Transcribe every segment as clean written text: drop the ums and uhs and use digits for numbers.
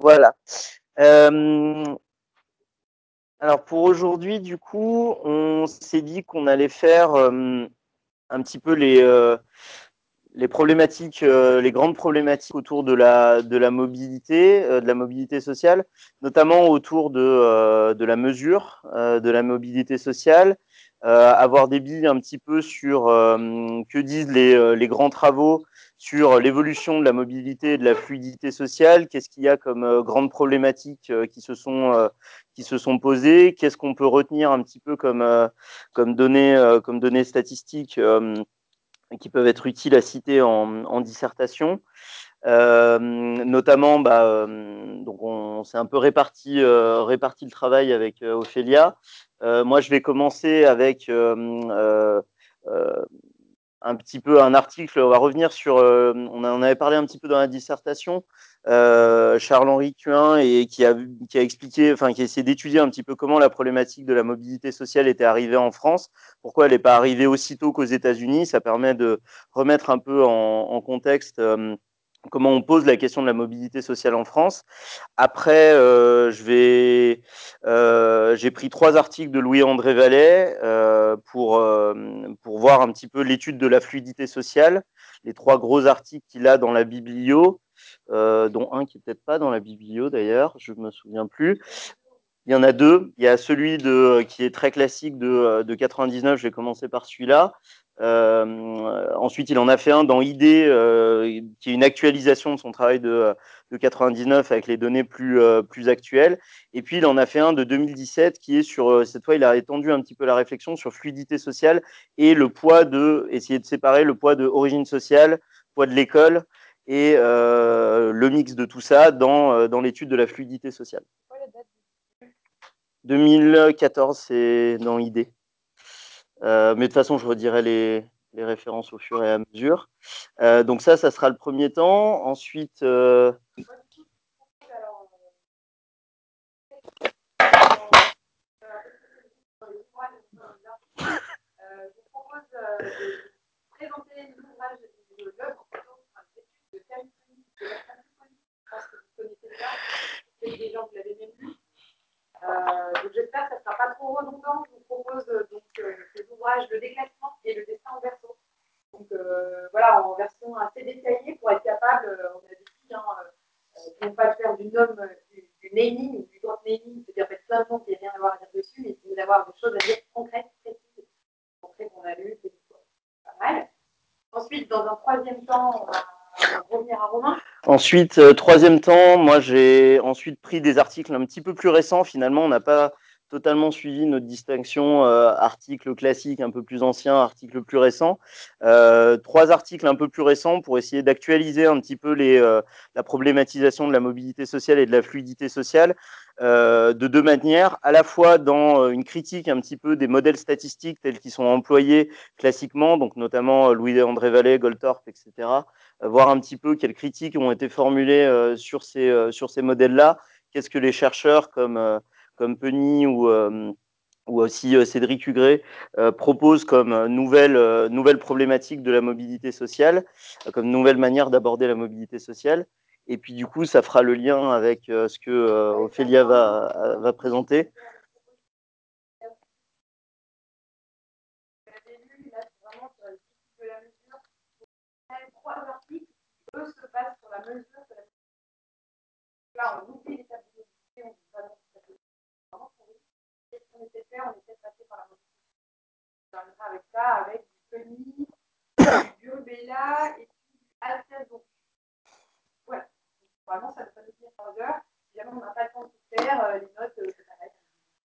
Voilà. Euh, alors pour aujourd'hui, du coup, on s'est dit qu'on allait faire un petit peu les problématiques, les grandes problématiques autour de la mobilité sociale, notamment autour de la mesure de la mobilité sociale, avoir des billes un petit peu sur que disent les grands travaux sur l'évolution de la mobilité et de la fluidité sociale, qu'est-ce qu'il y a comme grandes problématiques qui se sont posées, qu'est-ce qu'on peut retenir un petit peu comme données statistiques qui peuvent être utiles à citer en dissertation. Notamment, donc on s'est un peu réparti le travail avec Ophélia. Moi, je vais commencer avec un petit peu un article. On va revenir sur. On en avait parlé un petit peu dans la dissertation. Charles-Henri Cuin et qui a expliqué, enfin qui a essayé d'étudier un petit peu comment la problématique de la mobilité sociale était arrivée en France, pourquoi elle n'est pas arrivée aussitôt qu'aux États-Unis. Ça permet de remettre un peu en contexte comment on pose la question de la mobilité sociale en France. Après, j'ai pris trois articles de Louis-André Vallet pour voir un petit peu l'étude de la fluidité sociale, les trois gros articles qu'il a dans la biblio, dont un qui n'est peut-être pas dans la biblio d'ailleurs, je ne me souviens plus. Il y en a deux. Il y a celui qui est très classique de 99. Je vais commencer par celui-là. Ensuite, il en a fait un dans Idée, qui est une actualisation de son travail de 99 avec les données plus actuelles. Et puis, il en a fait un de 2017 qui est sur, cette fois, il a étendu un petit peu la réflexion sur fluidité sociale et essayer de séparer le poids de origine sociale, poids de l'école et le mix de tout ça dans l'étude de la fluidité sociale. 2014, c'est dans Idée. Mais de toute façon, je redirai les références au fur et à mesure. Donc ça sera le premier temps. Ensuite, je vous propose de présenter l'ouvrage de l'œuvre de Camille Cuny, de la Camille. Je pense que vous connaissez déjà, peut-être des gens qui l'avaient même lu. Donc j'espère que ça ne sera pas trop redondant. Je vous propose l'ouvrage Le déclassement et le dessin en verso. Donc voilà, en version assez détaillée pour être capable, on a dit, non pas de faire du naming ou du drop naming, c'est-à-dire mettre plein de noms qui n'a rien à voir à dire dessus, mais d'avoir des choses à dire concrètes, précises, qu'on a lues, c'est pas mal. Ensuite, dans un troisième temps, on va revenir à Romain. Ensuite, troisième temps, moi j'ai ensuite pris des articles un petit peu plus récents. Finalement, on n'a pas totalement suivi notre distinction article classique un peu plus ancien, article plus récent. Trois articles un peu plus récents pour essayer d'actualiser un petit peu la problématisation de la mobilité sociale et de la fluidité sociale de deux manières, à la fois dans une critique un petit peu des modèles statistiques tels qu'ils sont employés classiquement, donc notamment Louis-André Vallet, Goldthorpe, etc., voir un petit peu quelles critiques ont été formulées sur ces modèles-là, qu'est-ce que les chercheurs comme Penny ou aussi Cédric Hugré proposent comme nouvelle problématique de la mobilité sociale, comme nouvelle manière d'aborder la mobilité sociale. Et puis du coup, ça fera le lien avec ce que Ophélia va présenter. Trois articles, eux se basent sur la mesure de la. Là, on oublie les tableaux de on dit vraiment vraiment pourri. Qu'est-ce qu'on essaie de faire? On essaie de passer par la modification. On terminera avec ça, avec du Penny, du Rubella et puis du Alsace. Donc, voilà. Vraiment, ça nous tenir 3 heures. Si jamais on n'a pas le temps de tout faire, les notes, c'est pareil.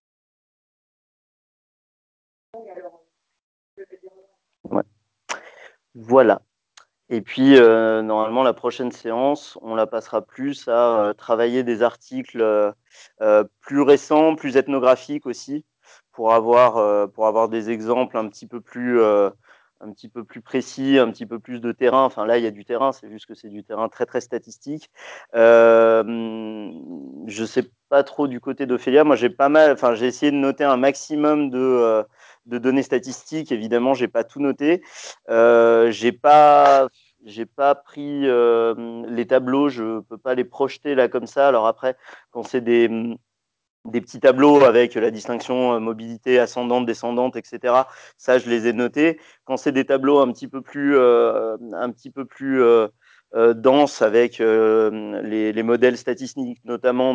Alors, je vais dire. Ouais. Voilà. Et puis, normalement, la prochaine séance, on la passera plus à travailler des articles plus récents, plus ethnographiques aussi, pour avoir des exemples un petit peu plus précis, un petit peu plus de terrain. Enfin, là, il y a du terrain, c'est juste que c'est du terrain très, très statistique. Je ne sais pas trop du côté d'Ophélia. Moi, j'ai essayé de noter un maximum de données statistiques. Évidemment, j'ai pas tout noté. j'ai pas pris les tableaux, je peux pas les projeter là comme ça. Alors après, quand c'est des petits tableaux avec la distinction mobilité ascendante, descendante, etc. Ça, je les ai notés. Quand c'est des tableaux un petit peu plus denses avec les modèles statistiques, notamment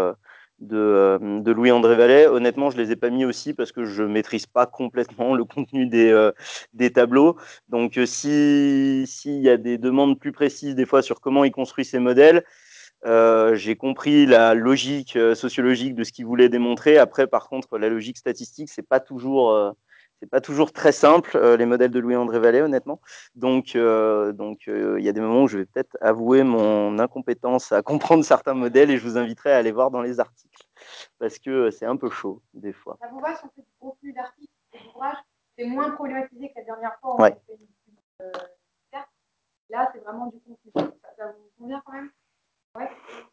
de Louis-André Vallet, honnêtement, je les ai pas mis aussi parce que je maîtrise pas complètement le contenu des tableaux. Donc, s'il y a des demandes plus précises des fois sur comment il construit ces modèles, j'ai compris la logique sociologique de ce qu'il voulait démontrer. Après, par contre, la logique statistique, c'est pas toujours très simple, les modèles de Louis-André Vallée, honnêtement. Donc, il y a des moments où je vais peut-être avouer mon incompétence à comprendre certains modèles et je vous inviterai à aller voir dans les articles parce que c'est un peu chaud, des fois. Ça vous va si on fait du contenu d'articles et d'ouvrages? C'est moins problématisé que la dernière fois. Ouais. Fait là, c'est vraiment du contenu. Ça vous convient quand même? Ouais.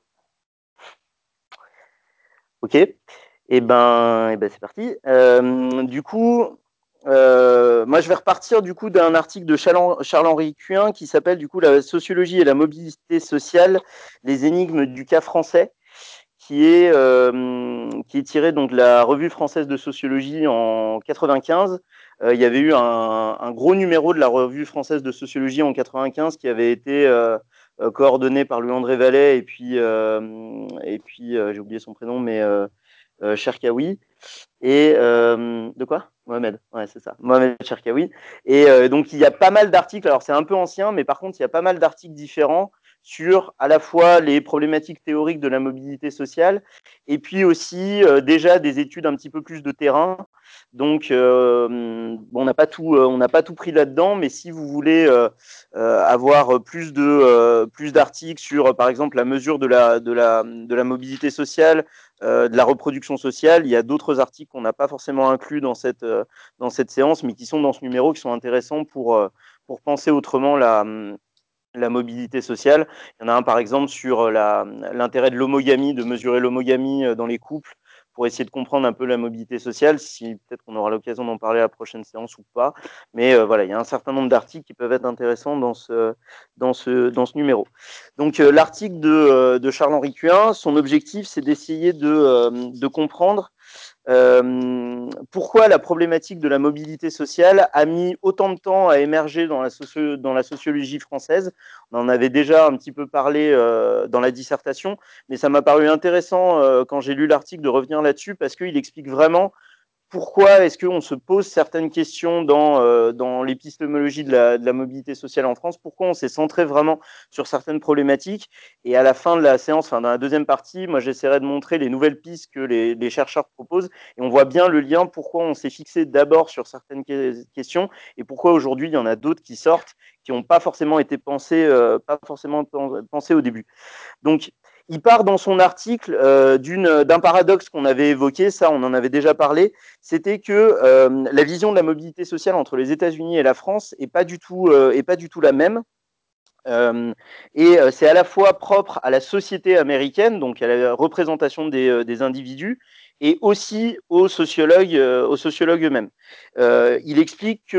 Ok. Et ben c'est parti. Du coup, moi je vais repartir du coup d'un article de Charles-Henri Cuin qui s'appelle du coup La sociologie et la mobilité sociale, les énigmes du cas français, qui est tiré donc de la Revue française de sociologie en 95. Il y avait eu un gros numéro de la Revue française de sociologie en 95 qui avait été coordonné par Louis-André Vallet et puis j'ai oublié son prénom, mais Cherkaoui. Et de quoi? Mohamed, ouais, c'est ça, Mohamed Cherkaoui. Et donc, il y a pas mal d'articles, alors c'est un peu ancien, mais par contre, il y a pas mal d'articles différents sur à la fois les problématiques théoriques de la mobilité sociale et puis aussi déjà des études un petit peu plus de terrain. Donc, on n'a pas tout pris là-dedans, mais si vous voulez avoir plus d'articles sur, par exemple, la mesure de la mobilité sociale, de la reproduction sociale. Il y a d'autres articles qu'on n'a pas forcément inclus dans cette séance, mais qui sont dans ce numéro, qui sont intéressants pour penser autrement la mobilité sociale. Il y en a un, par exemple, sur l'intérêt de l'homogamie, de mesurer l'homogamie dans les couples, pour essayer de comprendre un peu la mobilité sociale, si peut-être qu'on aura l'occasion d'en parler à la prochaine séance ou pas. Mais voilà, il y a un certain nombre d'articles qui peuvent être intéressants dans ce numéro. Donc l'article de Charles-Henri Cuin, son objectif, c'est d'essayer de comprendre pourquoi la problématique de la mobilité sociale a mis autant de temps à émerger dans la sociologie française. On en avait déjà un petit peu parlé dans la dissertation, mais ça m'a paru intéressant quand j'ai lu l'article de revenir là-dessus parce qu'il explique vraiment pourquoi est-ce qu'on se pose certaines questions dans l'épistémologie de la mobilité sociale en France, pourquoi on s'est centré vraiment sur certaines problématiques. Et à la fin de la séance, enfin dans la deuxième partie, moi j'essaierai de montrer les nouvelles pistes que les chercheurs proposent. Et on voit bien le lien, pourquoi on s'est fixé d'abord sur certaines questions et pourquoi aujourd'hui il y en a d'autres qui sortent, qui n'ont pas forcément été pas forcément pensées au début. Donc, il part dans son article d'un paradoxe qu'on avait évoqué, ça on en avait déjà parlé, c'était que la vision de la mobilité sociale entre les États-Unis et la France est pas du tout la même. C'est à la fois propre à la société américaine, donc à la représentation des individus, et aussi aux sociologues eux-mêmes. Il explique que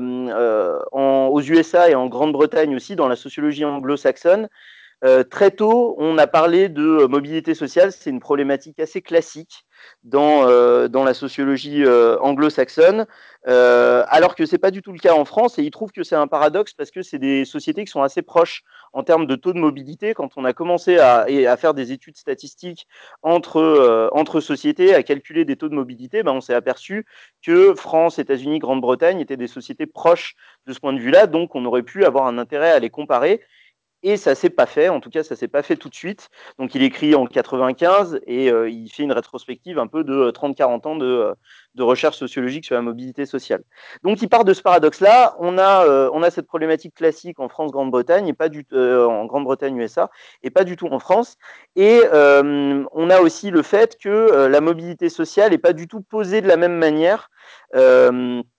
aux USA et en Grande-Bretagne aussi, dans la sociologie anglo-saxonne, très tôt, on a parlé de mobilité sociale. C'est une problématique assez classique dans la sociologie anglo-saxonne, alors que c'est pas du tout le cas en France. Et il trouve que c'est un paradoxe parce que c'est des sociétés qui sont assez proches en termes de taux de mobilité. Quand on a commencé à faire des études statistiques entre sociétés, à calculer des taux de mobilité, ben on s'est aperçu que France, États-Unis, Grande-Bretagne étaient des sociétés proches de ce point de vue-là. Donc, on aurait pu avoir un intérêt à les comparer. Et ça s'est pas fait, en tout cas ça s'est pas fait tout de suite. Donc il écrit en 95 et il fait une rétrospective un peu de 30-40 ans de recherche sociologique sur la mobilité sociale. Donc il part de ce paradoxe-là. On a cette problématique classique en France, Grande-Bretagne et pas du en Grande-Bretagne, USA et pas du tout en France. Et on a aussi le fait que la mobilité sociale est pas du tout posée de la même manière.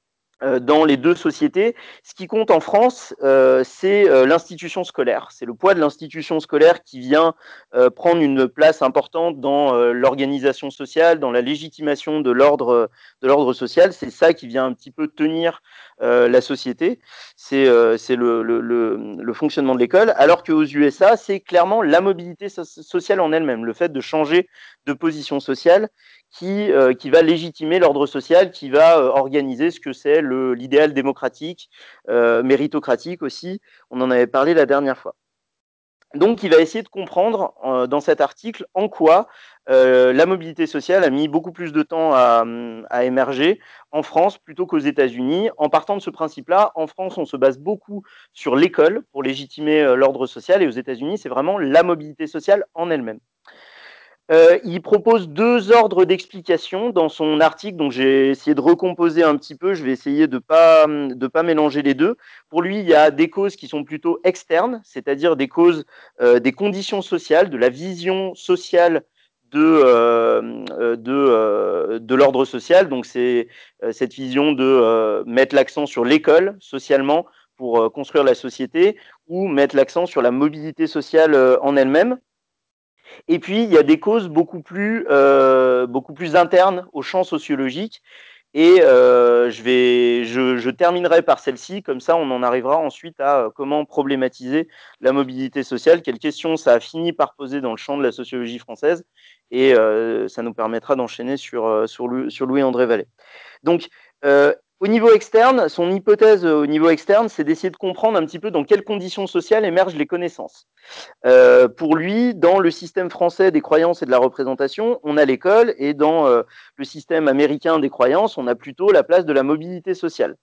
dans les deux sociétés. Ce qui compte en France, c'est l'institution scolaire. C'est le poids de l'institution scolaire qui vient prendre une place importante dans l'organisation sociale, dans la légitimation de l'ordre social. C'est ça qui vient un petit peu tenir la société. C'est le fonctionnement de l'école. Alors qu'aux USA, c'est clairement la mobilité sociale en elle-même, le fait de changer de position sociale qui va légitimer l'ordre social, qui va organiser ce que c'est l'idéal démocratique, méritocratique aussi. On en avait parlé la dernière fois. Donc, il va essayer de comprendre dans cet article en quoi la mobilité sociale a mis beaucoup plus de temps à émerger en France plutôt qu'aux États-Unis. En partant de ce principe-là, en France, on se base beaucoup sur l'école pour légitimer l'ordre social, et aux États-Unis, c'est vraiment la mobilité sociale en elle-même. Il propose deux ordres d'explication dans son article, donc j'ai essayé de recomposer un petit peu, je vais essayer de pas mélanger les deux. Pour lui, il y a des causes qui sont plutôt externes, c'est-à-dire des causes des conditions sociales, de la vision sociale de l'ordre social. Donc c'est cette vision de mettre l'accent sur l'école socialement pour construire la société, ou mettre l'accent sur la mobilité sociale en elle-même. Et puis, il y a des causes beaucoup plus internes au champ sociologique. Et je terminerai par celle-ci, comme ça on en arrivera ensuite à comment problématiser la mobilité sociale, quelles questions ça a fini par poser dans le champ de la sociologie française, et ça nous permettra d'enchaîner sur Louis-André Vallée. Donc, au niveau externe, son hypothèse au niveau externe, c'est d'essayer de comprendre un petit peu dans quelles conditions sociales émergent les connaissances. Pour lui, dans le système français des croyances et de la représentation, on a l'école, et dans le système américain des croyances, on a plutôt la place de la mobilité sociale.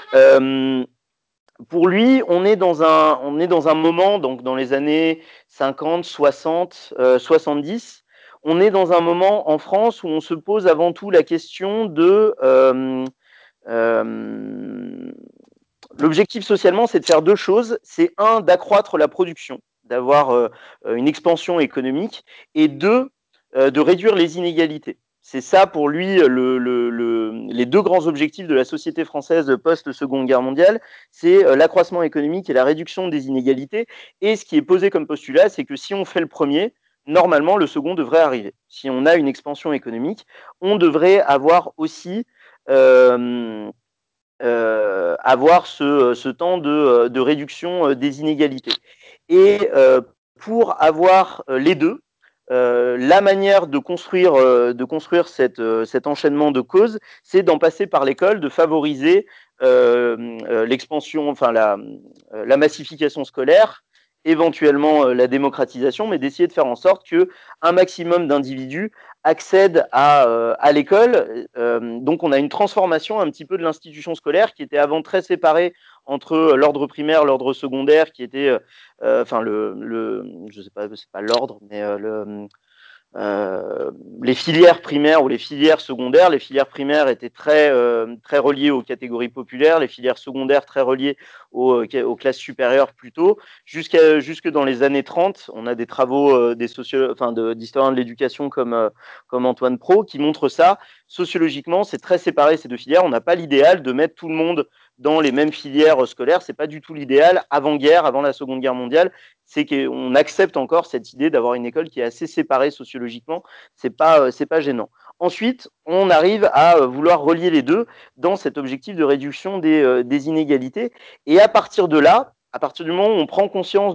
Pour lui, on est dans un moment, donc dans les années 50, 60, 70, on est dans un moment en France où on se pose avant tout la question de l'objectif socialement, c'est de faire deux choses. C'est un, d'accroître la production, d'avoir une expansion économique, et deux, de réduire les inégalités. C'est ça pour lui les deux grands objectifs de la société française post-Seconde Guerre mondiale, c'est l'accroissement économique et la réduction des inégalités. Et ce qui est posé comme postulat, c'est que si on fait le premier, normalement le second devrait arriver. Si on a une expansion économique, on devrait avoir aussi avoir ce temps de réduction des inégalités. Et pour avoir les deux, la manière de construire cet enchaînement de causes, c'est d'en passer par l'école, de favoriser l'expansion, enfin la massification scolaire, éventuellement la démocratisation, mais d'essayer de faire en sorte que un maximum d'individus accèdent à l'école. Donc on a une transformation un petit peu de l'institution scolaire qui était avant très séparée entre l'ordre primaire, l'ordre secondaire, qui était enfin je sais pas, c'est pas l'ordre, mais les filières primaires ou les filières secondaires. Les filières primaires étaient très reliées aux catégories populaires, les filières secondaires très reliées aux classes supérieures plutôt. Jusque dans les années 30, on a des travaux d'historiens de l'éducation comme Antoine Pro qui montrent ça. Sociologiquement, c'est très séparé ces deux filières. On n'a pas l'idéal de mettre tout le monde dans les mêmes filières scolaires. C'est pas du tout l'idéal. Avant-guerre, avant la Seconde Guerre mondiale, c'est qu'on accepte encore cette idée d'avoir une école qui est assez séparée sociologiquement. C'est pas gênant. Ensuite, on arrive à vouloir relier les deux dans cet objectif de réduction des inégalités. Et à partir de là, à partir du moment où on prend conscience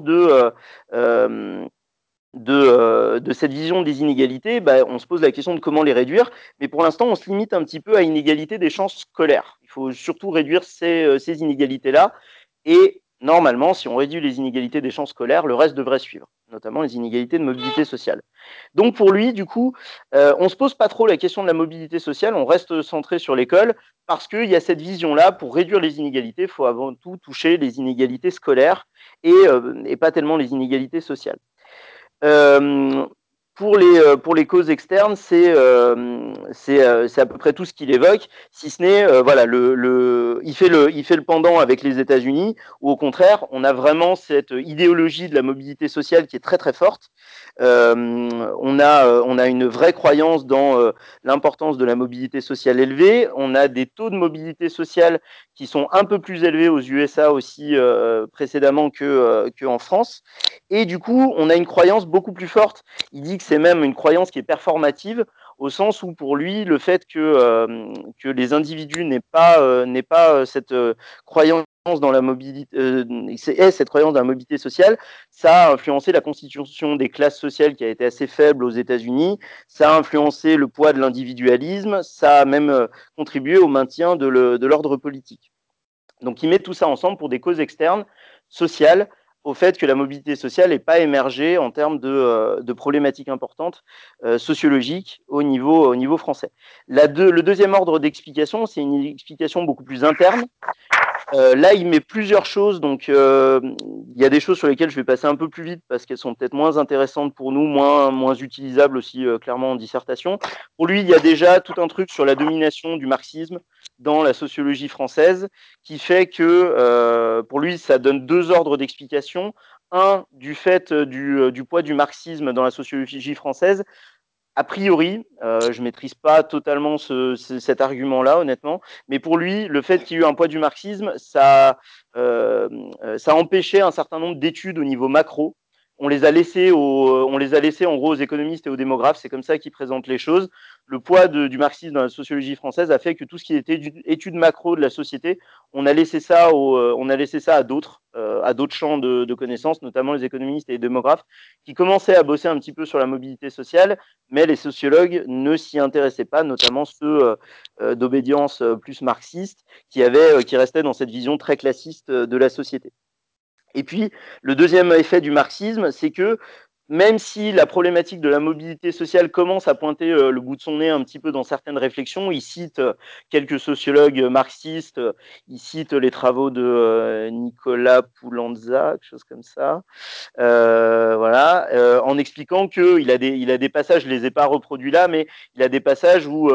de cette vision des inégalités, on se pose la question de comment les réduire. Mais pour l'instant, on se limite un petit peu à inégalité des chances scolaires. Il faut surtout réduire ces inégalités-là. Et normalement, si on réduit les inégalités des chances scolaires, le reste devrait suivre, notamment les inégalités de mobilité sociale. Donc pour lui, du coup, on ne se pose pas trop la question de la mobilité sociale, on reste centré sur l'école, parce qu'il y a cette vision-là, pour réduire les inégalités, il faut avant tout toucher les inégalités scolaires et pas tellement les inégalités sociales. Euh, pour les causes externes, c'est à peu près tout ce qu'il évoque, si ce n'est, voilà, il fait le pendant avec les États-Unis, où au contraire, on a vraiment cette idéologie de la mobilité sociale qui est très très forte, On a une vraie croyance dans l'importance de la mobilité sociale élevée. On a des taux de mobilité sociale qui sont un peu plus élevés aux USA aussi précédemment qu'en France. Et du coup, on a une croyance beaucoup plus forte. Il dit que c'est même une croyance qui est performative, au sens où pour lui, le fait que les individus n'aient pas cette croyance dans la mobilité, cette croyance dans la mobilité sociale, ça a influencé la constitution des classes sociales qui a été assez faible aux États-Unis, ça a influencé le poids de l'individualisme, ça a même contribué au maintien de l'ordre politique. Donc il met tout ça ensemble pour des causes externes, sociales, au fait que la mobilité sociale n'ait pas émergé en termes de problématiques importantes sociologiques au niveau français. Le deuxième ordre d'explication, c'est une explication beaucoup plus interne. Là, il met plusieurs choses, donc il y a des choses sur lesquelles je vais passer un peu plus vite parce qu'elles sont peut-être moins intéressantes pour nous, moins utilisables aussi clairement en dissertation. Pour lui, il y a déjà tout un truc sur la domination du marxisme dans la sociologie française qui fait que pour lui, ça donne deux ordres d'explication. Un, du fait du poids du marxisme dans la sociologie française, a priori, je ne maîtrise pas totalement cet argument-là, honnêtement, mais pour lui, le fait qu'il y ait eu un poids du marxisme, ça empêchait un certain nombre d'études au niveau macro. On les a laissées en gros aux économistes et aux démographes, c'est comme ça qu'ils présentent les choses. Le poids du marxisme dans la sociologie française a fait que tout ce qui était études macro de la société, on a laissé ça à d'autres champs de connaissances, notamment les économistes et les démographes, qui commençaient à bosser un petit peu sur la mobilité sociale, mais les sociologues ne s'y intéressaient pas, notamment ceux d'obédience plus marxiste, qui restaient dans cette vision très classiste de la société. Et puis, le deuxième effet du marxisme, c'est que même si la problématique de la mobilité sociale commence à pointer le bout de son nez un petit peu dans certaines réflexions, il cite quelques sociologues marxistes, il cite les travaux de Nicolas Poulanza, quelque chose comme ça, voilà, en expliquant qu'il il a des passages, je les ai pas reproduits là, mais il a des passages où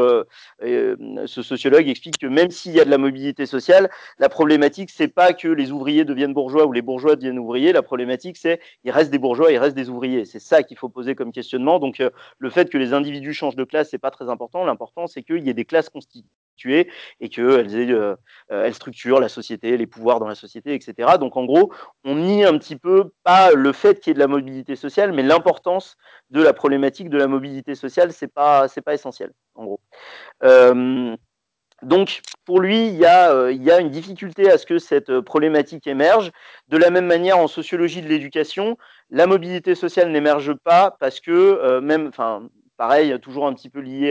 ce sociologue explique que même s'il y a de la mobilité sociale, la problématique c'est pas que les ouvriers deviennent bourgeois ou les bourgeois deviennent ouvriers, la problématique c'est il reste des bourgeois, il reste des ouvriers. C'est ça qu'il faut poser comme questionnement. Donc le fait que les individus changent de classe, c'est pas très important. L'important c'est qu'il y ait des classes constituées et qu'elles structurent la société, les pouvoirs dans la société, etc. Donc en gros, on nie un petit peu pas le fait qu'il y ait de la mobilité sociale, mais l'importance de la problématique de la mobilité sociale, c'est pas essentiel, en gros. Euh, donc, pour lui, il y a une difficulté à ce que cette problématique émerge. De la même manière, en sociologie de l'éducation, la mobilité sociale n'émerge pas parce que enfin, pareil, toujours un petit peu lié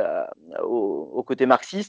au côté marxiste,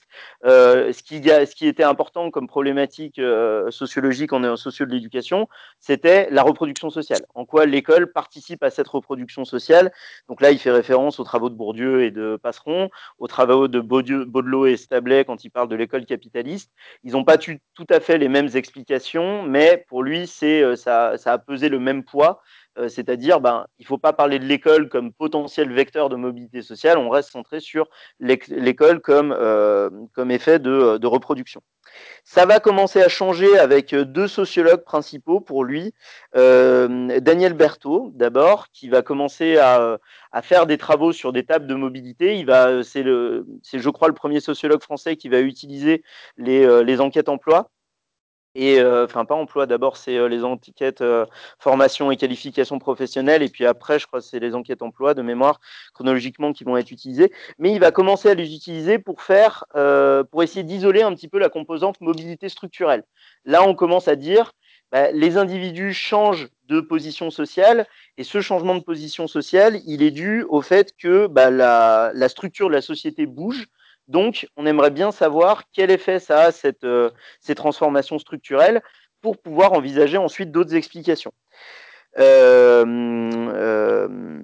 ce qui était important comme problématique sociologique en socio de l'éducation, c'était la reproduction sociale. En quoi l'école participe à cette reproduction sociale. Donc là, il fait référence aux travaux de Bourdieu et de Passeron, aux travaux de Baudelot et Stablet quand il parle de l'école capitaliste. Ils n'ont pas tout à fait les mêmes explications, mais pour lui, ça a pesé le même poids. C'est-à-dire, il ne faut pas parler de l'école comme potentiel vecteur de mobilité sociale, on reste centré sur l'école comme effet de reproduction. Ça va commencer à changer avec deux sociologues principaux pour lui. Daniel Berthaud, d'abord, qui va commencer à faire des travaux sur des tables de mobilité. C'est, je crois, le premier sociologue français qui va utiliser les enquêtes emploi. Et enfin, pas emploi, d'abord, c'est les enquêtes formation et qualification professionnelle. Et puis après, je crois que c'est les enquêtes emploi de mémoire chronologiquement qui vont être utilisées. Mais il va commencer à les utiliser pour essayer d'isoler un petit peu la composante mobilité structurelle. Là, on commence à dire les individus changent de position sociale et ce changement de position sociale, il est dû au fait que la structure de la société bouge. Donc, on aimerait bien savoir quel effet ça a ces transformations structurelles pour pouvoir envisager ensuite d'autres explications. Euh, euh,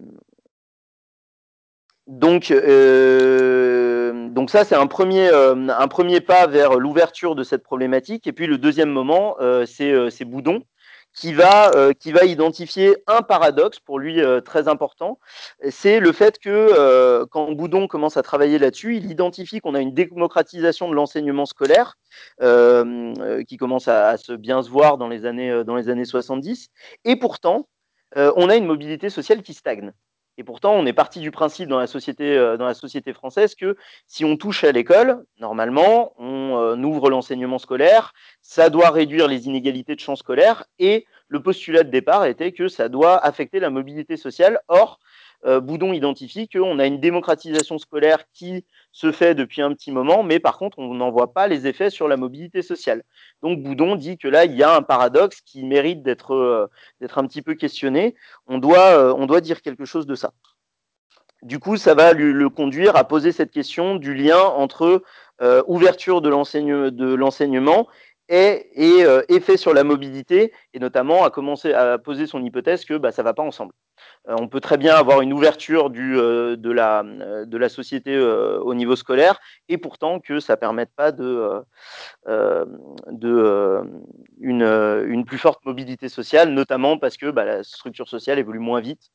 donc ça, c'est un premier pas vers l'ouverture de cette problématique. Et puis le deuxième moment, c'est Boudon qui va identifier un paradoxe pour lui très important. C'est le fait que quand Boudon commence à travailler là-dessus, il identifie qu'on a une démocratisation de l'enseignement scolaire qui commence à bien se voir dans les années 70. Et pourtant, on a une mobilité sociale qui stagne. Et pourtant, on est parti du principe dans la société française que si on touche à l'école, normalement, on ouvre l'enseignement scolaire, ça doit réduire les inégalités de champ scolaire, et le postulat de départ était que ça doit affecter la mobilité sociale. Or, Boudon identifie qu'on a une démocratisation scolaire qui se fait depuis un petit moment, mais par contre, on n'en voit pas les effets sur la mobilité sociale. Donc Boudon dit que là, il y a un paradoxe qui mérite d'être un petit peu questionné. On doit dire quelque chose de ça. Du coup, ça va le conduire à poser cette question du lien entre ouverture de l'enseignement et effet sur la mobilité, et notamment à commencer à poser son hypothèse que ça ne va pas ensemble. On peut très bien avoir une ouverture de la société au niveau scolaire, et pourtant que ça ne permette pas une plus forte mobilité sociale, notamment parce que la structure sociale évolue moins vite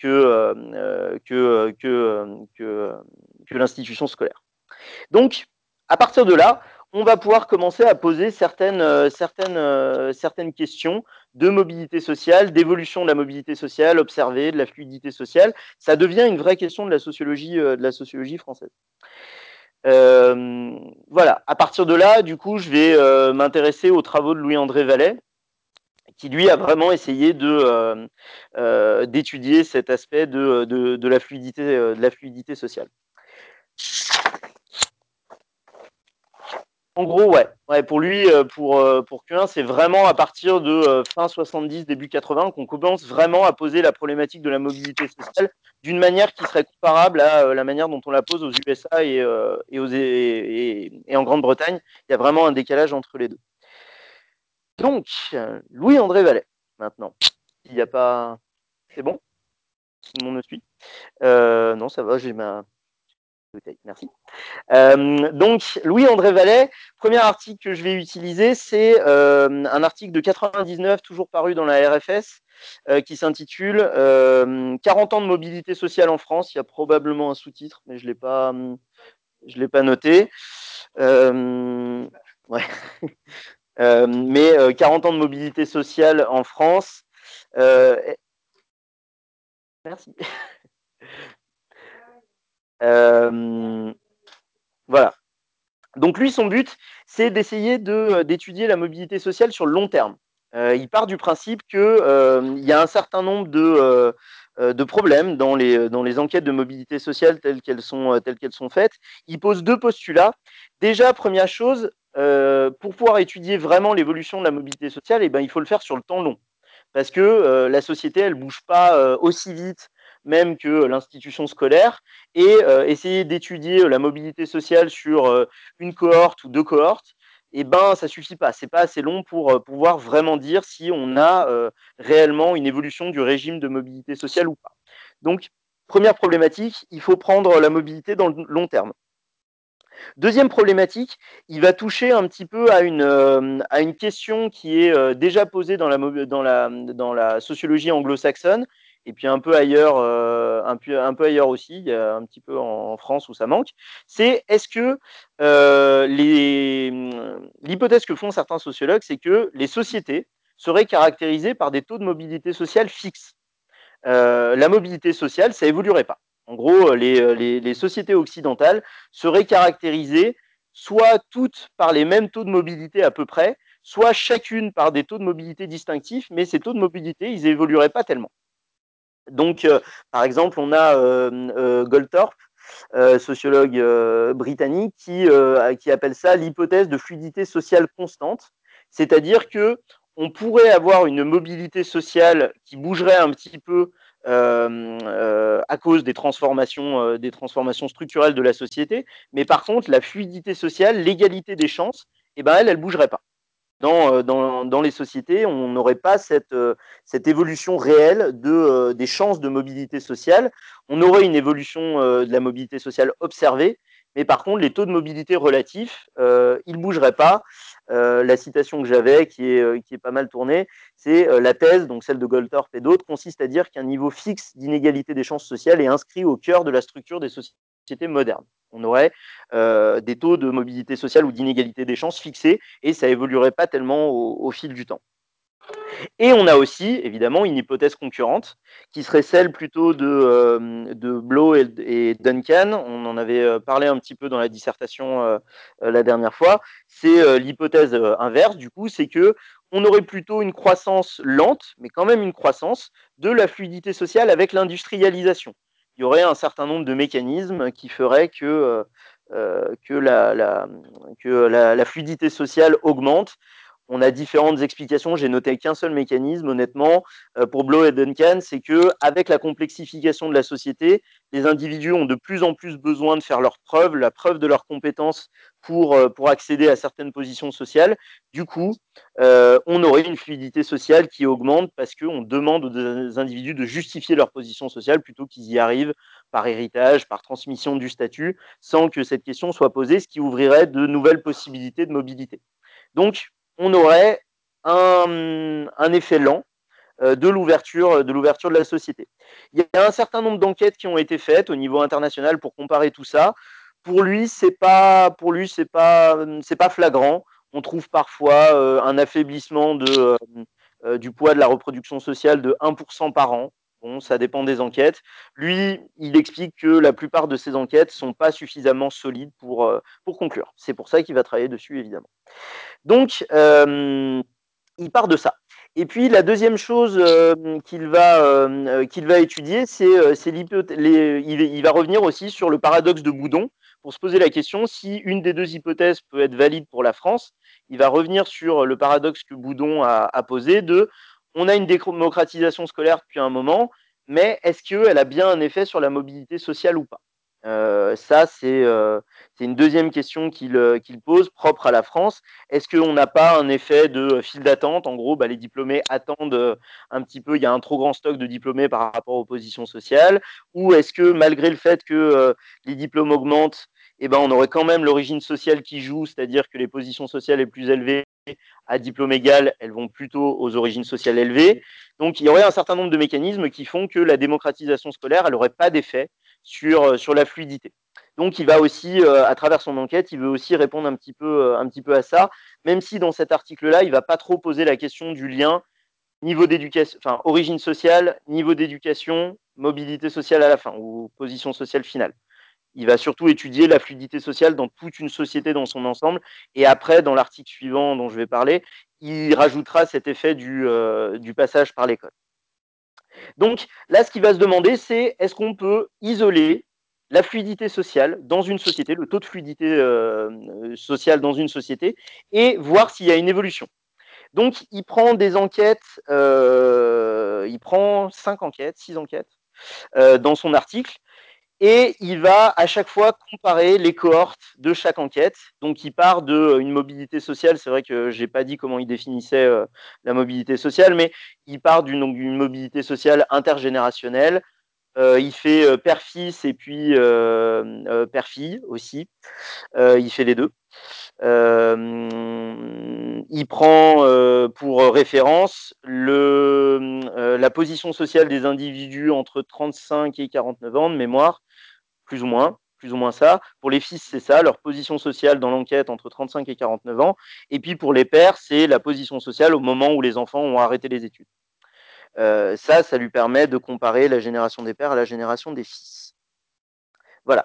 que l'institution scolaire. Donc, à partir de là, on va pouvoir commencer à poser certaines questions de mobilité sociale, d'évolution de la mobilité sociale observée, de la fluidité sociale. Ça devient une vraie question de la sociologie française. Voilà. À partir de là, du coup, je vais m'intéresser aux travaux de Louis-André Vallet, qui lui a vraiment essayé d'étudier cet aspect de la fluidité sociale. En gros, ouais, pour lui, pour Q1, c'est vraiment à partir de fin 70, début 80 qu'on commence vraiment à poser la problématique de la mobilité sociale d'une manière qui serait comparable à la manière dont on la pose aux USA et en Grande-Bretagne. Il y a vraiment un décalage entre les deux. Donc, Louis-André Vallet, maintenant. Il n'y a pas... C'est bon? Tout le monde me suit? Non, ça va, j'ai ma bouteille. Merci. Donc, Louis-André Vallet, premier article que je vais utiliser, c'est un article de 99, toujours paru dans la RFS, qui s'intitule 40 ans de mobilité sociale en France. Il y a probablement un sous-titre, mais je l'ai pas noté. Ouais. Mais 40 ans de mobilité sociale en France. Merci. Voilà. Donc lui, son but, c'est d'essayer d'étudier la mobilité sociale sur le long terme. Il part du principe qu'il y a un certain nombre de problèmes dans les enquêtes de mobilité sociale telles qu'elles sont faites. Il pose deux postulats. Déjà, première chose, pour pouvoir étudier vraiment l'évolution de la mobilité sociale, il faut le faire sur le temps long. Parce que la société, elle ne bouge pas aussi vite même que l'institution scolaire, et essayer d'étudier la mobilité sociale sur une cohorte ou deux cohortes, ça suffit pas. C'est pas assez long pour pouvoir vraiment dire si on a réellement une évolution du régime de mobilité sociale ou pas. Donc, première problématique, il faut prendre la mobilité dans le long terme. Deuxième problématique, il va toucher un petit peu à une question qui est déjà posée dans la sociologie anglo-saxonne, et puis un peu ailleurs, un peu ailleurs aussi, il y a un petit peu en France où ça manque. C'est est-ce que l'hypothèse que font certains sociologues, c'est que les sociétés seraient caractérisées par des taux de mobilité sociale fixes. La mobilité sociale, ça évoluerait pas. En gros, les sociétés occidentales seraient caractérisées soit toutes par les mêmes taux de mobilité à peu près, soit chacune par des taux de mobilité distinctifs, mais ces taux de mobilité, ils évolueraient pas tellement. Donc, par exemple, on a Goldthorpe, sociologue britannique, qui appelle ça l'hypothèse de fluidité sociale constante, c'est-à-dire que on pourrait avoir une mobilité sociale qui bougerait un petit peu à cause des transformations structurelles de la société, mais par contre, la fluidité sociale, l'égalité des chances, elle bougerait pas. Dans les sociétés, on n'aurait pas cette évolution réelle des chances de mobilité sociale. On aurait une évolution de la mobilité sociale observée, mais par contre, les taux de mobilité relatifs, ils ne bougeraient pas. La citation que j'avais, qui est pas mal tournée, c'est la thèse, donc celle de Goldthorpe et d'autres, consiste à dire qu'un niveau fixe d'inégalité des chances sociales est inscrit au cœur de la structure des sociétés modernes. On aurait des taux de mobilité sociale ou d'inégalité des chances fixés, et ça évoluerait pas tellement au fil du temps. Et on a aussi, évidemment, une hypothèse concurrente, qui serait celle plutôt de Blow et Duncan. On en avait parlé un petit peu dans la dissertation la dernière fois. C'est l'hypothèse inverse, du coup, c'est que on aurait plutôt une croissance lente, mais quand même une croissance de la fluidité sociale avec l'industrialisation. Il y aurait un certain nombre de mécanismes qui feraient que la fluidité sociale augmente. On a différentes explications. J'ai noté qu'un seul mécanisme, honnêtement, pour Blow et Duncan, c'est que avec la complexification de la société, les individus ont de plus en plus besoin de faire leurs preuves, la preuve de leurs compétences pour accéder à certaines positions sociales. Du coup, on aurait une fluidité sociale qui augmente parce qu'on demande aux individus de justifier leur position sociale plutôt qu'ils y arrivent par héritage, par transmission du statut, sans que cette question soit posée, ce qui ouvrirait de nouvelles possibilités de mobilité. Donc, on aurait un effet lent de l'ouverture de la société. Il y a un certain nombre d'enquêtes qui ont été faites au niveau international pour comparer tout ça. Pour lui, c'est pas flagrant. On trouve parfois un affaiblissement du poids de la reproduction sociale de 1% par an. Bon, ça dépend des enquêtes. Lui, il explique que la plupart de ces enquêtes ne sont pas suffisamment solides pour conclure. C'est pour ça qu'il va travailler dessus, évidemment. Donc, il part de ça. Et puis, la deuxième chose qu'il va étudier, il va revenir aussi sur le paradoxe de Boudon pour se poser la question si une des deux hypothèses peut être valide pour la France. Il va revenir sur le paradoxe que Boudon a posé de on a une démocratisation scolaire depuis un moment, mais est-ce qu'elle a bien un effet sur la mobilité sociale ou pas? Ça, c'est une deuxième question qu'il pose, propre à la France. Est-ce qu'on n'a pas un effet de file d'attente? En gros, les diplômés attendent un petit peu, il y a un trop grand stock de diplômés par rapport aux positions sociales. Ou est-ce que malgré le fait que les diplômes augmentent, on aurait quand même l'origine sociale qui joue, c'est-à-dire que les positions sociales les plus élevées à diplôme égal, elles vont plutôt aux origines sociales élevées. Donc il y aurait un certain nombre de mécanismes qui font que la démocratisation scolaire, elle n'aurait pas d'effet sur la fluidité. Donc il va aussi, à travers son enquête, il veut aussi répondre un petit peu à ça, même si dans cet article-là, il ne va pas trop poser la question du lien niveau d'éducation, enfin origine sociale, niveau d'éducation, mobilité sociale à la fin, ou position sociale finale. Il va surtout étudier la fluidité sociale dans toute une société dans son ensemble. Et après, dans l'article suivant dont je vais parler, il rajoutera cet effet du passage par l'école. Donc là, ce qu'il va se demander, c'est est-ce qu'on peut isoler la fluidité sociale dans une société, le taux de fluidité sociale dans une société, et voir s'il y a une évolution. Donc, il prend des enquêtes, il prend 5 enquêtes, 6 enquêtes dans son article, et il va à chaque fois comparer les cohortes de chaque enquête. Donc, il part d'une mobilité sociale. C'est vrai que je n'ai pas dit comment il définissait la mobilité sociale, mais il part d'une mobilité sociale intergénérationnelle. Il fait père-fils et puis père-fille aussi. Il fait les deux. Il prend pour référence la position sociale des individus entre 35 et 49 ans de mémoire, plus ou moins ça. Pour les fils, c'est ça, leur position sociale dans l'enquête entre 35 et 49 ans. Et puis pour les pères, c'est la position sociale au moment où les enfants ont arrêté les études. Ça lui permet de comparer la génération des pères à la génération des fils. Voilà.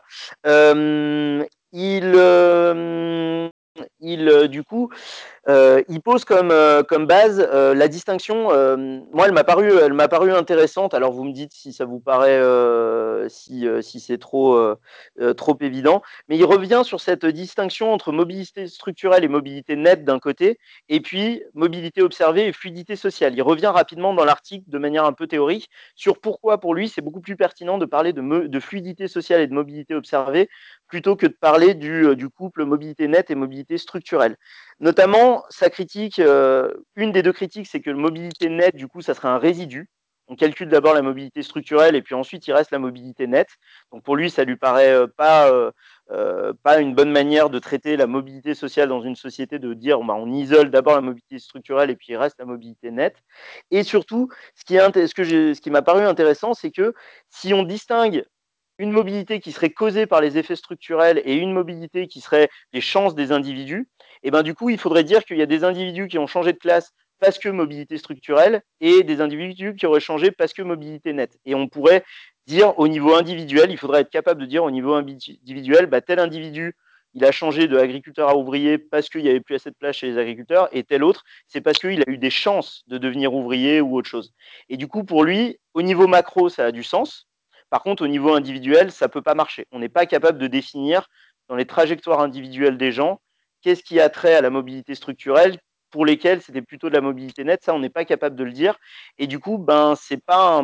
Du coup, il pose comme base la distinction. Moi, elle m'a paru intéressante. Alors, vous me dites si ça vous paraît, si c'est trop évident. Mais il revient sur cette distinction entre mobilité structurelle et mobilité nette d'un côté, et puis mobilité observée et fluidité sociale. Il revient rapidement dans l'article de manière un peu théorique sur pourquoi, pour lui, c'est beaucoup plus pertinent de parler de fluidité sociale et de mobilité observée plutôt que de parler du couple mobilité nette et mobilité structurelle. Notamment, sa critique, une des deux critiques, c'est que la mobilité nette, du coup, ça serait un résidu. On calcule d'abord la mobilité structurelle et puis ensuite il reste la mobilité nette. Donc pour lui, ça lui paraît pas une bonne manière de traiter la mobilité sociale dans une société, de dire on isole d'abord la mobilité structurelle et puis il reste la mobilité nette. Et surtout, ce qui m'a paru intéressant, c'est que si on distingue une mobilité qui serait causée par les effets structurels et une mobilité qui serait les chances des individus, et ben du coup, il faudrait dire qu'il y a des individus qui ont changé de classe parce que mobilité structurelle et des individus qui auraient changé parce que mobilité nette. Et on pourrait dire au niveau individuel, il faudrait être capable de dire au niveau individuel, bah, tel individu, il a changé de agriculteur à ouvrier parce qu'il n'y avait plus assez de place chez les agriculteurs, et tel autre, c'est parce qu'il a eu des chances de devenir ouvrier ou autre chose. Et du coup, pour lui, au niveau macro, ça a du sens. Par contre, au niveau individuel, ça ne peut pas marcher. On n'est pas capable de définir dans les trajectoires individuelles des gens qu'est-ce qui a trait à la mobilité structurelle, pour lesquels c'était plutôt de la mobilité nette. Ça, on n'est pas capable de le dire. Et du coup, ben, c'est pas un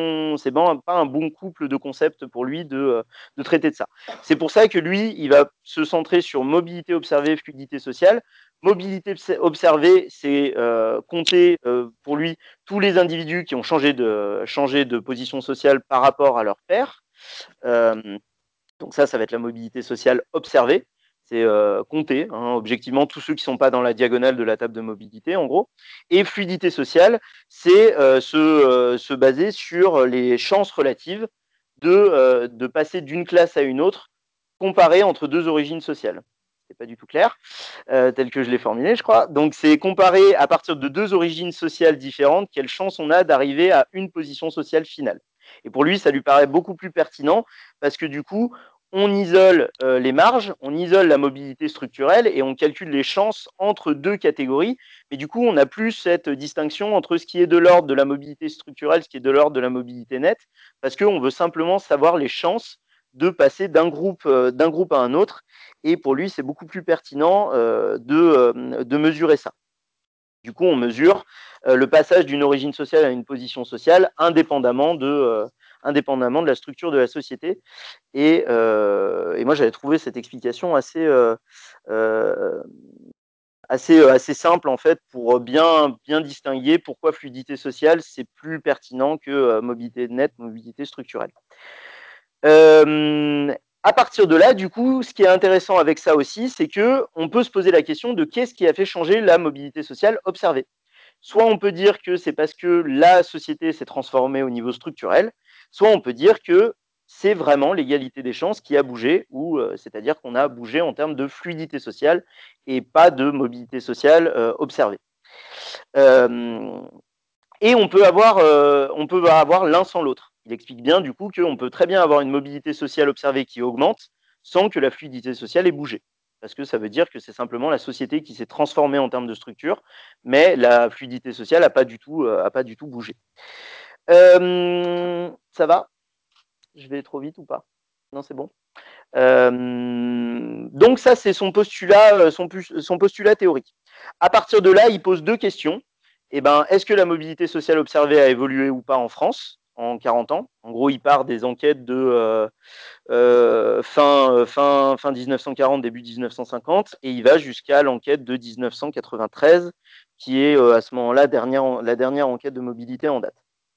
bon couple de concepts pour lui de traiter de ça. C'est pour ça que lui, il va se centrer sur mobilité observée, fluidité sociale. Mobilité observée, c'est compter pour lui tous les individus qui ont changé de position sociale par rapport à leur père. Donc ça va être la mobilité sociale observée. C'est compter, hein, objectivement, tous ceux qui ne sont pas dans la diagonale de la table de mobilité, en gros. Et fluidité sociale, c'est se baser sur les chances relatives de passer d'une classe à une autre, comparées entre deux origines sociales. C'est pas du tout clair, tel que je l'ai formulé, je crois. Donc, c'est comparer à partir de deux origines sociales différentes, quelle chance on a d'arriver à une position sociale finale. Et pour lui, ça lui paraît beaucoup plus pertinent parce que du coup, on isole les marges, on isole la mobilité structurelle et on calcule les chances entre deux catégories. Mais du coup, on n'a plus cette distinction entre ce qui est de l'ordre de la mobilité structurelle, ce qui est de l'ordre de la mobilité nette, parce qu'on veut simplement savoir les chances de passer d'un groupe à un autre. Et pour lui, c'est beaucoup plus pertinent de mesurer ça. Du coup, on mesure le passage d'une origine sociale à une position sociale indépendamment de la structure de la société. Et moi, j'avais trouvé cette explication euh, assez simple, en fait, pour bien distinguer pourquoi fluidité sociale, c'est plus pertinent que mobilité nette, mobilité structurelle. À partir de là, du coup, ce qui est intéressant avec ça aussi, c'est que on peut se poser la question de qu'est-ce qui a fait changer la mobilité sociale observée. Soit on peut dire que c'est parce que la société s'est transformée au niveau structurel, soit on peut dire que c'est vraiment l'égalité des chances qui a bougé, ou c'est-à-dire qu'on a bougé en termes de fluidité sociale et pas de mobilité sociale observée. Euh, et on peut avoir l'un sans l'autre. Il explique bien du coup qu'on peut très bien avoir une mobilité sociale observée qui augmente sans que la fluidité sociale ait bougé. Parce que ça veut dire que c'est simplement la société qui s'est transformée en termes de structure, mais la fluidité sociale n'a pas du tout bougé. Ça va? Je vais trop vite ou pas? Non, c'est bon. Donc ça, c'est son postulat théorique. À partir de là, il pose deux questions. Eh ben, est-ce que la mobilité sociale observée a évolué ou pas en France en 40 ans? En gros, il part des enquêtes de fin 1940, début 1950, et il va jusqu'à l'enquête de 1993, qui est à ce moment-là la dernière enquête de mobilité en date.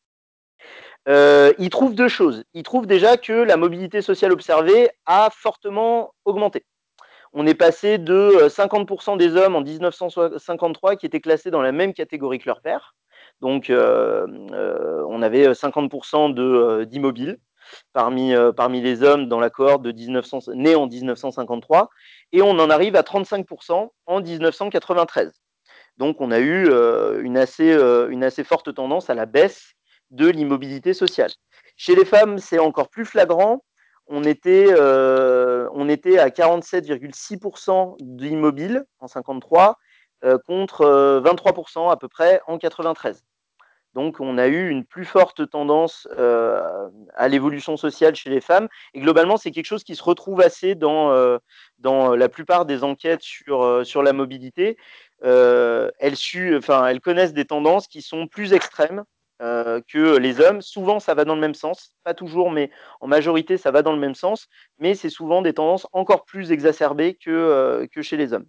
Il trouve deux choses. Il trouve déjà que la mobilité sociale observée a fortement augmenté. On est passé de 50% des hommes en 1953 qui étaient classés dans la même catégorie que leur père. Donc, on avait 50% d'immobiles parmi les hommes dans la cohorte nés en 1953, et on en arrive à 35% en 1993. Donc, on a eu une assez forte tendance à la baisse de l'immobilité sociale. Chez les femmes, c'est encore plus flagrant. On était à 47,6% d'immobiles en 53 contre 23% à peu près en 93. Donc, on a eu une plus forte tendance à l'évolution sociale chez les femmes. Et globalement, c'est quelque chose qui se retrouve assez dans la plupart des enquêtes sur la mobilité. Elles connaissent des tendances qui sont plus extrêmes que les hommes. Souvent, ça va dans le même sens. Pas toujours, mais en majorité, ça va dans le même sens. Mais c'est souvent des tendances encore plus exacerbées que chez les hommes.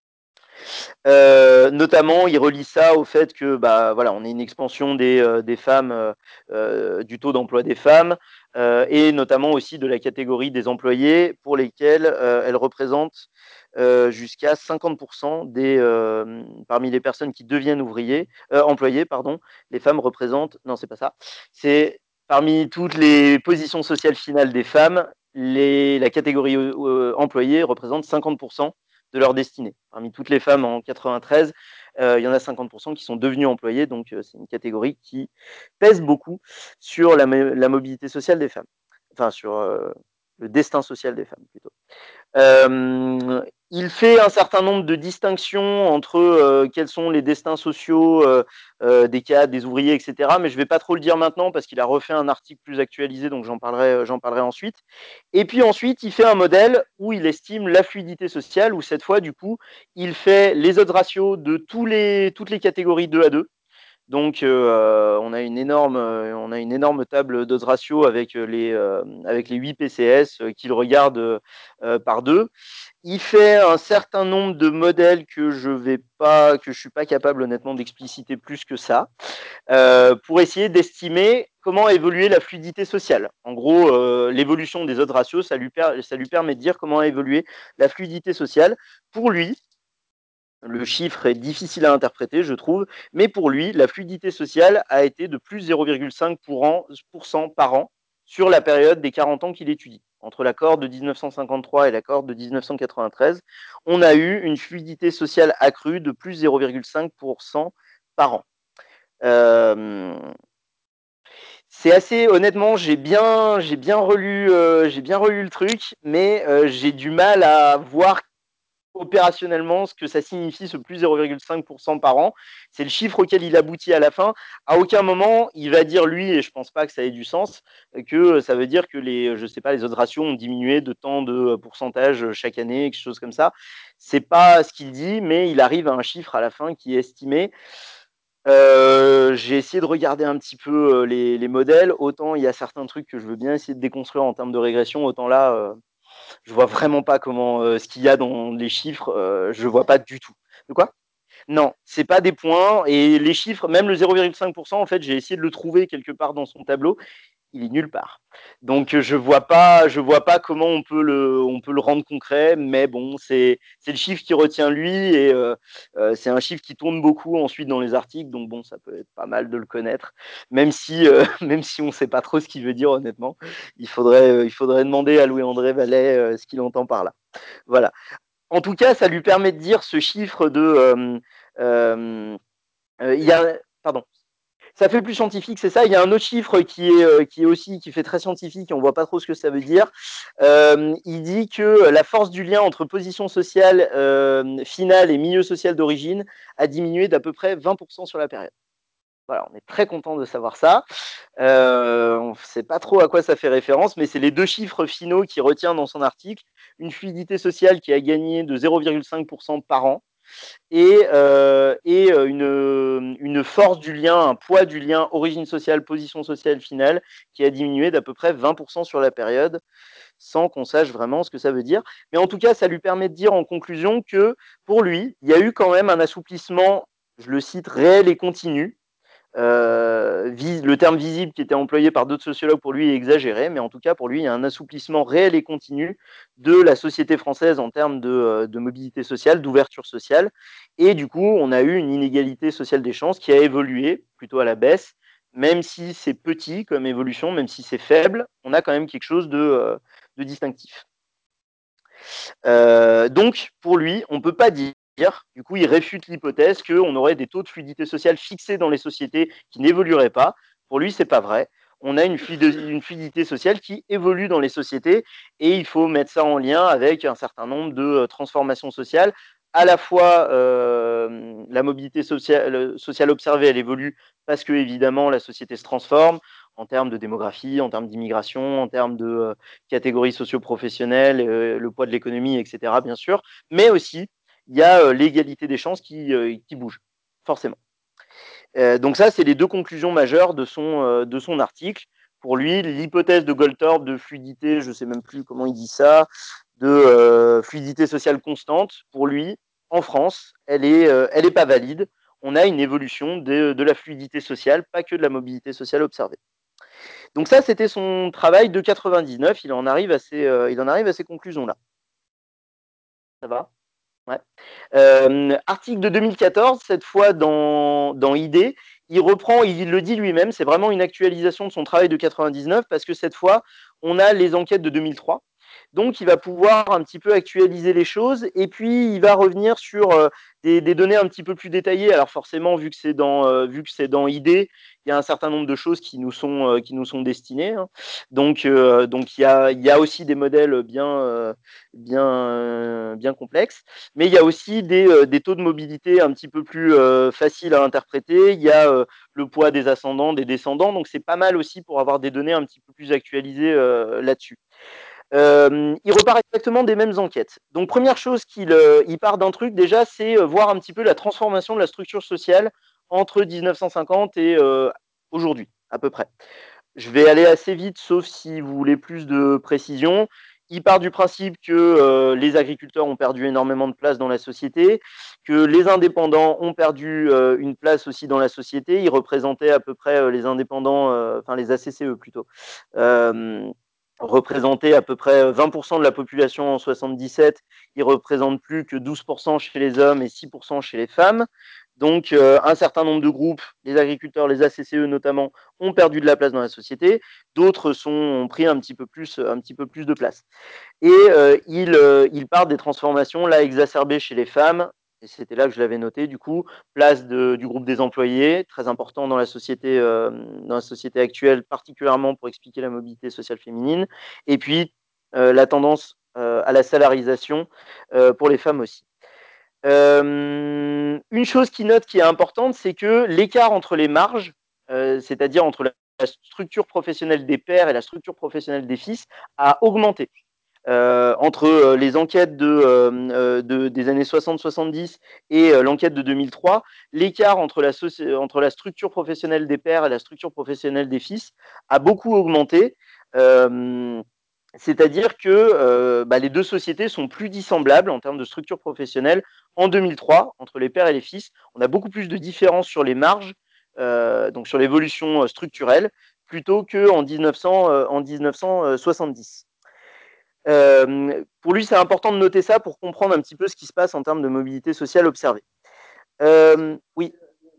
Notamment, il relie ça au fait que, bah, voilà, on a une expansion des femmes, du taux d'emploi des femmes, et notamment aussi de la catégorie des employés pour lesquels elles représentent jusqu'à 50% parmi les personnes qui deviennent employés, pardon, les femmes représentent, non, c'est pas ça, c'est parmi toutes les positions sociales finales des femmes, la catégorie employée représente 50% de leur destinée. Parmi toutes les femmes en 93, il y en a 50% qui sont devenus employés, donc c'est une catégorie qui pèse beaucoup sur la mobilité sociale des femmes, enfin sur le destin social des femmes plutôt. Il fait un certain nombre de distinctions entre quels sont les destins sociaux des cadres, des ouvriers, etc. Mais je ne vais pas trop le dire maintenant parce qu'il a refait un article plus actualisé, donc j'en parlerai ensuite. Et puis ensuite, il fait un modèle où il estime la fluidité sociale, où cette fois, du coup, il fait les odds ratios de toutes les catégories 2 à 2. Donc, on a une énorme table d'odds ratio avec les 8 PCS qu'il regarde par deux. Il fait un certain nombre de modèles que je suis pas capable honnêtement d'expliciter plus que ça, pour essayer d'estimer comment évoluer la fluidité sociale. En gros, l'évolution des odds ratios, ça lui permet de dire comment évoluer la fluidité sociale. Pour lui, le chiffre est difficile à interpréter, je trouve, mais pour lui, la fluidité sociale a été de plus 0,5% par an sur la période des 40 ans qu'il étudie. Entre l'accord de 1953 et l'accord de 1993, on a eu une fluidité sociale accrue de plus 0,5% par an. C'est assez, honnêtement, j'ai bien relu le truc, mais j'ai du mal à voir opérationnellement ce que ça signifie ce plus 0,5% par an. C'est le chiffre auquel il aboutit à la fin. À aucun moment, il va dire lui, et je pense pas que ça ait du sens, que ça veut dire que je sais pas, les autres ratios ont diminué de tant de pourcentage chaque année, quelque chose comme ça. C'est pas ce qu'il dit, mais il arrive à un chiffre à la fin qui est estimé. J'ai essayé de regarder un petit peu les modèles. Autant il y a certains trucs que je veux bien essayer de déconstruire en termes de régression, autant là, je vois vraiment pas comment ce qu'il y a dans les chiffres, je vois pas du tout. De quoi? Non, c'est pas des points et les chiffres, même le 0,5%, en fait, j'ai essayé de le trouver quelque part dans son tableau, il est nulle part. Donc je vois pas comment on peut le rendre concret, mais bon, c'est le chiffre qui retient lui et c'est un chiffre qui tourne beaucoup ensuite dans les articles, donc bon, ça peut être pas mal de le connaître, même si même si on sait pas trop ce qu'il veut dire honnêtement. Il faudrait demander à Louis-André Vallet ce qu'il entend par là. Voilà. En tout cas, ça lui permet de dire ce chiffre de euh, il y a pardon, ça fait plus scientifique, c'est ça. Il y a un autre chiffre qui est aussi qui fait très scientifique et on voit pas trop ce que ça veut dire. Il dit que la force du lien entre position sociale finale et milieu social d'origine a diminué d'à peu près 20% sur la période. Voilà, on est très content de savoir ça. On ne sait pas trop à quoi ça fait référence, mais c'est les deux chiffres finaux qu'il retient dans son article. Une fluidité sociale qui a gagné de 0,5% par an et une force du lien, un poids du lien origine sociale, position sociale finale qui a diminué d'à peu près 20% sur la période, sans qu'on sache vraiment ce que ça veut dire. Mais en tout cas, ça lui permet de dire en conclusion que pour lui, il y a eu quand même un assouplissement, je le cite, réel et continu. Le terme visible qui était employé par d'autres sociologues pour lui est exagéré, mais en tout cas pour lui, il y a un assouplissement réel et continu de la société française en termes de mobilité sociale, d'ouverture sociale. Et du coup, on a eu une inégalité sociale des chances qui a évolué plutôt à la baisse, même si c'est petit comme évolution, même si c'est faible, on a quand même quelque chose de distinctif. Donc, pour lui, on ne peut pas dire, du coup, il réfute l'hypothèse qu'on aurait des taux de fluidité sociale fixés dans les sociétés qui n'évolueraient pas. Pour lui, c'est pas vrai. On a une fluidité sociale qui évolue dans les sociétés et il faut mettre ça en lien avec un certain nombre de transformations sociales. À la fois, la mobilité sociale observée, elle évolue parce que, évidemment, la société se transforme en termes de démographie, en termes d'immigration, en termes de catégories socio-professionnelles, le poids de l'économie, etc., bien sûr, mais aussi, il y a l'égalité des chances qui bouge, forcément. Donc ça, c'est les deux conclusions majeures de son article. Pour lui, l'hypothèse de Goldthorpe de fluidité, je ne sais même plus comment il dit ça, de fluidité sociale constante, pour lui, en France, elle est pas valide. On a une évolution de la fluidité sociale, pas que de la mobilité sociale observée. Donc ça, c'était son travail de 99. Il en arrive à ces conclusions-là. Ça va? Ouais. Article de 2014, cette fois dans ID, il reprend, il le dit lui-même, c'est vraiment une actualisation de son travail de 99 parce que cette fois, on a les enquêtes de 2003. Donc, il va pouvoir un petit peu actualiser les choses et puis il va revenir sur des données un petit peu plus détaillées. Alors forcément, vu que c'est dans ID, il y a un certain nombre de choses qui nous sont destinées, hein. Donc il y a aussi des modèles bien complexes, mais il y a aussi des taux de mobilité un petit peu plus faciles à interpréter. Il y a le poids des ascendants, des descendants, donc c'est pas mal aussi pour avoir des données un petit peu plus actualisées là-dessus. Il repart exactement des mêmes enquêtes. Donc première chose il part d'un truc déjà, c'est voir un petit peu la transformation de la structure sociale entre 1950 et aujourd'hui, à peu près. Je vais aller assez vite, sauf si vous voulez plus de précision. Il part du principe que les agriculteurs ont perdu énormément de place dans la société, que les indépendants ont perdu une place aussi dans la société. Ils représentaient à peu près les indépendants, enfin les ACCE plutôt, euh, représentaient à peu près 20% de la population en 77. Ils représentent plus que 12% chez les hommes et 6% chez les femmes. Donc un certain nombre de groupes, les agriculteurs, les ACCE notamment, ont perdu de la place dans la société, d'autres ont pris un petit peu plus de place. Et il part des transformations là exacerbées chez les femmes, et c'était là que je l'avais noté du coup, place du groupe des employés, très important dans la société actuelle, particulièrement pour expliquer la mobilité sociale féminine, et puis la tendance à la salarisation pour les femmes aussi. Une chose qu'il note qui est importante, c'est que l'écart entre les marges, c'est-à-dire entre la structure professionnelle des pères et la structure professionnelle des fils, a augmenté. Entre les enquêtes des années 60-70 et l'enquête de 2003, l'écart entre la structure professionnelle des pères et la structure professionnelle des fils a beaucoup augmenté. Euh, C'est-à-dire que les deux sociétés sont plus dissemblables en termes de structure professionnelle en 2003 entre les pères et les fils. On a beaucoup plus de différences sur les marges, donc sur l'évolution structurelle, plutôt qu'en 1970. Pour lui, c'est important de noter ça pour comprendre un petit peu ce qui se passe en termes de mobilité sociale observée. Oui.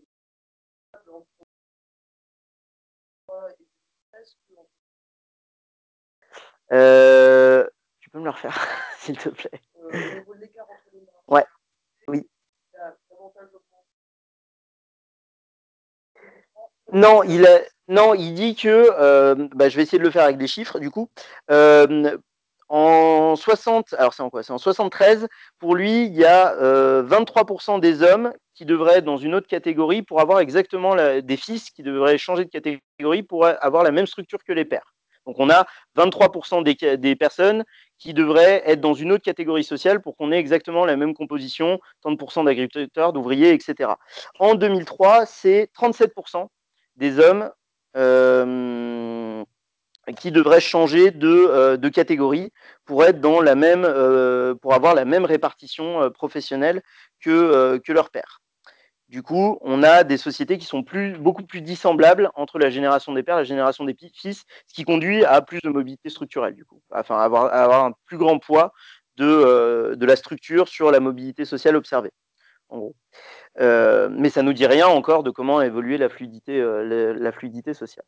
Tu peux me le refaire, s'il te plaît. Ouais, oui. Non, non, il dit que, je vais essayer de le faire avec des chiffres, du coup. Euh, En 60, alors c'est en quoi? C'est en 73, pour lui, il y a 23% des hommes qui devraient être dans une autre catégorie pour avoir exactement des fils qui devraient changer de catégorie pour avoir la même structure que les pères. Donc on a 23% des personnes qui devraient être dans une autre catégorie sociale pour qu'on ait exactement la même composition, 30% d'agriculteurs, d'ouvriers, etc. En 2003, c'est 37% des hommes qui devraient changer de catégorie pour être dans la même, pour avoir la même répartition professionnelle que leur père. Du coup, on a des sociétés qui sont beaucoup plus dissemblables entre la génération des pères et la génération des fils, ce qui conduit à plus de mobilité structurelle, du coup, enfin à avoir un plus grand poids de la structure sur la mobilité sociale observée, en gros. Mais ça ne nous dit rien encore de comment a évolué la fluidité sociale.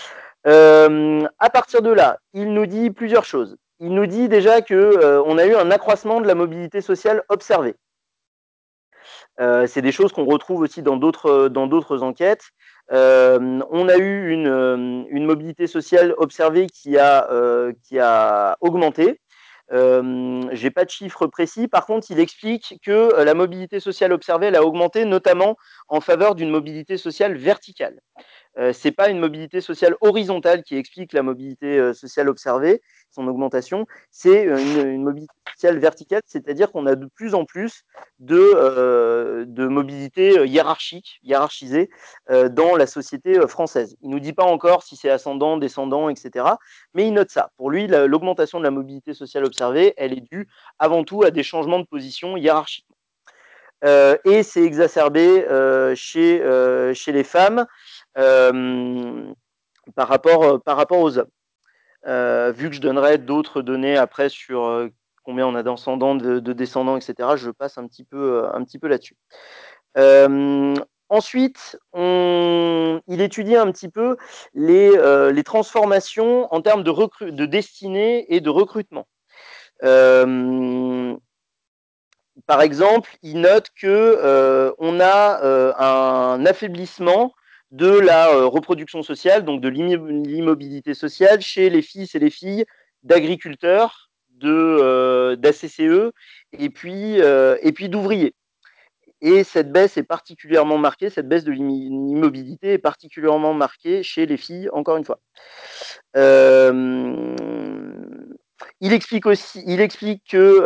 À partir de là, il nous dit plusieurs choses. Il nous dit déjà que on a eu un accroissement de la mobilité sociale observée. C'est des choses qu'on retrouve aussi dans d'autres enquêtes. On a eu une mobilité sociale observée qui a augmenté. J'ai pas de chiffres précis. Par contre, il explique que la mobilité sociale observée elle a augmenté notamment en faveur d'une mobilité sociale verticale. C'est pas une mobilité sociale horizontale qui explique la mobilité sociale observée, son augmentation, c'est une mobilité sociale verticale, c'est-à-dire qu'on a de plus en plus de mobilité hiérarchisée dans la société française. Il nous dit pas encore si c'est ascendant, descendant, etc. Mais il note ça. Pour lui, l'augmentation de la mobilité sociale observée, elle est due avant tout à des changements de position hiérarchiques. Et c'est exacerbé chez les femmes euh, par rapport aux hommes. Vu que je donnerai d'autres données après sur combien on a d'ascendants, de descendants, etc., je passe un petit peu là-dessus. Euh, Ensuite, il étudie un petit peu les transformations en termes de destinée et de recrutement. Par exemple, il note que on a un affaiblissement de la reproduction sociale, donc de l'immobilité sociale chez les fils et les filles d'agriculteurs, d'ACCE et puis d'ouvriers. Et cette baisse est particulièrement marquée, cette baisse de l'immobilité est particulièrement marquée chez les filles, encore une fois. Euh, il explique que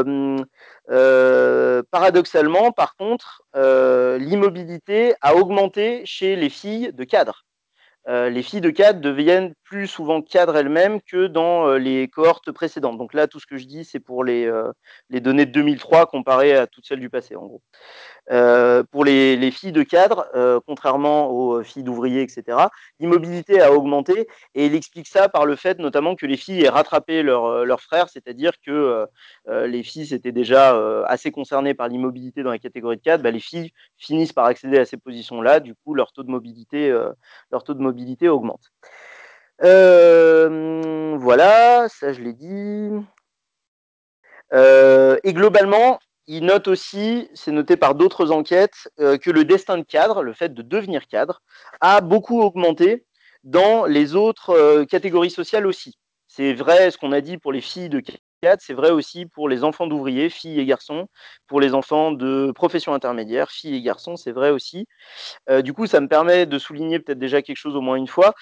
paradoxalement, par contre, l'immobilité a augmenté chez les filles de cadres. Les filles de cadres deviennent plus souvent cadres elles-mêmes que dans les cohortes précédentes. Donc là, tout ce que je dis, c'est pour les données de 2003 comparées à toutes celles du passé, en gros. Pour les filles de cadre, contrairement aux filles d'ouvriers, etc., l'immobilité a augmenté et il explique ça par le fait notamment que les filles aient rattrapé leurs frères, c'est-à-dire que les filles étaient déjà assez concernées par l'immobilité dans la catégorie de cadre, bah, les filles finissent par accéder à ces positions-là, du coup leur taux de mobilité augmente. Voilà, ça je l'ai dit. Et globalement, il note aussi, c'est noté par d'autres enquêtes, que le destin de cadre, le fait de devenir cadre, a beaucoup augmenté dans les autres catégories sociales aussi. C'est vrai ce qu'on a dit pour les filles de cadre, c'est vrai aussi pour les enfants d'ouvriers, filles et garçons, pour les enfants de professions intermédiaires, filles et garçons, c'est vrai aussi. Du coup, ça me permet de souligner peut-être déjà quelque chose au moins une fois.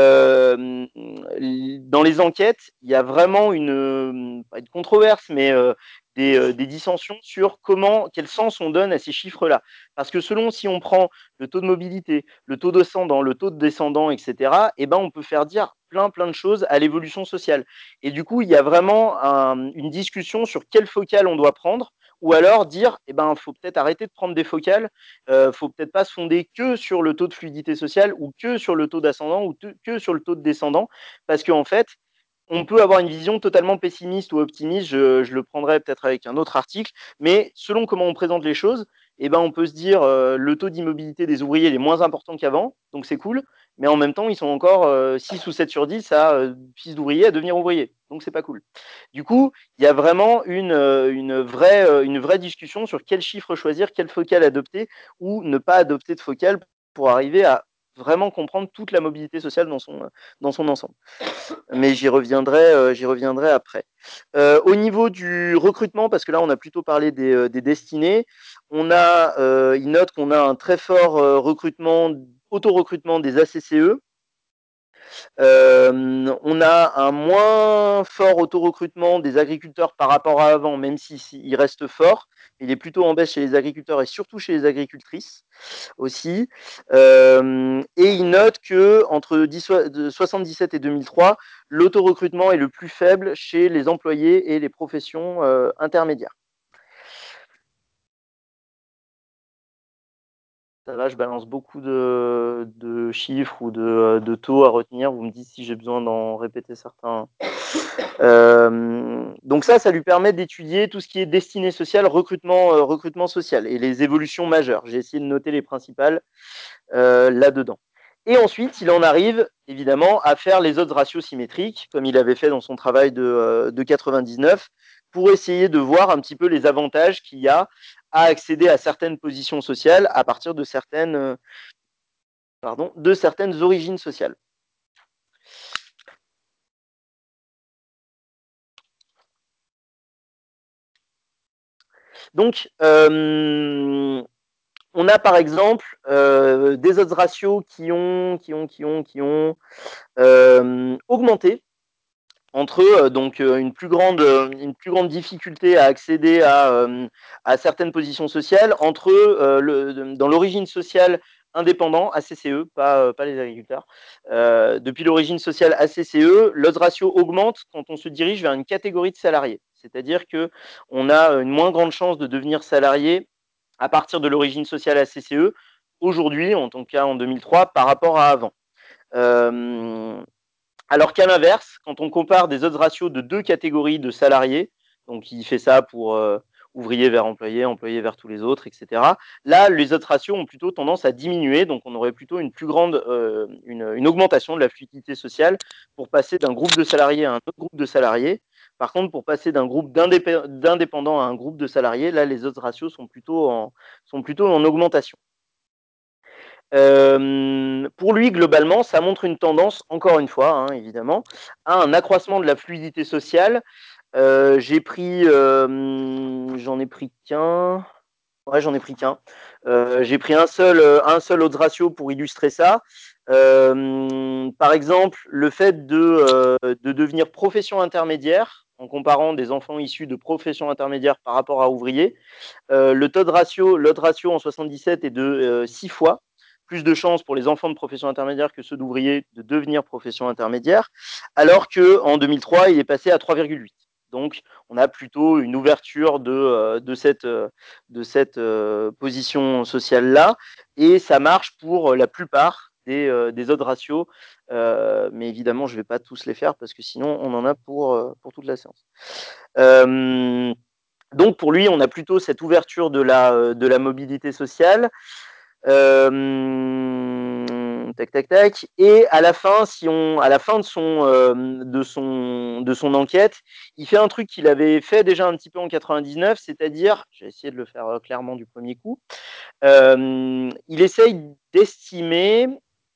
Dans les enquêtes, il y a vraiment pas une controverse, mais des dissensions sur quel sens on donne à ces chiffres-là. Parce que selon si on prend le taux de mobilité, le taux d'ascendant, le taux de descendant, etc., eh ben, on peut faire dire plein de choses à l'évolution sociale. Et du coup, il y a vraiment une discussion sur quelle focale on doit prendre, ou alors dire, eh ben, faut peut-être arrêter de prendre des focales, faut peut-être pas se fonder que sur le taux de fluidité sociale ou que sur le taux d'ascendant ou que sur le taux de descendant, parce qu'en fait, on peut avoir une vision totalement pessimiste ou optimiste, je le prendrai peut-être avec un autre article, mais selon comment on présente les choses, eh ben, on peut se dire le taux d'immobilité des ouvriers est moins important qu'avant, donc c'est cool, mais en même temps, ils sont encore 6 ou 7 sur 10 à fils d'ouvriers à devenir ouvriers, donc c'est pas cool. Du coup, il y a vraiment une vraie discussion sur quel chiffre choisir, quelle focale adopter ou ne pas adopter de focale pour arriver à vraiment comprendre toute la mobilité sociale dans son ensemble. Mais j'y reviendrai après. Au niveau du recrutement, parce que là on a plutôt parlé des destinées, il note qu'on a un très fort auto-recrutement des ACCE. On a un moins fort auto-recrutement des agriculteurs par rapport à avant, même il reste fort. Il est plutôt en baisse chez les agriculteurs et surtout chez les agricultrices aussi. Et il note que entre 77 et 2003, l'auto-recrutement est le plus faible chez les employés et les professions intermédiaires. Ça va, je balance beaucoup de chiffres ou de taux à retenir. Vous me dites si j'ai besoin d'en répéter certains. Donc ça lui permet d'étudier tout ce qui est destinée sociale, recrutement social et les évolutions majeures. J'ai essayé de noter les principales là-dedans. Et ensuite, il en arrive évidemment à faire les autres ratios symétriques, comme il avait fait dans son travail de 99, pour essayer de voir un petit peu les avantages qu'il y a à accéder à certaines positions sociales à partir de certaines origines sociales. Donc, on a par exemple des autres ratios qui ont augmenté entre donc une plus grande difficulté à accéder à certaines positions sociales entre dans l'origine sociale indépendant, ACCE, pas les agriculteurs. Depuis l'origine sociale ACCE, l'autre ratio augmente quand on se dirige vers une catégorie de salariés. C'est-à-dire que on a une moins grande chance de devenir salarié à partir de l'origine sociale ACCE aujourd'hui, en tout cas en 2003, par rapport à avant. Alors qu'à l'inverse, quand on compare des autres ratios de deux catégories de salariés, donc il fait ça pour ouvrier vers employé, employé vers tous les autres, etc. Là, les autres ratios ont plutôt tendance à diminuer, donc on aurait plutôt une plus grande une augmentation de la fluidité sociale pour passer d'un groupe de salariés à un autre groupe de salariés. Par contre, pour passer d'un groupe d'indépendants à un groupe de salariés, là, les autres ratios sont plutôt en augmentation. Pour lui, globalement, ça montre une tendance, encore une fois, hein, évidemment, à un accroissement de la fluidité sociale. J'en ai pris qu'un. Ouais, j'en ai pris qu'un. J'ai pris un seul autre ratio pour illustrer ça. Par exemple, le fait de devenir profession intermédiaire, en comparant des enfants issus de professions intermédiaires par rapport à ouvriers, l'autre ratio en 77 est de 6 fois. Plus de chances pour les enfants de profession intermédiaire que ceux d'ouvriers de devenir profession intermédiaire, alors qu'en 2003, il est passé à 3,8. Donc, on a plutôt une ouverture de cette position sociale-là, et ça marche pour la plupart des autres ratios, mais évidemment, je ne vais pas tous les faire parce que sinon, on en a pour toute la séance. Donc, pour lui, on a plutôt cette ouverture de la mobilité sociale. Tac, tac, tac. Et à la fin, à la fin de son enquête, il fait un truc qu'il avait fait déjà un petit peu en 99, c'est-à-dire, j'ai essayé de le faire clairement du premier coup, il essaye d'estimer,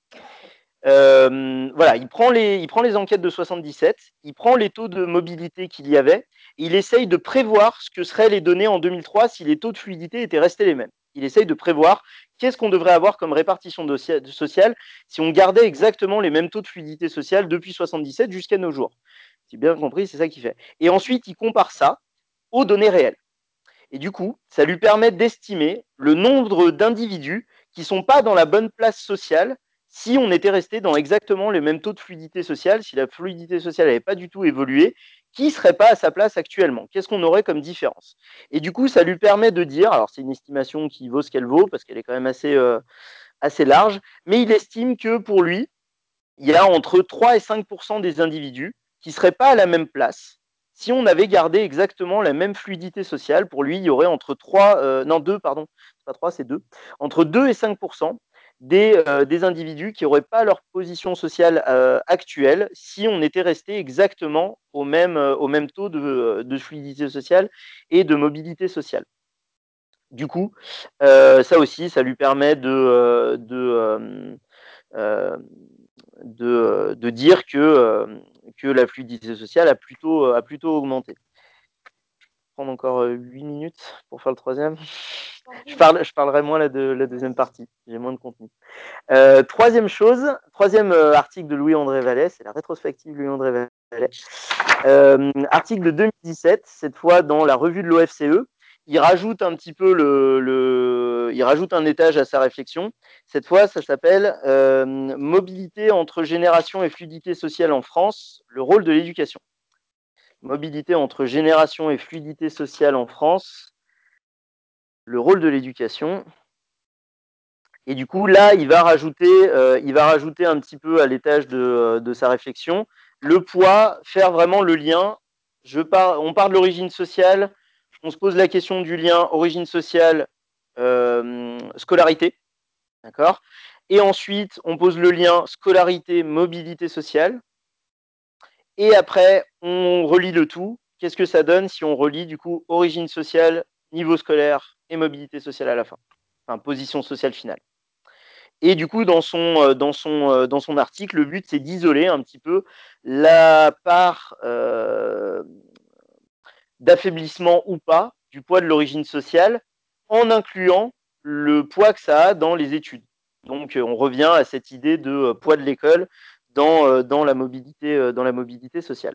voilà, il prend les enquêtes de 77, il prend les taux de mobilité qu'il y avait, et il essaye de prévoir ce que seraient les données en 2003 si les taux de fluidité étaient restés les mêmes. Il essaye de prévoir qu'est-ce qu'on devrait avoir comme répartition sociale si on gardait exactement les mêmes taux de fluidité sociale depuis 77 jusqu'à nos jours. Si bien compris, c'est ça qu'il fait. Et ensuite, il compare ça aux données réelles. Et du coup, ça lui permet d'estimer le nombre d'individus qui ne sont pas dans la bonne place sociale si on était resté dans exactement les mêmes taux de fluidité sociale, si la fluidité sociale n'avait pas du tout évolué, qui ne serait pas à sa place actuellement? Qu'est-ce qu'on aurait comme différence? Et du coup, ça lui permet de dire, alors c'est une estimation qui vaut ce qu'elle vaut, parce qu'elle est quand même assez large, mais il estime que pour lui, il y a entre 3 et 5% des individus qui ne seraient pas à la même place. Si on avait gardé exactement la même fluidité sociale, pour lui, il y aurait entre 2, pardon, c'est pas 3, c'est 2, entre 2 et 5% des individus qui n'auraient pas leur position sociale actuelle si on était resté exactement au même taux de fluidité sociale et de mobilité sociale. Du coup, ça aussi, ça lui permet de dire que la fluidité sociale a plutôt augmenté. Je vais prendre encore 8 minutes pour faire le troisième. Je parlerai moins de la deuxième partie, j'ai moins de contenu. Troisième article de Louis-André Vallet, c'est la rétrospective Louis-André Vallet. Article de 2017, cette fois dans la revue de l'OFCE. Il rajoute un petit peu il rajoute un étage à sa réflexion. Cette fois, ça s'appelle Mobilité entre génération et fluidité sociale en France, le rôle de l'éducation. Mobilité entre génération et fluidité sociale en France, le rôle de l'éducation. Et du coup, là, il va rajouter un petit peu à l'étage de sa réflexion le poids, faire vraiment le lien. On parle de l'origine sociale, on se pose la question du lien origine sociale, scolarité, d'accord. Et ensuite, on pose le lien scolarité, mobilité sociale. Et après, on relie le tout. Qu'est-ce que ça donne si on relie du coup origine sociale, niveau scolaire et mobilité sociale à la fin? Enfin, position sociale finale. Et du coup, dans son article, le but, c'est d'isoler un petit peu la part d'affaiblissement ou pas du poids de l'origine sociale en incluant le poids que ça a dans les études. Donc, on revient à cette idée de poids de l'école dans la mobilité sociale.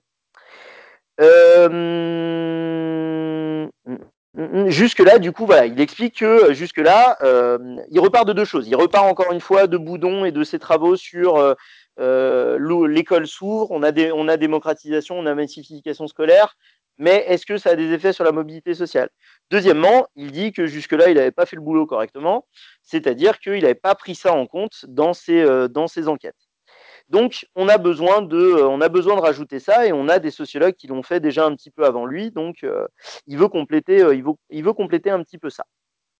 Jusque-là, du coup, voilà, il explique que jusque-là, il repart de deux choses. Il repart encore une fois de Boudon et de ses travaux sur l'école s'ouvre, on a démocratisation, on a massification scolaire, mais est-ce que ça a des effets sur la mobilité sociale? Deuxièmement, il dit que jusque-là, il n'avait pas fait le boulot correctement, c'est-à-dire qu'il n'avait pas pris ça en compte dans ses enquêtes. Donc, on a besoin de rajouter ça, et on a des sociologues qui l'ont fait déjà un petit peu avant lui. Donc, il veut compléter un petit peu ça.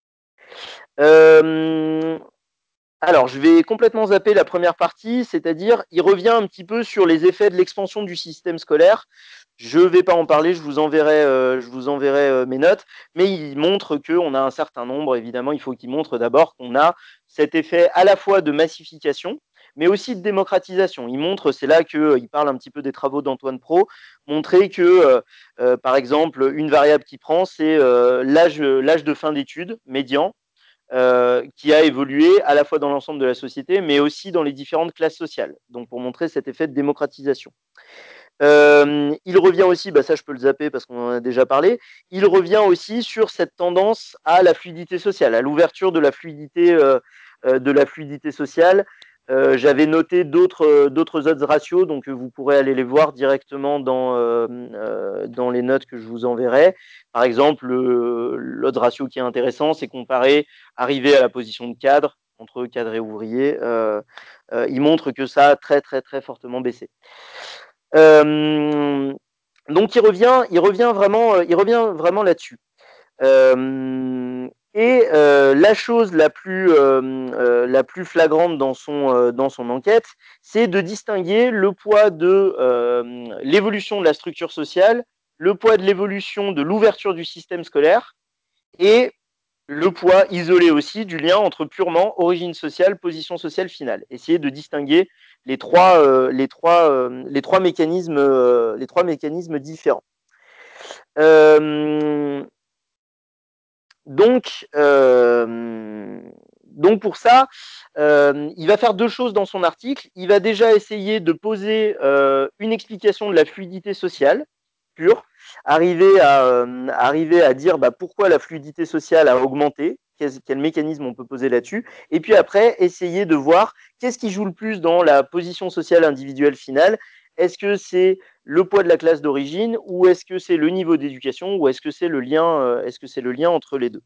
Alors, je vais complètement zapper la première partie, c'est-à-dire, il revient un petit peu sur les effets de l'expansion du système scolaire. Je ne vais pas en parler, je vous enverrai mes notes, mais il montre qu'on a un certain nombre, évidemment, il faut qu'il montre d'abord qu'on a cet effet à la fois de massification, mais aussi de démocratisation. Il montre, c'est là qu'il parle un petit peu des travaux d'Antoine Pro, montrer que, par exemple, une variable qu'il prend, c'est l'âge de fin d'études médian, qui a évolué à la fois dans l'ensemble de la société, mais aussi dans les différentes classes sociales. Donc, pour montrer cet effet de démocratisation. Il revient aussi, bah ça je peux le zapper parce qu'on en a déjà parlé, il revient aussi sur cette tendance à la fluidité sociale, à l'ouverture de la fluidité sociale. J'avais noté d'autres odds ratios, donc vous pourrez aller les voir directement dans les notes que je vous enverrai. Par exemple, l'odd ratio qui est intéressant, c'est comparer arriver à la position de cadre, entre cadre et ouvrier. Il montre que ça a très très très fortement baissé. Donc il revient vraiment là-dessus. La chose la plus flagrante dans son enquête, c'est de distinguer le poids de l'évolution de la structure sociale, le poids de l'évolution de l'ouverture du système scolaire et le poids isolé aussi du lien entre purement origine sociale, position sociale finale. Essayer de distinguer les trois mécanismes différents. Euh, donc, euh, donc pour ça, il va faire deux choses dans son article. Il va déjà essayer de poser une explication de la fluidité sociale pure, arriver à dire pourquoi la fluidité sociale a augmenté, quel mécanisme on peut poser là-dessus, et puis après essayer de voir qu'est-ce qui joue le plus dans la position sociale individuelle finale. Est-ce que c'est le poids de la classe d'origine ou est-ce que c'est le niveau d'éducation ou est-ce que c'est le lien entre les deux.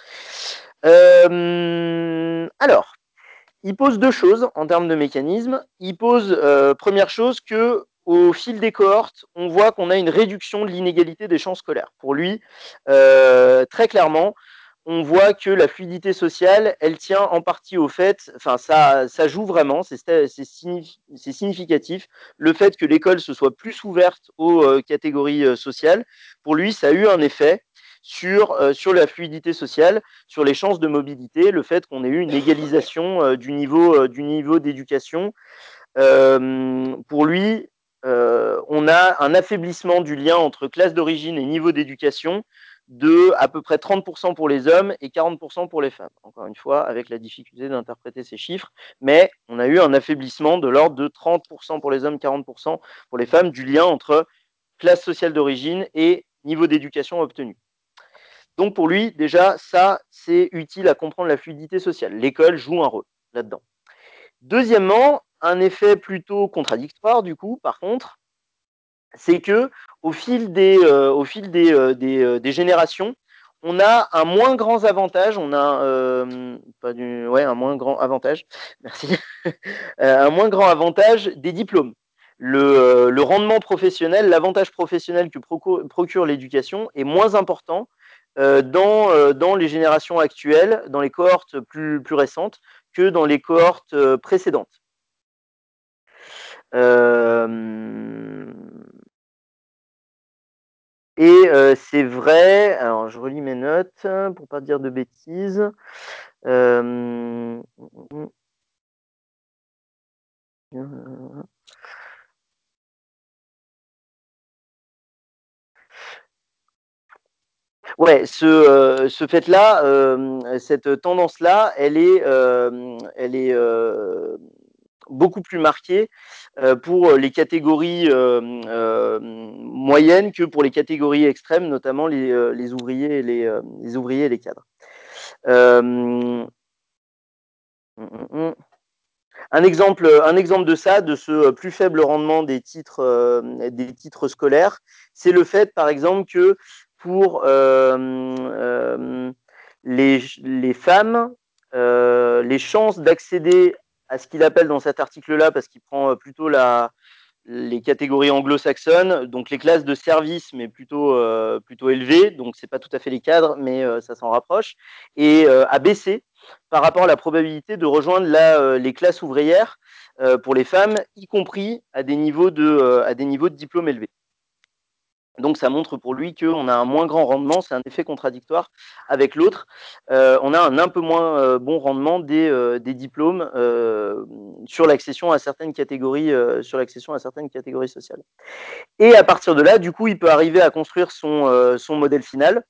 Alors, il pose deux choses en termes de mécanisme. Il pose, première chose, que au fil des cohortes, on voit qu'on a une réduction de l'inégalité des chances scolaires. Pour lui, très clairement, on voit que la fluidité sociale, elle tient en partie au fait, enfin ça joue vraiment, c'est significatif, le fait que l'école se soit plus ouverte aux catégories sociales. Pour lui, ça a eu un effet sur la fluidité sociale, sur les chances de mobilité, le fait qu'on ait eu une égalisation du niveau d'éducation. Pour lui, on a un affaiblissement du lien entre classe d'origine et niveau d'éducation de à peu près 30% pour les hommes et 40% pour les femmes. Encore une fois, avec la difficulté d'interpréter ces chiffres, mais on a eu un affaiblissement de l'ordre de 30% pour les hommes, 40% pour les femmes, du lien entre classe sociale d'origine et niveau d'éducation obtenu. Donc pour lui, déjà, ça, c'est utile à comprendre la fluidité sociale. L'école joue un rôle là-dedans. Deuxièmement, un effet plutôt contradictoire, du coup, par contre, c'est que au fil des générations, on a un moins grand avantage, un moins grand avantage, merci, un moins grand avantage des diplômes. Le rendement professionnel, l'avantage professionnel que procure l'éducation est moins important dans les générations actuelles, dans les cohortes plus récentes, que dans les cohortes précédentes. Euh, c'est vrai, alors je relis mes notes pour pas dire de bêtises. Euh, Ouais, ce fait-là, cette tendance-là, elle est beaucoup plus marquée pour les catégories moyennes que pour les catégories extrêmes, notamment les ouvriers les ouvriers et les cadres. Euh, un exemple de ça, de ce plus faible rendement des titres scolaires, c'est le fait, par exemple, que pour les femmes, les chances d'accéder à ce qu'il appelle dans cet article-là, parce qu'il prend plutôt les catégories anglo-saxonnes, donc les classes de service, mais plutôt élevées, donc c'est pas tout à fait les cadres, mais ça s'en rapproche, et a baissé par rapport à la probabilité de rejoindre les classes ouvrières pour les femmes, y compris à des niveaux de diplôme élevés. Donc, ça montre pour lui qu'on a un moins grand rendement, c'est un effet contradictoire avec l'autre. On a un peu moins bon rendement des diplômes sur l'accession à certaines catégories, sociales. Et à partir de là, du coup, il peut arriver à construire son modèle final.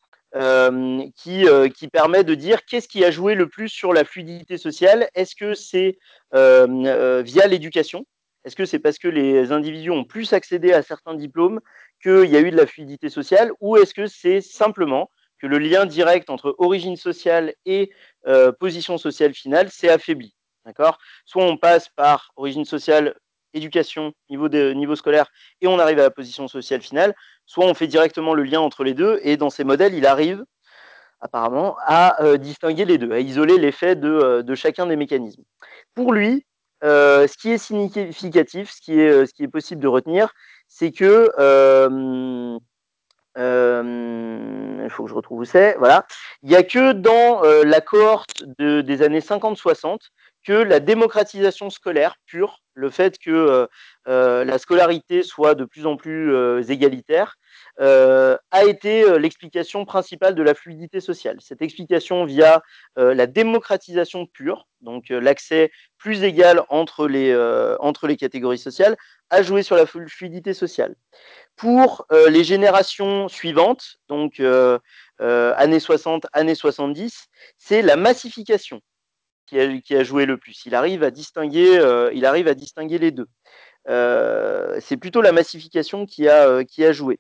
Qui permet de dire qu'est-ce qui a joué le plus sur la fluidité sociale. Est-ce que c'est via l'éducation? Est-ce que c'est parce que les individus ont plus accédé à certains diplômes qu'il y a eu de la fluidité sociale? Ou est-ce que c'est simplement que le lien direct entre origine sociale et position sociale finale s'est affaibli? D'accord? Soit on passe par origine sociale, éducation, niveau scolaire, et on arrive à la position sociale finale, soit on fait directement le lien entre les deux, et dans ces modèles, il arrive apparemment à distinguer les deux, à isoler l'effet de chacun des mécanismes. Pour lui, ce qui est significatif, ce qui est possible de retenir, c'est que il faut que je retrouve où c'est, voilà. Il n'y a que dans la cohorte des années 50-60 que la démocratisation scolaire pure, le fait que la scolarité soit de plus en plus égalitaire, a été l'explication principale de la fluidité sociale. Cette explication via la démocratisation pure, donc l'accès plus égal entre les catégories sociales, a joué sur la fluidité sociale. Pour les générations suivantes, donc années 60, années 70, c'est la massification qui a joué le plus. Il arrive à distinguer les deux. C'est plutôt la massification qui a joué.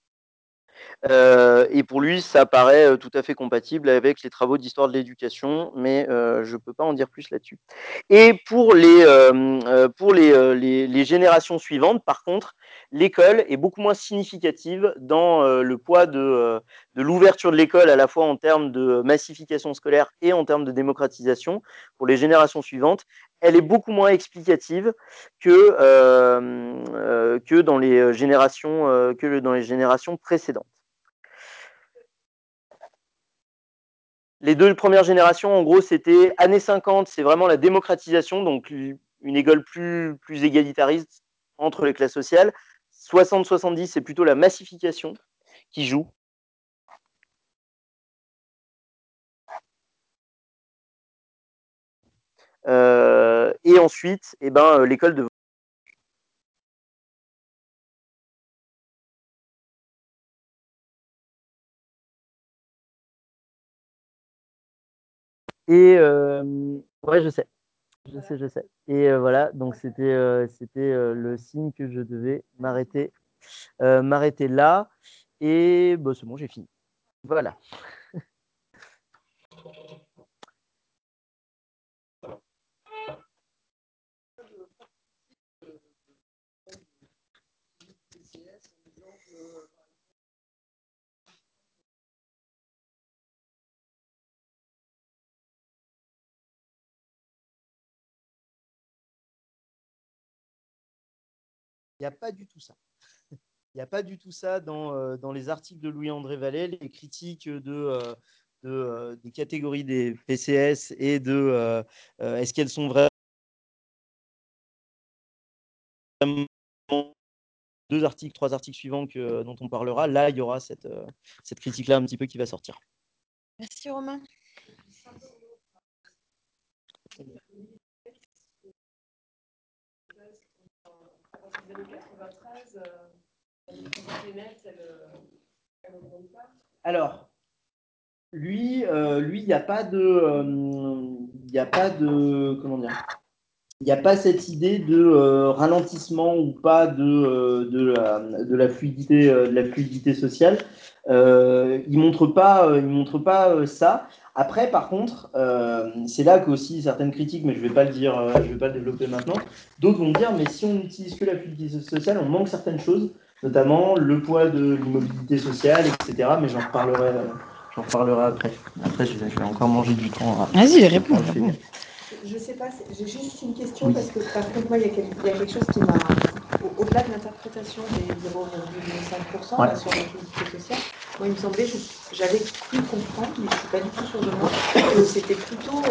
Et pour lui, ça paraît tout à fait compatible avec les travaux d'histoire de l'éducation, mais je ne peux pas en dire plus là-dessus. Et pour les générations suivantes, par contre, l'école est beaucoup moins significative dans le poids de l'ouverture de l'école, à la fois en termes de massification scolaire et en termes de démocratisation. Pour les générations suivantes, elle est beaucoup moins explicative que dans les générations précédentes. Les deux premières générations, en gros, c'était années 50, c'est vraiment la démocratisation, donc une école plus égalitariste entre les classes sociales. 60-70, c'est plutôt la massification qui joue. Et ensuite, l'école de... Et ouais, je sais. Je sais. Et voilà, donc c'était le signe que je devais m'arrêter là. Et bah, c'est bon, j'ai fini. Voilà. Il n'y a pas du tout ça. Il n'y a pas du tout ça dans les articles de Louis-André Vallée, les critiques des catégories des PCS et est-ce qu'elles sont vraiment deux articles, trois articles suivants dont on parlera. Là, il y aura cette critique-là un petit peu qui va sortir. Merci Romain. Alors, lui, il n'y a pas de, comment dire, il n'y a pas cette idée de ralentissement ou pas de la fluidité sociale. Il montre pas ça. Après, par contre, c'est là qu'aussi certaines critiques, mais je vais pas le dire, je vais pas le développer maintenant. D'autres vont dire, mais si on n'utilise que la fluidité sociale, on manque certaines choses, notamment le poids de l'immobilité sociale, etc. Mais j'en reparlerai après. Après, je vais encore manger du temps. Vas-y, réponds. Je sais pas, j'ai juste une question parce que par contre, moi, il y a quelque chose qui m'a, au-delà de l'interprétation des 0,5% Ouais. sur la fluidité sociale, moi, il me semblait, j'avais cru comprendre, mais je ne suis pas du tout sûre de moi, que c'était plutôt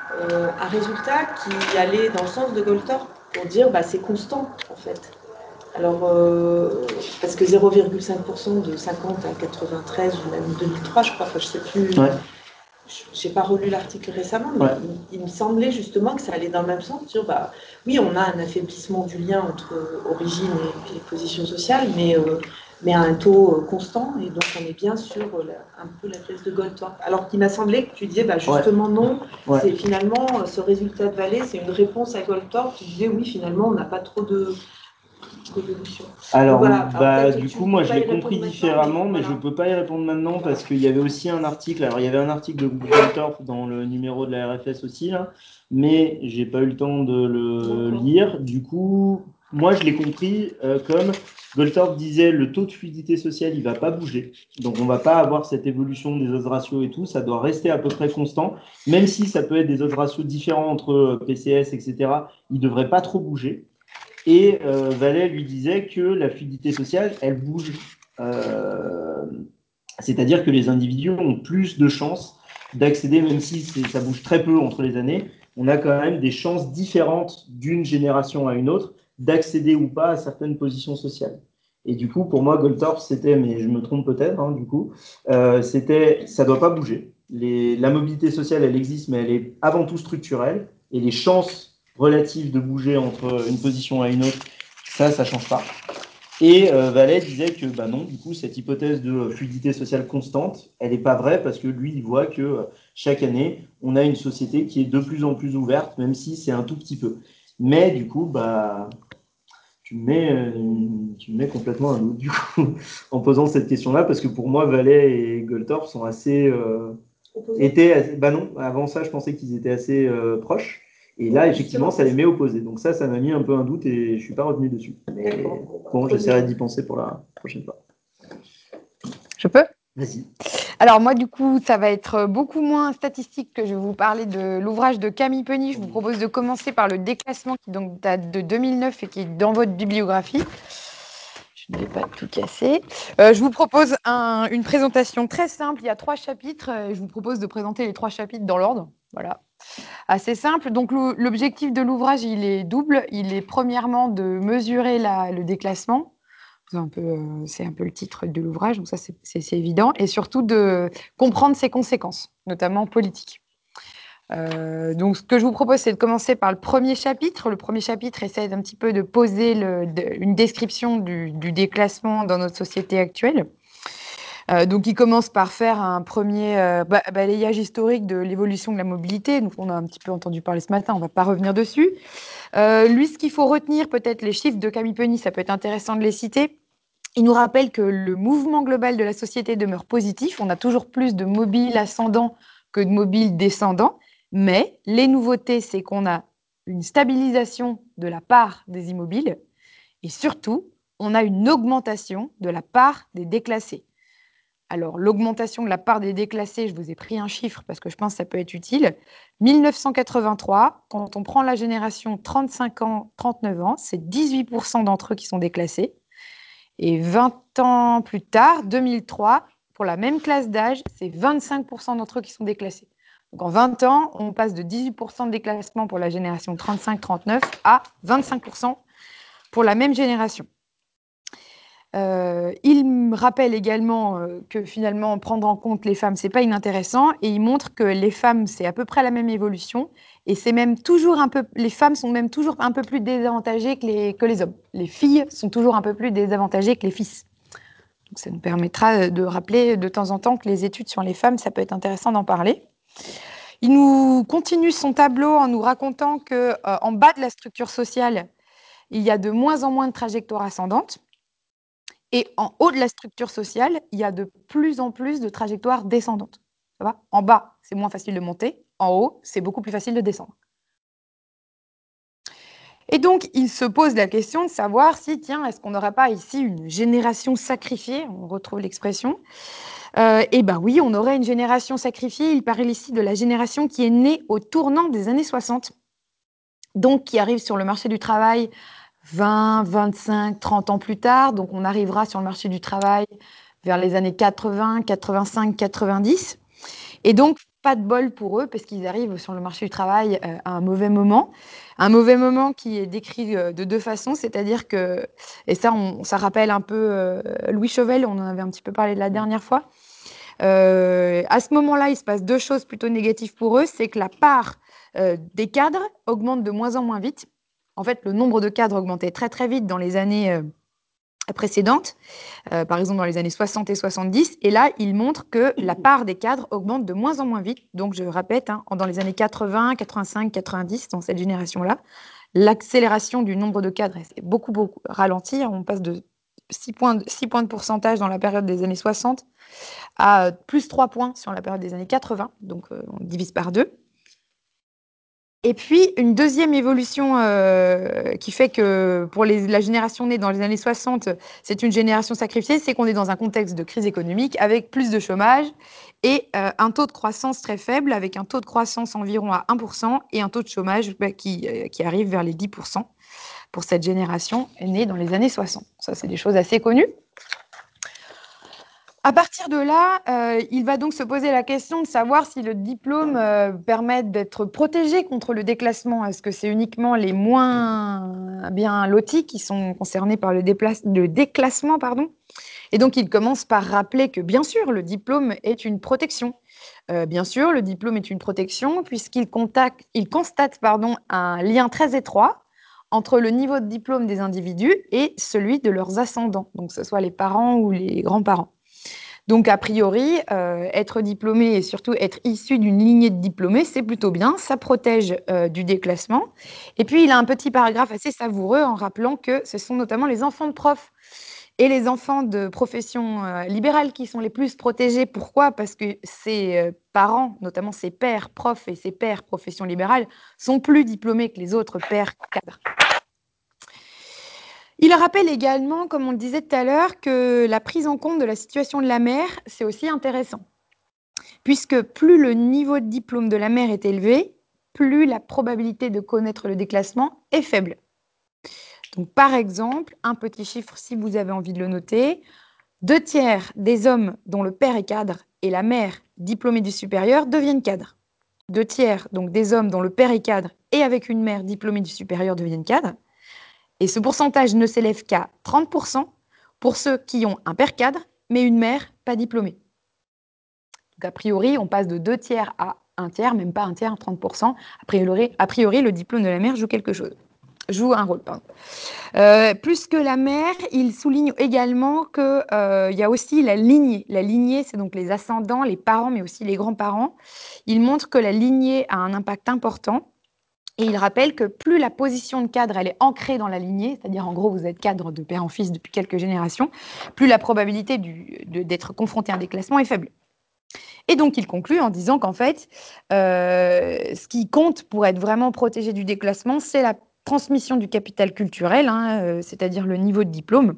un résultat qui allait dans le sens de Goldthorpe pour dire c'est constant en fait. Alors, parce que 0,5% de 50 à 93 ou même 2003, je crois, enfin, je ne sais plus. Ouais. Je n'ai pas relu l'article récemment, mais il me semblait justement que ça allait dans le même sens. Dire, bah, oui, on a un affaiblissement du lien entre origine et position sociale, mais à un taux constant, et donc on est bien sur un peu la thèse de Goldthorpe. Alors qu'il m'a semblé que tu disais, bah, justement non, c'est finalement ce résultat de Vallée, c'est une réponse à Goldthorpe. Tu disais, oui, finalement, on n'a pas trop d'évolution. Alors, bah, du coup, moi, je l'ai compris différemment, mais je ne peux pas y répondre maintenant parce qu'il y avait aussi un article. Alors, il y avait un article de Goldthorpe dans le numéro de la RFS aussi, là, mais j'ai pas eu le temps de le lire. Du coup, moi, je l'ai compris comme Goldthorpe disait, le taux de fluidité sociale, il va pas bouger. Donc, on va pas avoir cette évolution des odds ratios et tout. Ça doit rester à peu près constant, même si ça peut être des odds ratios différents entre PCS, etc. Il devrait pas trop bouger. Et Vallée lui disait que la fluidité sociale, elle bouge. C'est-à-dire que les individus ont plus de chances d'accéder, même si ça bouge très peu entre les années, on a quand même des chances différentes d'une génération à une autre d'accéder ou pas à certaines positions sociales. Et du coup, pour moi, Goldthorpe, c'était, mais je me trompe peut-être, hein, du coup, c'était, ça ne doit pas bouger. La mobilité sociale, elle existe, mais elle est avant tout structurelle. Et les chances relatives de bouger entre une position à une autre, ça ne change pas. Et Vallée disait que bah non, du coup, cette hypothèse de fluidité sociale constante, elle n'est pas vraie parce que lui, il voit que chaque année, on a une société qui est de plus en plus ouverte, même si c'est un tout petit peu. Mais du coup, bah, tu me mets complètement un doute, du coup, en posant cette question-là, parce que pour moi, Vallée et Goldthorpe sont assez... bah non, avant ça, je pensais qu'ils étaient assez proches. Et là, effectivement, ça les met opposés. Donc ça m'a mis un peu un doute et je ne suis pas revenu dessus. Mais bon, j'essaierai d'y penser pour la prochaine fois. Je peux ? Vas-y. Alors moi, du coup, ça va être beaucoup moins statistique que je vais vous parler de l'ouvrage de Camille Penny. Je vous propose de commencer par le déclassement qui donc date de 2009 et qui est dans votre bibliographie. Je ne vais pas tout casser. Je vous propose une présentation très simple. Il y a 3 chapitres. Et je vous propose de présenter les 3 chapitres dans l'ordre. Voilà. Assez simple. Donc l'objectif de l'ouvrage, il est double. Il est premièrement de mesurer le déclassement. C'est un peu le titre de l'ouvrage, donc ça c'est évident. Et surtout de comprendre ses conséquences, notamment politiques. Donc ce que je vous propose, c'est de commencer par le premier chapitre. Le premier chapitre essaie d'un petit peu de poser une description du déclassement dans notre société actuelle. Donc, il commence par faire un premier balayage historique de l'évolution de la mobilité. Donc, on a un petit peu entendu parler ce matin, on ne va pas revenir dessus. Lui, ce qu'il faut retenir, peut-être les chiffres de Camille Penny, ça peut être intéressant de les citer. Il nous rappelle que le mouvement global de la société demeure positif. On a toujours plus de mobiles ascendants que de mobiles descendants. Mais les nouveautés, c'est qu'on a une stabilisation de la part des immobiles et surtout, on a une augmentation de la part des déclassés. Alors, l'augmentation de la part des déclassés, je vous ai pris un chiffre parce que je pense que ça peut être utile. 1983, quand on prend la génération 35 ans, 39 ans, c'est 18% d'entre eux qui sont déclassés. Et 20 ans plus tard, 2003, pour la même classe d'âge, c'est 25% d'entre eux qui sont déclassés. Donc en 20 ans, on passe de 18% de déclassement pour la génération 35-39 à 25% pour la même génération. Il me rappelle également que finalement, prendre en compte les femmes, c'est pas inintéressant, et il montre que les femmes, c'est à peu près la même évolution, et c'est même toujours les femmes sont même toujours un peu plus désavantagées que les hommes. Les filles sont toujours un peu plus désavantagées que les fils. Donc ça nous permettra de rappeler de temps en temps que les études sur les femmes, ça peut être intéressant d'en parler. Il nous continue son tableau en nous racontant que en bas de la structure sociale, il y a de moins en moins de trajectoires ascendantes. Et en haut de la structure sociale, il y a de plus en plus de trajectoires descendantes. Ça va ? En bas, c'est moins facile de monter. En haut, c'est beaucoup plus facile de descendre. Et donc, il se pose la question de savoir si, tiens, est-ce qu'on n'aurait pas ici une génération sacrifiée ? On retrouve l'expression. Eh bien oui, on aurait une génération sacrifiée. Il parle ici de la génération qui est née au tournant des années 60. Donc, qui arrive sur le marché du travail 20, 25, 30 ans plus tard. Donc, on arrivera sur le marché du travail vers les années 80, 85, 90. Et donc, pas de bol pour eux parce qu'ils arrivent sur le marché du travail à un mauvais moment. Un mauvais moment qui est décrit de deux façons, c'est-à-dire que, et ça, ça rappelle un peu Louis Chauvel, on en avait un petit peu parlé de la dernière fois. À ce moment-là, il se passe deux choses plutôt négatives pour eux, c'est que la part des cadres augmente de moins en moins vite. En fait, le nombre de cadres augmentait très très vite dans les années précédentes, par exemple dans les années 60 et 70. Et là, il montre que la part des cadres augmente de moins en moins vite. Donc, je répète, hein, dans les années 80, 85, 90, dans cette génération-là, l'accélération du nombre de cadres est beaucoup, beaucoup ralentie. On passe de 6 points de pourcentage dans la période des années 60 à plus 3 points sur la période des années 80. Donc, on divise par deux. Et puis, une deuxième évolution qui fait que pour la génération née dans les années 60, c'est une génération sacrifiée, c'est qu'on est dans un contexte de crise économique avec plus de chômage et un taux de croissance très faible, avec un taux de croissance environ à 1% et un taux de chômage qui arrive vers les 10% pour cette génération née dans les années 60. Ça, c'est des choses assez connues. À partir de là, il va donc se poser la question de savoir si le diplôme permet d'être protégé contre le déclassement. Est-ce que c'est uniquement les moins bien lotis qui sont concernés par le déclassement, pardon. Et donc, il commence par rappeler que, bien sûr, le diplôme est une protection. Bien sûr, le diplôme est une protection puisqu'il constate un lien très étroit entre le niveau de diplôme des individus et celui de leurs ascendants, donc que ce soit les parents ou les grands-parents. Donc, a priori, être diplômé et surtout être issu d'une lignée de diplômés, c'est plutôt bien. Ça protège du déclassement. Et puis, il a un petit paragraphe assez savoureux en rappelant que ce sont notamment les enfants de profs et les enfants de professions libérales qui sont les plus protégés. Pourquoi? Parce que ces parents, notamment ces pères profs et ces pères professions libérales, sont plus diplômés que les autres pères cadres. Il rappelle également, comme on le disait tout à l'heure, que la prise en compte de la situation de la mère, c'est aussi intéressant. Puisque plus le niveau de diplôme de la mère est élevé, plus la probabilité de connaître le déclassement est faible. Donc, par exemple, un petit chiffre si vous avez envie de le noter, 2/3 des hommes dont le père est cadre et la mère diplômée du supérieur deviennent cadres. 2/3 donc des hommes dont le père est cadre et avec une mère diplômée du supérieur deviennent cadres. Et ce pourcentage ne s'élève qu'à 30% pour ceux qui ont un père cadre, mais une mère pas diplômée. Donc, a priori, on passe de 2/3 à 1/3, même pas 1/3, 30%. A priori, le diplôme de la mère joue un rôle. Plus que la mère, il souligne également qu'il y a aussi la lignée. La lignée, c'est donc les ascendants, les parents, mais aussi les grands-parents. Il montre que la lignée a un impact important. Et il rappelle que plus la position de cadre elle est ancrée dans la lignée, c'est-à-dire en gros vous êtes cadre de père en fils depuis quelques générations, plus la probabilité d'être confronté à un déclassement est faible. Et donc il conclut en disant qu'en fait, ce qui compte pour être vraiment protégé du déclassement, c'est la transmission du capital culturel, hein, c'est-à-dire le niveau de diplôme.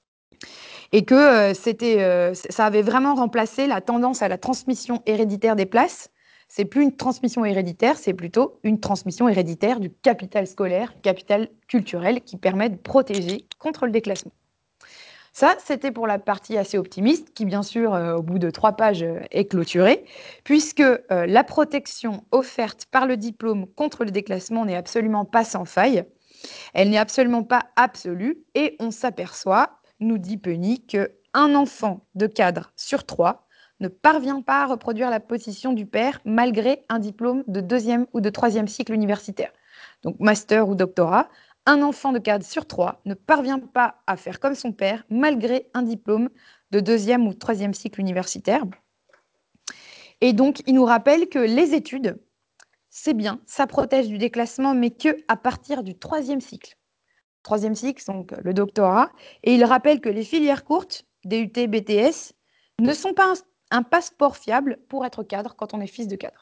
Et que ça avait vraiment remplacé la tendance à la transmission héréditaire des places. C'est plus une transmission héréditaire, c'est plutôt une transmission héréditaire du capital scolaire, capital culturel, qui permet de protéger contre le déclassement. Ça, c'était pour la partie assez optimiste, qui bien sûr, au bout de 3 pages, est clôturée, puisque la protection offerte par le diplôme contre le déclassement n'est absolument pas sans faille. Elle n'est absolument pas absolue, et on s'aperçoit, nous dit Penny, qu'un enfant de cadre sur 3 ne parvient pas à reproduire la position du père malgré un diplôme de 2e ou de 3e cycle universitaire. Donc master ou doctorat, un enfant de cadre sur 3 ne parvient pas à faire comme son père malgré un diplôme de 2e ou 3e cycle universitaire. Et donc, il nous rappelle que les études, c'est bien, ça protège du déclassement, mais qu'à partir du 3e cycle. 3e cycle, donc le doctorat. Et il rappelle que les filières courtes, DUT, BTS, ne sont pas un passeport fiable pour être cadre quand on est fils de cadre.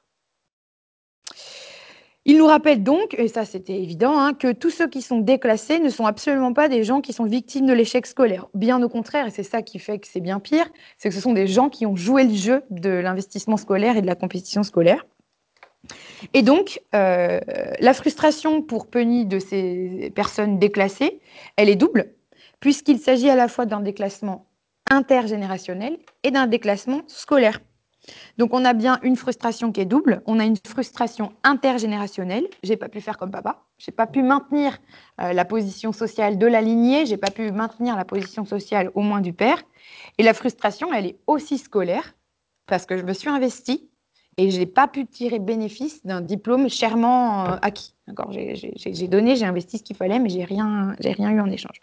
Il nous rappelle donc, et ça c'était évident, hein, que tous ceux qui sont déclassés ne sont absolument pas des gens qui sont victimes de l'échec scolaire. Bien au contraire, et c'est ça qui fait que c'est bien pire, c'est que ce sont des gens qui ont joué le jeu de l'investissement scolaire et de la compétition scolaire. Et donc, la frustration pour Penny de ces personnes déclassées, elle est double, puisqu'il s'agit à la fois d'un déclassement intergénérationnel et d'un déclassement scolaire. Donc, on a bien une frustration qui est double. On a une frustration intergénérationnelle. J'ai pas pu faire comme papa. J'ai pas pu maintenir la position sociale de la lignée. J'ai pas pu maintenir la position sociale au moins du père. Et la frustration, elle est aussi scolaire parce que je me suis investie et je n'ai pas pu tirer bénéfice d'un diplôme chèrement acquis. D'accord, j'ai donné, j'ai investi ce qu'il fallait, mais j'ai rien eu en échange.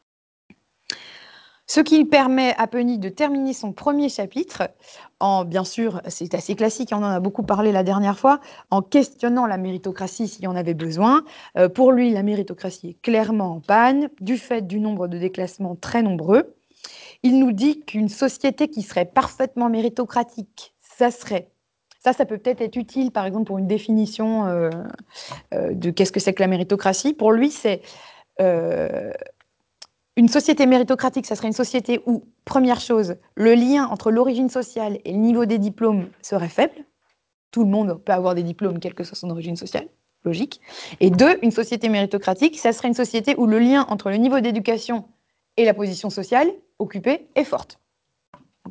Ce qui permet à Penny de terminer son premier chapitre en, bien sûr, c'est assez classique, on en a beaucoup parlé la dernière fois, en questionnant la méritocratie s'il y en avait besoin. Pour lui, la méritocratie est clairement en panne, du fait du nombre de déclassements très nombreux. Il nous dit qu'une société qui serait parfaitement méritocratique, ça peut peut-être être utile, par exemple, pour une définition de qu'est-ce que c'est que la méritocratie. Pour lui, c'est une société méritocratique, ça serait une société où, première chose, le lien entre l'origine sociale et le niveau des diplômes serait faible. Tout le monde peut avoir des diplômes, quelle que soit son origine sociale, logique. Et deux, une société méritocratique, ça serait une société où le lien entre le niveau d'éducation et la position sociale occupée est forte. Ok ?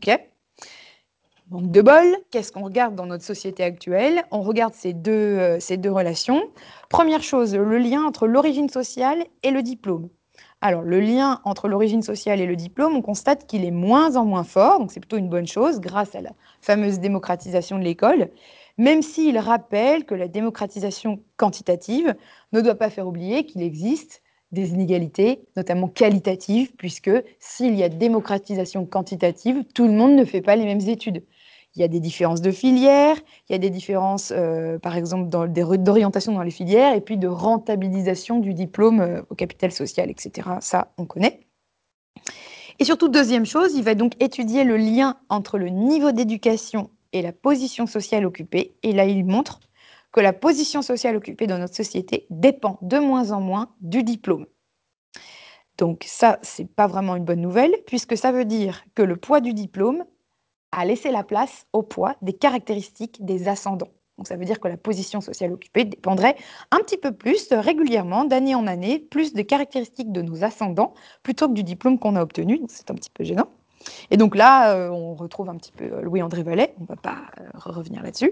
Donc, de bol, qu'est-ce qu'on regarde dans notre société actuelle? On regarde ces deux relations. Première chose, le lien entre l'origine sociale et le diplôme. Alors, le lien entre l'origine sociale et le diplôme, on constate qu'il est moins en moins fort, donc c'est plutôt une bonne chose, grâce à la fameuse démocratisation de l'école, même s'il rappelle que la démocratisation quantitative ne doit pas faire oublier qu'il existe des inégalités, notamment qualitatives, puisque s'il y a démocratisation quantitative, tout le monde ne fait pas les mêmes études. Il y a des différences de filières, il y a des différences, par exemple, d'orientation dans les filières, et puis de rentabilisation du diplôme au capital social, etc. Ça, on connaît. Et surtout, deuxième chose, il va donc étudier le lien entre le niveau d'éducation et la position sociale occupée. Et là, il montre que la position sociale occupée dans notre société dépend de moins en moins du diplôme. Donc ça, c'est pas vraiment une bonne nouvelle, puisque ça veut dire que le poids du diplôme a laissé la place au poids des caractéristiques des ascendants. Donc ça veut dire que la position sociale occupée dépendrait un petit peu plus régulièrement, d'année en année, plus des caractéristiques de nos ascendants, plutôt que du diplôme qu'on a obtenu. Donc c'est un petit peu gênant. Et donc là, on retrouve un petit peu Louis-André Vallet, on ne va pas revenir là-dessus.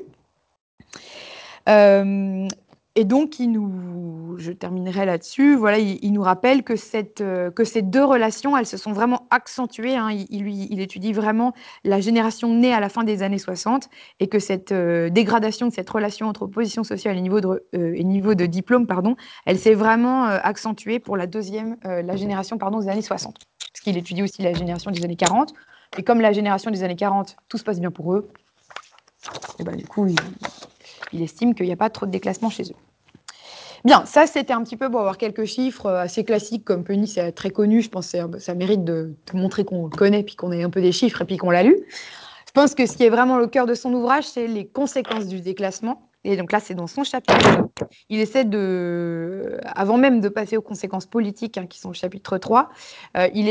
Et donc, je terminerai là-dessus. Voilà, il nous rappelle que ces deux relations, elles se sont vraiment accentuées. Hein. Il étudie vraiment la génération née à la fin des années 60 et que cette dégradation de cette relation entre position sociale et niveau de diplôme, elle s'est vraiment accentuée pour la génération des années 60. Parce qu'il étudie aussi la génération des années 40. Et comme la génération des années 40, tout se passe bien pour eux, et ben, du coup, il estime qu'il n'y a pas trop de déclassement chez eux. Bien, ça c'était un petit peu pour avoir quelques chiffres assez classiques, comme Penny, c'est très connu, je pense que ça mérite de montrer qu'on le connaît, puis qu'on ait un peu des chiffres, et puis qu'on l'a lu. Je pense que ce qui est vraiment le cœur de son ouvrage, c'est les conséquences du déclassement. Et donc là, c'est dans son chapitre. Il essaie avant même de passer aux conséquences politiques, qui sont le chapitre 3, il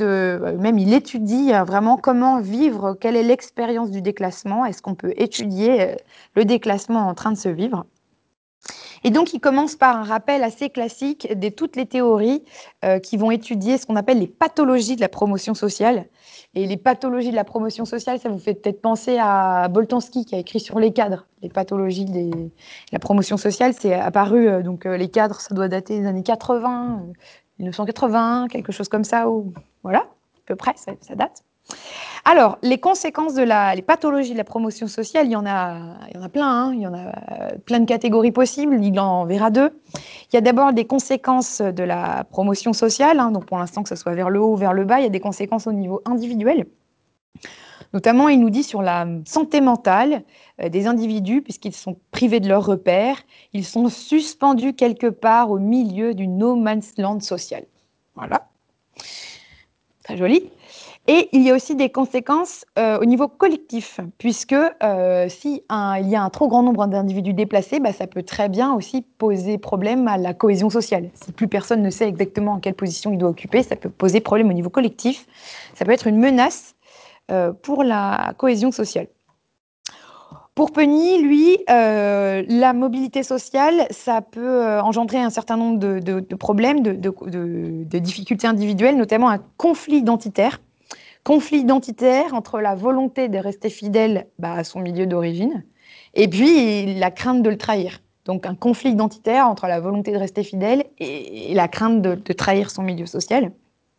étudie vraiment comment vivre, quelle est l'expérience du déclassement, est-ce qu'on peut étudier le déclassement en train de se vivre. Et donc, il commence par un rappel assez classique de toutes les théories qui vont étudier ce qu'on appelle les pathologies de la promotion sociale. Et les pathologies de la promotion sociale, ça vous fait peut-être penser à Boltanski qui a écrit sur les cadres. Les pathologies de la promotion sociale, c'est apparu, les cadres, ça doit dater des années 80, 1980, quelque chose comme ça. Voilà, à peu près, ça date. Alors, les conséquences les pathologies de la promotion sociale, il y en a plein, hein, il y en a plein de catégories possibles, il en verra deux. Il y a d'abord des conséquences de la promotion sociale, hein, donc pour l'instant que ce soit vers le haut ou vers le bas, il y a des conséquences au niveau individuel. Notamment, il nous dit sur la santé mentale des individus, puisqu'ils sont privés de leurs repères, ils sont suspendus quelque part au milieu du no man's land social. Voilà. Très joli. Et il y a aussi des conséquences au niveau collectif, puisque si il y a un trop grand nombre d'individus déplacés, ça peut très bien aussi poser problème à la cohésion sociale. Si plus personne ne sait exactement en quelle position il doit occuper, ça peut poser problème au niveau collectif. Ça peut être une menace pour la cohésion sociale. Pour Penny, lui, la mobilité sociale, ça peut engendrer un certain nombre de problèmes, de difficultés individuelles, notamment un conflit identitaire. conflit identitaire entre la volonté de rester fidèle à son milieu d'origine et puis la crainte de le trahir. Donc un conflit identitaire entre la volonté de rester fidèle et la crainte de trahir son milieu social.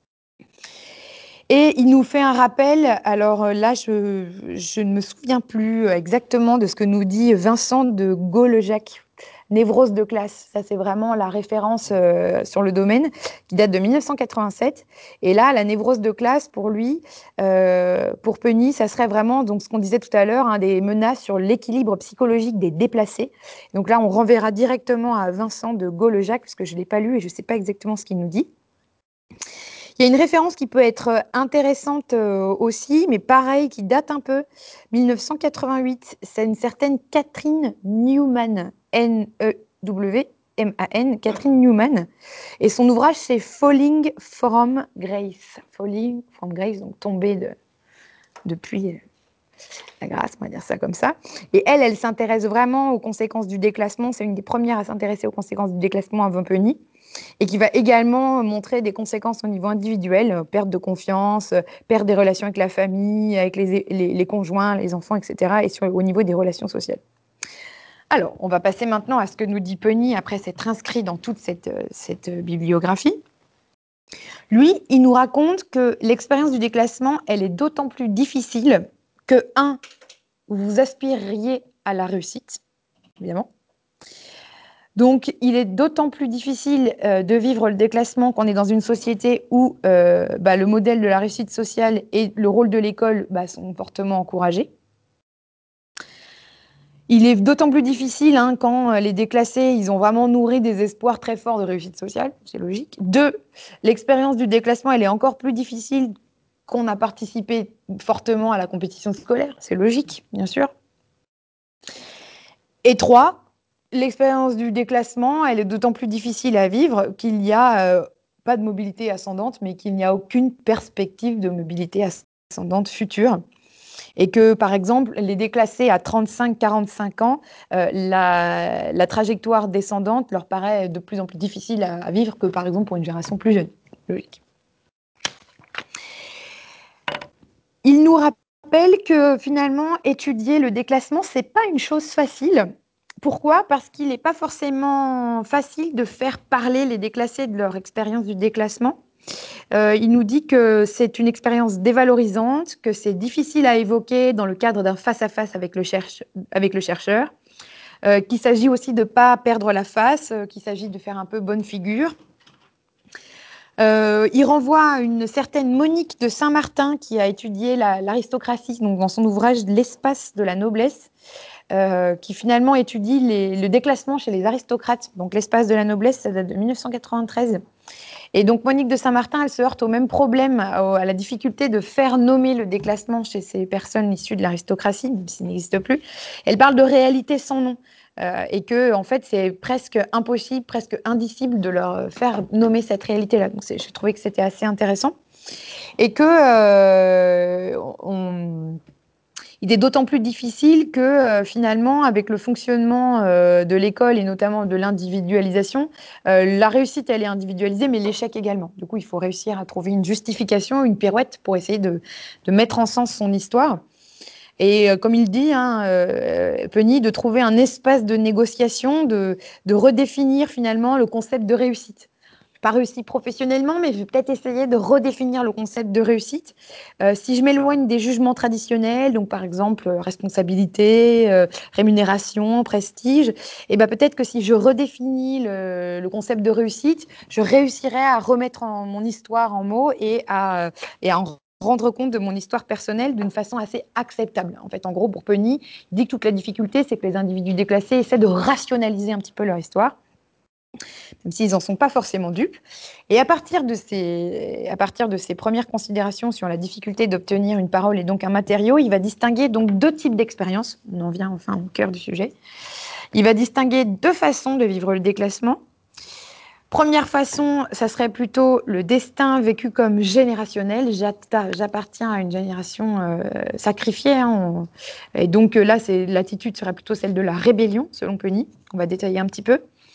Et il nous fait un rappel, alors là je ne me souviens plus exactement de ce que nous dit Vincent de Gaulle-Jacques, névrose de classe. Ça c'est vraiment la référence sur le domaine qui date de 1987. Et là, la névrose de classe pour lui, pour Penny, ça serait vraiment donc ce qu'on disait tout à l'heure, des menaces sur l'équilibre psychologique des déplacés. Donc là, on renverra directement à Vincent de Gaulle-Jacques parce que je ne l'ai pas lu et je ne sais pas exactement ce qu'il nous dit. Il y a une référence qui peut être intéressante aussi, mais pareil, qui date un peu, 1988. C'est une certaine Catherine Newman, N-E-W-M-A-N, Catherine Newman. Et son ouvrage, c'est Falling from Grace. Falling from Grace, donc tomber depuis la grâce, on va dire ça comme ça. Et elle s'intéresse vraiment aux conséquences du déclassement. C'est une des premières à s'intéresser aux conséquences du déclassement avant Penny. Et qui va également montrer des conséquences au niveau individuel, perte de confiance, perte des relations avec la famille, avec les conjoints, les enfants, etc. et au niveau des relations sociales. Alors, on va passer maintenant à ce que nous dit Penny après s'être inscrit dans toute cette bibliographie. Lui, il nous raconte que l'expérience du déclassement, elle est d'autant plus difficile que, vous aspiriez à la réussite, évidemment. Donc, il est d'autant plus difficile de vivre le déclassement qu'on est dans une société où le modèle de la réussite sociale et le rôle de l'école sont fortement encouragés. Il est d'autant plus difficile quand les déclassés, ils ont vraiment nourri des espoirs très forts de réussite sociale, c'est logique. 2, l'expérience du déclassement, elle est encore plus difficile qu'on a participé fortement à la compétition scolaire, c'est logique, bien sûr. Et 3, l'expérience du déclassement, elle est d'autant plus difficile à vivre qu'il n'y a pas de mobilité ascendante, mais qu'il n'y a aucune perspective de mobilité ascendante future. Et que, par exemple, les déclassés à 35-45 ans, la trajectoire descendante leur paraît de plus en plus difficile à vivre que, par exemple, pour une génération plus jeune. Logique. Il nous rappelle que, finalement, étudier le déclassement, ce n'est pas une chose facile. Pourquoi ? Parce qu'il n'est pas forcément facile de faire parler les déclassés de leur expérience du déclassement. Il nous dit que c'est une expérience dévalorisante, que c'est difficile à évoquer dans le cadre d'un face-à-face avec le chercheur, qu'il s'agit aussi de ne pas perdre la face, qu'il s'agit de faire un peu bonne figure. Il renvoie à une certaine Monique de Saint-Martin qui a étudié l'aristocratie, donc dans son ouvrage L'espace de la noblesse, qui finalement étudie le déclassement chez les aristocrates. Donc l'espace de la noblesse, ça date de 1993. Et donc Monique de Saint-Martin, elle se heurte au même problème, à la difficulté de faire nommer le déclassement chez ces personnes issues de l'aristocratie, même s'il n'existe plus. Elle parle de réalité sans nom. Et que en fait c'est presque impossible, presque indicible de leur faire nommer cette réalité-là. Donc j'ai trouvé que c'était assez intéressant. Et que il est d'autant plus difficile que finalement, avec le fonctionnement de l'école et notamment de l'individualisation, la réussite, elle est individualisée, mais l'échec également. Du coup, il faut réussir à trouver une justification, une pirouette pour essayer de mettre en sens son histoire. Et comme il dit, Penny, de trouver un espace de négociation, de redéfinir finalement le concept de réussite. Pas réussi professionnellement, mais je vais peut-être essayer de redéfinir le concept de réussite. Si je m'éloigne des jugements traditionnels, donc par exemple responsabilité, rémunération, prestige, et peut-être que si je redéfinis le concept de réussite, je réussirai à remettre mon histoire en mots et à en rendre compte de mon histoire personnelle d'une façon assez acceptable. En fait, en gros, pour Penny, il dit que toute la difficulté, c'est que les individus déclassés essaient de rationaliser un petit peu leur histoire, même s'ils n'en sont pas forcément dupes. Et à partir de ces premières considérations sur la difficulté d'obtenir une parole et donc un matériau, il va distinguer donc 2 types d'expériences. On en vient enfin au cœur du sujet. Il va distinguer 2 façons de vivre le déclassement. Première façon, ça serait plutôt le destin vécu comme générationnel. J'appartiens à une génération sacrifiée. Et donc là, l'attitude serait plutôt celle de la rébellion, selon Penny. On va détailler un petit peu.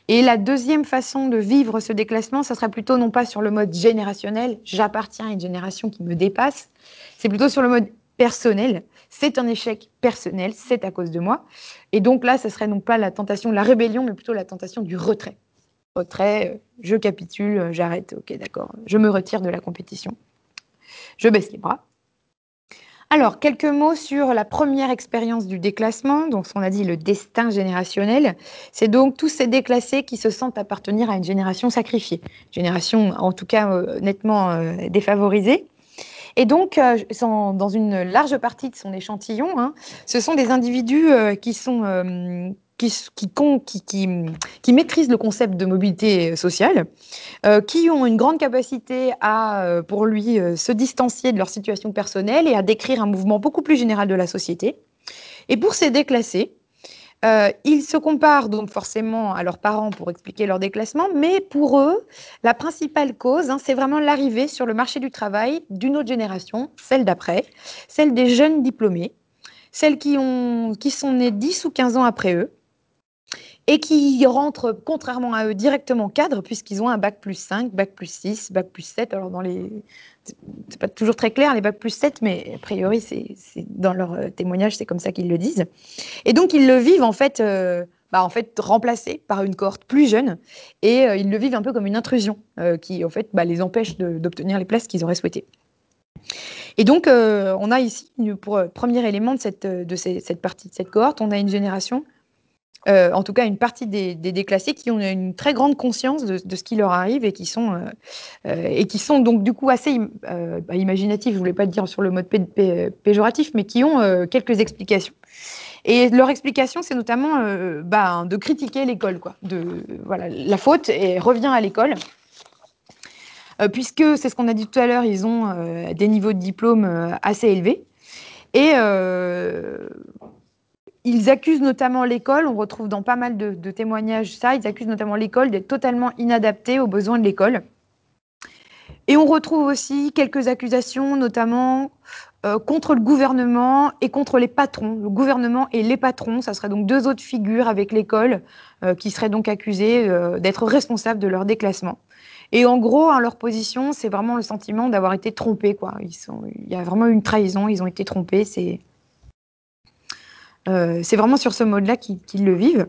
Et la deuxième façon de vivre ce déclassement, ça serait plutôt non pas sur le mode générationnel, j'appartiens à une génération qui me dépasse, c'est plutôt sur le mode personnel, c'est un échec personnel, c'est à cause de moi. Et donc là, ça serait non pas la tentation de la rébellion, mais plutôt la tentation du retrait. Retrait, je capitule, j'arrête, ok d'accord, je me retire de la compétition. Je baisse les bras. Alors, quelques mots sur la première expérience du déclassement, donc on a dit le destin générationnel. C'est donc tous ces déclassés qui se sentent appartenir à une génération sacrifiée, génération en tout cas nettement défavorisée. Et donc, dans une large partie de son échantillon, hein, ce sont des individus qui maîtrisent le concept de mobilité sociale, qui ont une grande capacité à, pour lui, se distancier de leur situation personnelle et à décrire un mouvement beaucoup plus général de la société. Et pour ces déclassés, ils se comparent donc forcément à leurs parents pour expliquer leur déclassement, mais pour eux, la principale cause, hein, c'est vraiment l'arrivée sur le marché du travail d'une autre génération, celle d'après, celle des jeunes diplômés, celles qui sont nées 10 ou 15 ans après eux, et qui rentrent, contrairement à eux, directement cadre, puisqu'ils ont un bac plus 5, bac plus 6, bac plus 7. Alors, c'est pas toujours très clair, les bac plus 7, mais a priori, dans leur témoignage, c'est comme ça qu'ils le disent. Et donc, ils le vivent, en fait remplacés par une cohorte plus jeune, et ils le vivent un peu comme une intrusion, qui, en fait, les empêche d'obtenir les places qu'ils auraient souhaitées. Et donc, on a ici, pour premier élément de cette partie de cette cohorte, on a une génération en tout cas une partie des déclassés qui ont une très grande conscience de ce qui leur arrive et qui sont donc du coup assez imaginatifs, je ne voulais pas le dire sur le mode péjoratif, mais qui ont quelques explications. Et leur explication, c'est notamment de critiquer l'école, quoi. Voilà, la faute revient à l'école. Puisque, c'est ce qu'on a dit tout à l'heure, ils ont des niveaux de diplôme assez élevés. Et ils accusent notamment l'école, on retrouve dans pas mal de témoignages ça, ils accusent notamment l'école d'être totalement inadaptée aux besoins de l'école. Et on retrouve aussi quelques accusations, notamment contre le gouvernement et contre les patrons. Le gouvernement et les patrons, ça serait donc deux autres figures avec l'école qui seraient donc accusées d'être responsables de leur déclassement. Et en gros, hein, leur position, c'est vraiment le sentiment d'avoir été trompés, quoi. Il y a vraiment une trahison, ils ont été trompés, c'est vraiment sur ce mode-là qu'ils le vivent.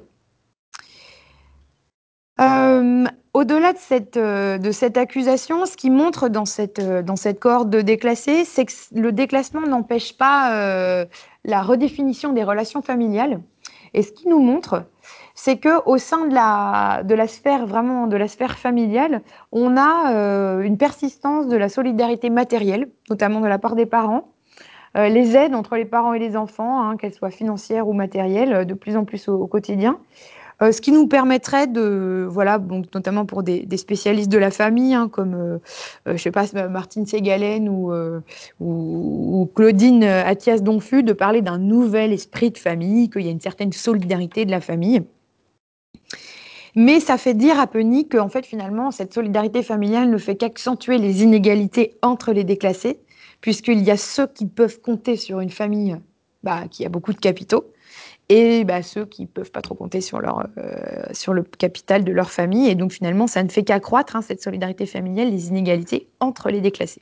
Au-delà de cette accusation, ce qui montre dans cette cohorte de déclassés, c'est que le déclassement n'empêche pas la redéfinition des relations familiales. Et ce qui nous montre, c'est qu'au sein de la sphère familiale, on a une persistance de la solidarité matérielle, notamment de la part des parents, les aides entre les parents et les enfants, hein, qu'elles soient financières ou matérielles, de plus en plus au quotidien. Ce qui nous permettrait donc, notamment pour des spécialistes de la famille, hein, comme, je sais pas, Martine Ségalen ou Claudine Athias-Donfu, de parler d'un nouvel esprit de famille, qu'il y a une certaine solidarité de la famille. Mais ça fait dire à Penny qu'en fait, finalement, cette solidarité familiale ne fait qu'accentuer les inégalités entre les déclassés, puisqu'il y a ceux qui peuvent compter sur une famille qui a beaucoup de capitaux, et ceux qui ne peuvent pas trop compter sur le capital de leur famille. Et donc finalement, ça ne fait qu'accroître, hein, cette solidarité familiale, les inégalités entre les déclassés.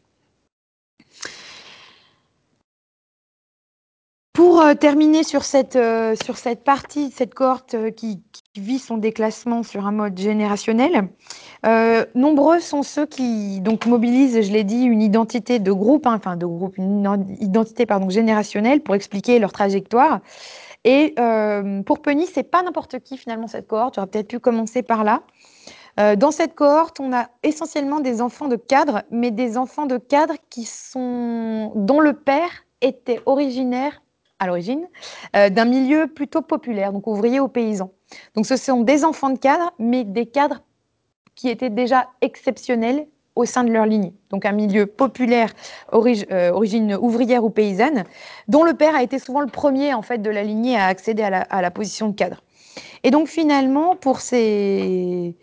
Pour terminer sur cette partie, cette cohorte qui vit son déclassement sur un mode générationnel, nombreux sont ceux qui donc mobilisent, je l'ai dit, une identité de groupe, une identité générationnelle pour expliquer leur trajectoire. Et pour Penny, c'est pas n'importe qui finalement cette cohorte. J'aurais peut-être pu commencer par là. Dans cette cohorte, on a essentiellement des enfants de cadres, mais des enfants de cadres dont le père était originaire à l'origine d'un milieu plutôt populaire, donc ouvrier ou paysan. Donc ce sont des enfants de cadres, mais des cadres qui étaient déjà exceptionnels au sein de leur lignée. Donc un milieu populaire, origine ouvrière ou paysanne, dont le père a été souvent le premier en fait de la lignée à accéder à la position de cadre. Et donc finalement, pour ces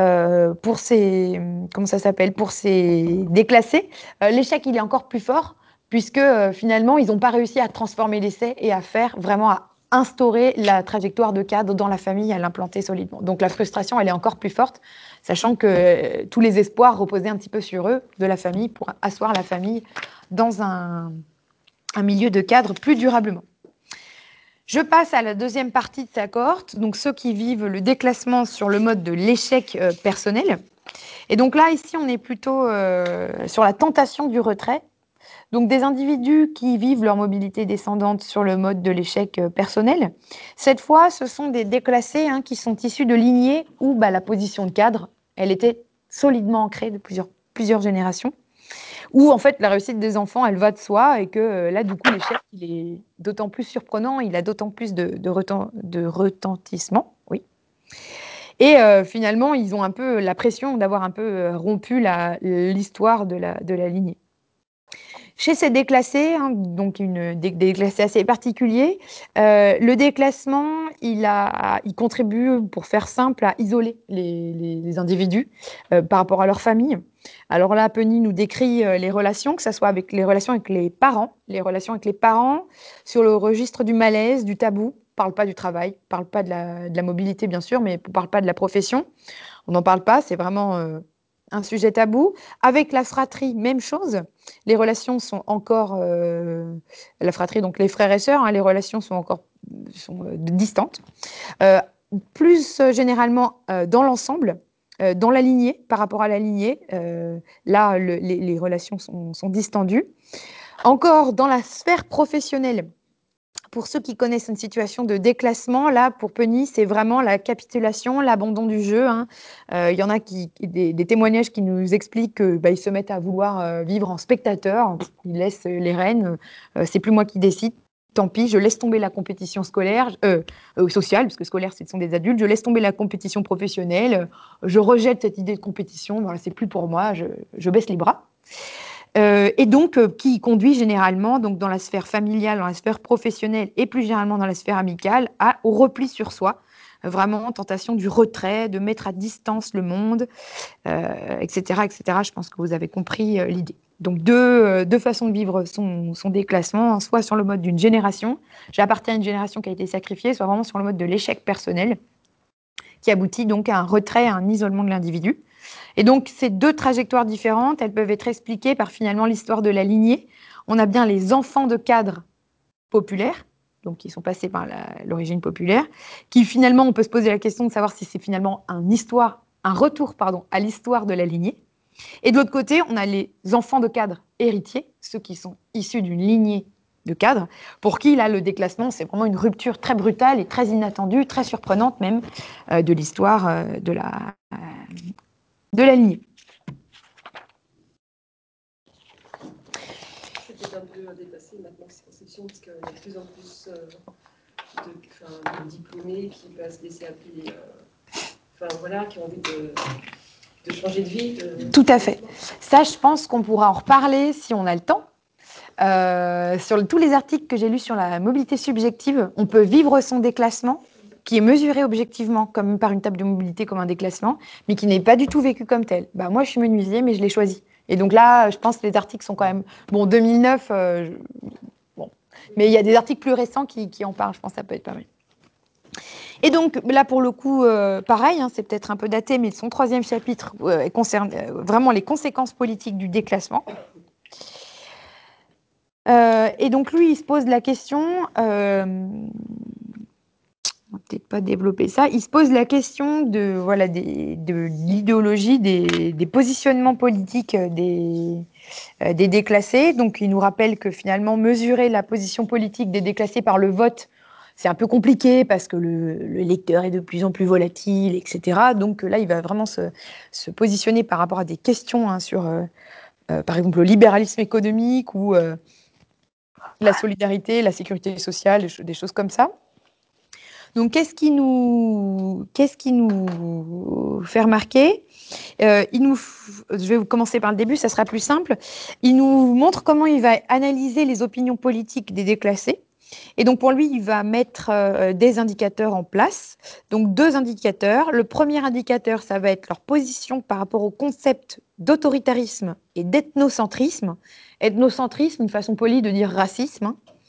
déclassés, l'échec il est encore plus fort puisque finalement ils n'ont pas réussi à transformer l'essai et à faire vraiment instaurer la trajectoire de cadre dans la famille, à l'implanter solidement. Donc la frustration, elle est encore plus forte, sachant que tous les espoirs reposaient un petit peu sur eux, de la famille, pour asseoir la famille dans un milieu de cadre plus durablement. Je passe à la deuxième partie de sa cohorte, donc ceux qui vivent le déclassement sur le mode de l'échec personnel. Et donc là, ici, on est plutôt sur la tentation du retrait. Donc des individus qui vivent leur mobilité descendante sur le mode de l'échec personnel. Cette fois, ce sont des déclassés qui sont issus de lignées où la position de cadre, elle était solidement ancrée de plusieurs générations. Où en fait la réussite des enfants, elle va de soi et que là, du coup, l'échec, il est d'autant plus surprenant, il a d'autant plus de retentissement. Oui. Et finalement, ils ont un peu la pression d'avoir un peu rompu l'histoire de la lignée. Chez ces déclassés, donc des déclassés assez particuliers, le déclassement, il contribue, pour faire simple, à isoler les individus par rapport à leur famille. Alors là, Penny nous décrit les relations, que ce soit avec les relations avec les parents sur le registre du malaise, du tabou. On ne parle pas du travail, on ne parle pas de la mobilité, bien sûr, mais on ne parle pas de la profession. On n'en parle pas, c'est vraiment un sujet tabou. Avec la fratrie, même chose. Les relations sont encore... la fratrie, donc les frères et sœurs, les relations sont encore distantes. Plus généralement dans l'ensemble, dans la lignée, par rapport à la lignée, là, les relations sont distendues. Encore dans la sphère professionnelle, pour ceux qui connaissent une situation de déclassement, là, pour Penny, c'est vraiment la capitulation, l'abandon du jeu. Il y en a des témoignages qui nous expliquent qu'ils se mettent à vouloir vivre en spectateur. Ils laissent les rênes. C'est plus moi qui décide. Tant pis, je laisse tomber la compétition scolaire, sociale, parce que scolaire, ce sont des adultes. Je laisse tomber la compétition professionnelle. Je rejette cette idée de compétition. Voilà, c'est plus pour moi. Je baisse les bras. Et donc qui conduit généralement, donc dans la sphère familiale, dans la sphère professionnelle et plus généralement dans la sphère amicale, au repli sur soi, vraiment tentation du retrait, de mettre à distance le monde, etc., etc. Je pense que vous avez compris l'idée. Donc deux façons de vivre son déclassement, soit sur le mode d'une génération, j'appartiens à une génération qui a été sacrifiée, soit vraiment sur le mode de l'échec personnel, qui aboutit donc à un retrait, à un isolement de l'individu. Et donc, ces deux trajectoires différentes, elles peuvent être expliquées par finalement l'histoire de la lignée. On a bien les enfants de cadres populaires, donc qui sont passés par l'origine populaire, qui finalement, on peut se poser la question de savoir si c'est finalement un retour à l'histoire de la lignée. Et de l'autre côté, on a les enfants de cadres héritiers, ceux qui sont issus d'une lignée de cadres, pour qui, là, le déclassement, c'est vraiment une rupture très brutale et très inattendue, très surprenante même, de l'histoire de la lignée. C'est peut-être un peu dépassé maintenant, ces conceptions, parce qu'il y a de plus en plus de diplômés qui peuvent se laisser appeler, qui ont envie de changer de vie. Tout à fait. Ça, je pense qu'on pourra en reparler si on a le temps. Sur tous les articles que j'ai lus sur la mobilité subjective, on peut vivre son déclassement, qui est mesuré objectivement comme par une table de mobilité comme un déclassement, mais qui n'est pas du tout vécu comme tel. Moi, je suis menuisier, mais je l'ai choisi. Et donc là, je pense que les articles sont quand même... Bon, 2009, bon. Mais il y a des articles plus récents qui en parlent. Je pense que ça peut être pas mal. Et donc là, pour le coup, pareil, c'est peut-être un peu daté, mais son troisième chapitre concerne vraiment les conséquences politiques du déclassement. Et donc lui, il se pose la question, on va peut-être pas développer ça, il se pose la question de l'idéologie, des positionnements politiques des déclassés. Donc il nous rappelle que finalement, mesurer la position politique des déclassés par le vote, c'est un peu compliqué parce que le lecteur est de plus en plus volatile, etc. Donc là, il va vraiment se positionner par rapport à des questions sur, par exemple, le libéralisme économique ou la solidarité, la sécurité sociale, des choses comme ça. Donc, qu'est-ce qui nous fait remarquer je vais commencer par le début, ça sera plus simple. Il nous montre comment il va analyser les opinions politiques des déclassés. Et donc, pour lui, il va mettre des indicateurs en place. Donc, deux indicateurs. Le premier indicateur, ça va être leur position par rapport au concept d'autoritarisme et d'ethnocentrisme. Ethnocentrisme, une façon polie de dire racisme.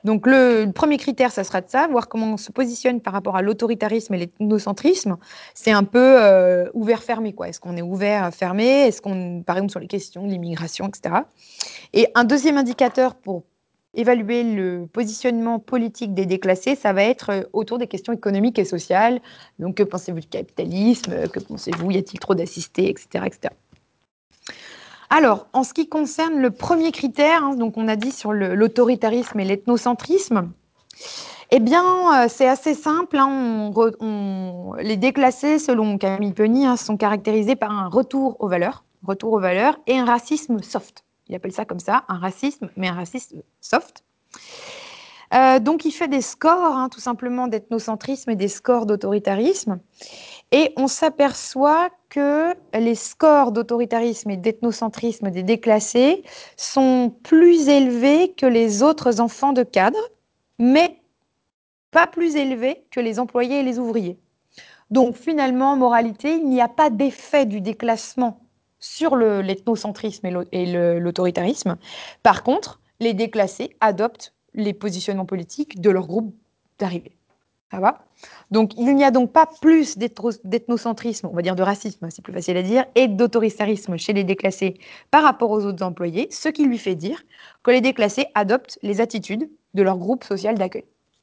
Donc le premier critère, ça sera de ça, voir comment on se positionne par rapport à l'autoritarisme et l'ethnocentrisme. C'est un peu ouvert-fermé, quoi. Est-ce qu'on est ouvert, fermé? Est-ce qu'on, par exemple, sur les questions de l'immigration, etc. Et un deuxième indicateur pour évaluer le positionnement politique des déclassés, ça va être autour des questions économiques et sociales. Donc, que pensez-vous du capitalisme? Que pensez-vous? Y a-t-il trop d'assistés, etc., etc. Alors, en ce qui concerne le premier critère, hein, donc on a dit sur l'autoritarisme et l'ethnocentrisme, eh bien, c'est assez simple. Hein, les déclassés, selon Camille Penny, hein, sont caractérisés par un retour aux valeurs et un racisme soft. Il appelle ça comme ça, un racisme, mais un racisme soft. Donc, il fait des scores, hein, tout simplement, d'ethnocentrisme et des scores d'autoritarisme. Et on s'aperçoit que les scores d'autoritarisme et d'ethnocentrisme des déclassés sont plus élevés que les autres enfants de cadres, mais pas plus élevés que les employés et les ouvriers. Donc finalement, en moralité, il n'y a pas d'effet du déclassement sur l'ethnocentrisme et l'autoritarisme. Par contre, les déclassés adoptent les positionnements politiques de leur groupe d'arrivée. Ça va? Donc, il n'y a donc pas plus d'ethnocentrisme, on va dire de racisme, c'est plus facile à dire, et d'autoritarisme chez les déclassés par rapport aux autres employés, ce qui lui fait dire que les déclassés adoptent les attitudes de leur groupe social d'accueil.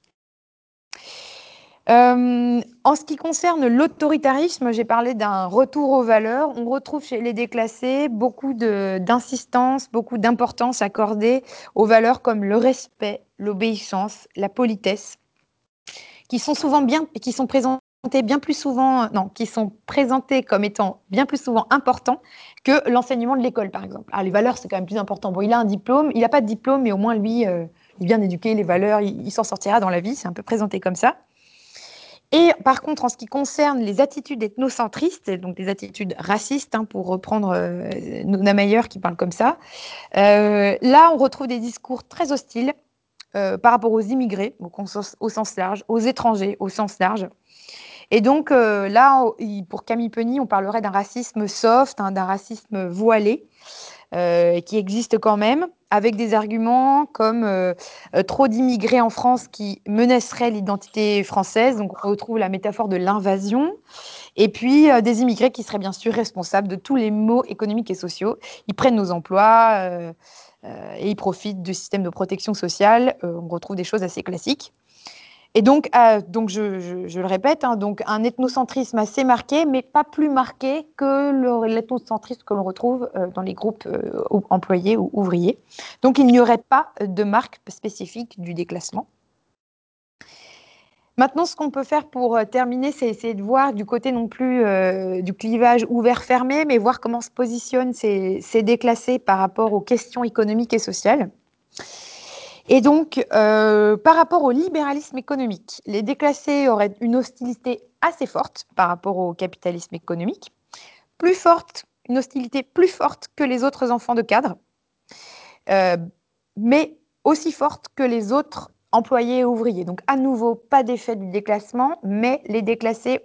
En ce qui concerne l'autoritarisme, j'ai parlé d'un retour aux valeurs. On retrouve chez les déclassés beaucoup d'insistance, beaucoup d'importance accordée aux valeurs comme le respect, l'obéissance, la politesse, qui sont présentés comme étant bien plus souvent importants que l'enseignement de l'école, par exemple. Ah, les valeurs, c'est quand même plus important. Bon, il a un diplôme, il n'a pas de diplôme, mais au moins, lui, il est bien éduqué, les valeurs, il s'en sortira dans la vie, c'est un peu présenté comme ça. Et par contre, en ce qui concerne les attitudes ethnocentristes, donc des attitudes racistes, hein, pour reprendre Nona Meyer qui parle comme ça, là, on retrouve des discours très hostiles par rapport aux immigrés, donc au sens large, aux étrangers au sens large. Et donc là, pour Camille Penny, on parlerait d'un racisme soft, hein, d'un racisme voilé, qui existe quand même, avec des arguments comme trop d'immigrés en France qui menaceraient l'identité française. Donc on retrouve la métaphore de l'invasion. Et puis des immigrés qui seraient bien sûr responsables de tous les maux économiques et sociaux. Ils prennent nos emplois et ils profitent du système de protection sociale. On retrouve des choses assez classiques. Et donc je le répète, hein, donc un ethnocentrisme assez marqué, mais pas plus marqué que l'ethnocentrisme que l'on retrouve dans les groupes employés ou ouvriers. Donc il n'y aurait pas de marque spécifique du déclassement. Maintenant, ce qu'on peut faire pour terminer, c'est essayer de voir du côté non plus du clivage ouvert-fermé, mais voir comment se positionnent ces déclassés par rapport aux questions économiques et sociales. Et donc, par rapport au libéralisme économique, les déclassés auraient une hostilité assez forte par rapport au capitalisme économique, une hostilité plus forte que les autres enfants de cadre, mais aussi forte que les autres employés et ouvriers. Donc, à nouveau, pas d'effet du déclassement, mais les déclassés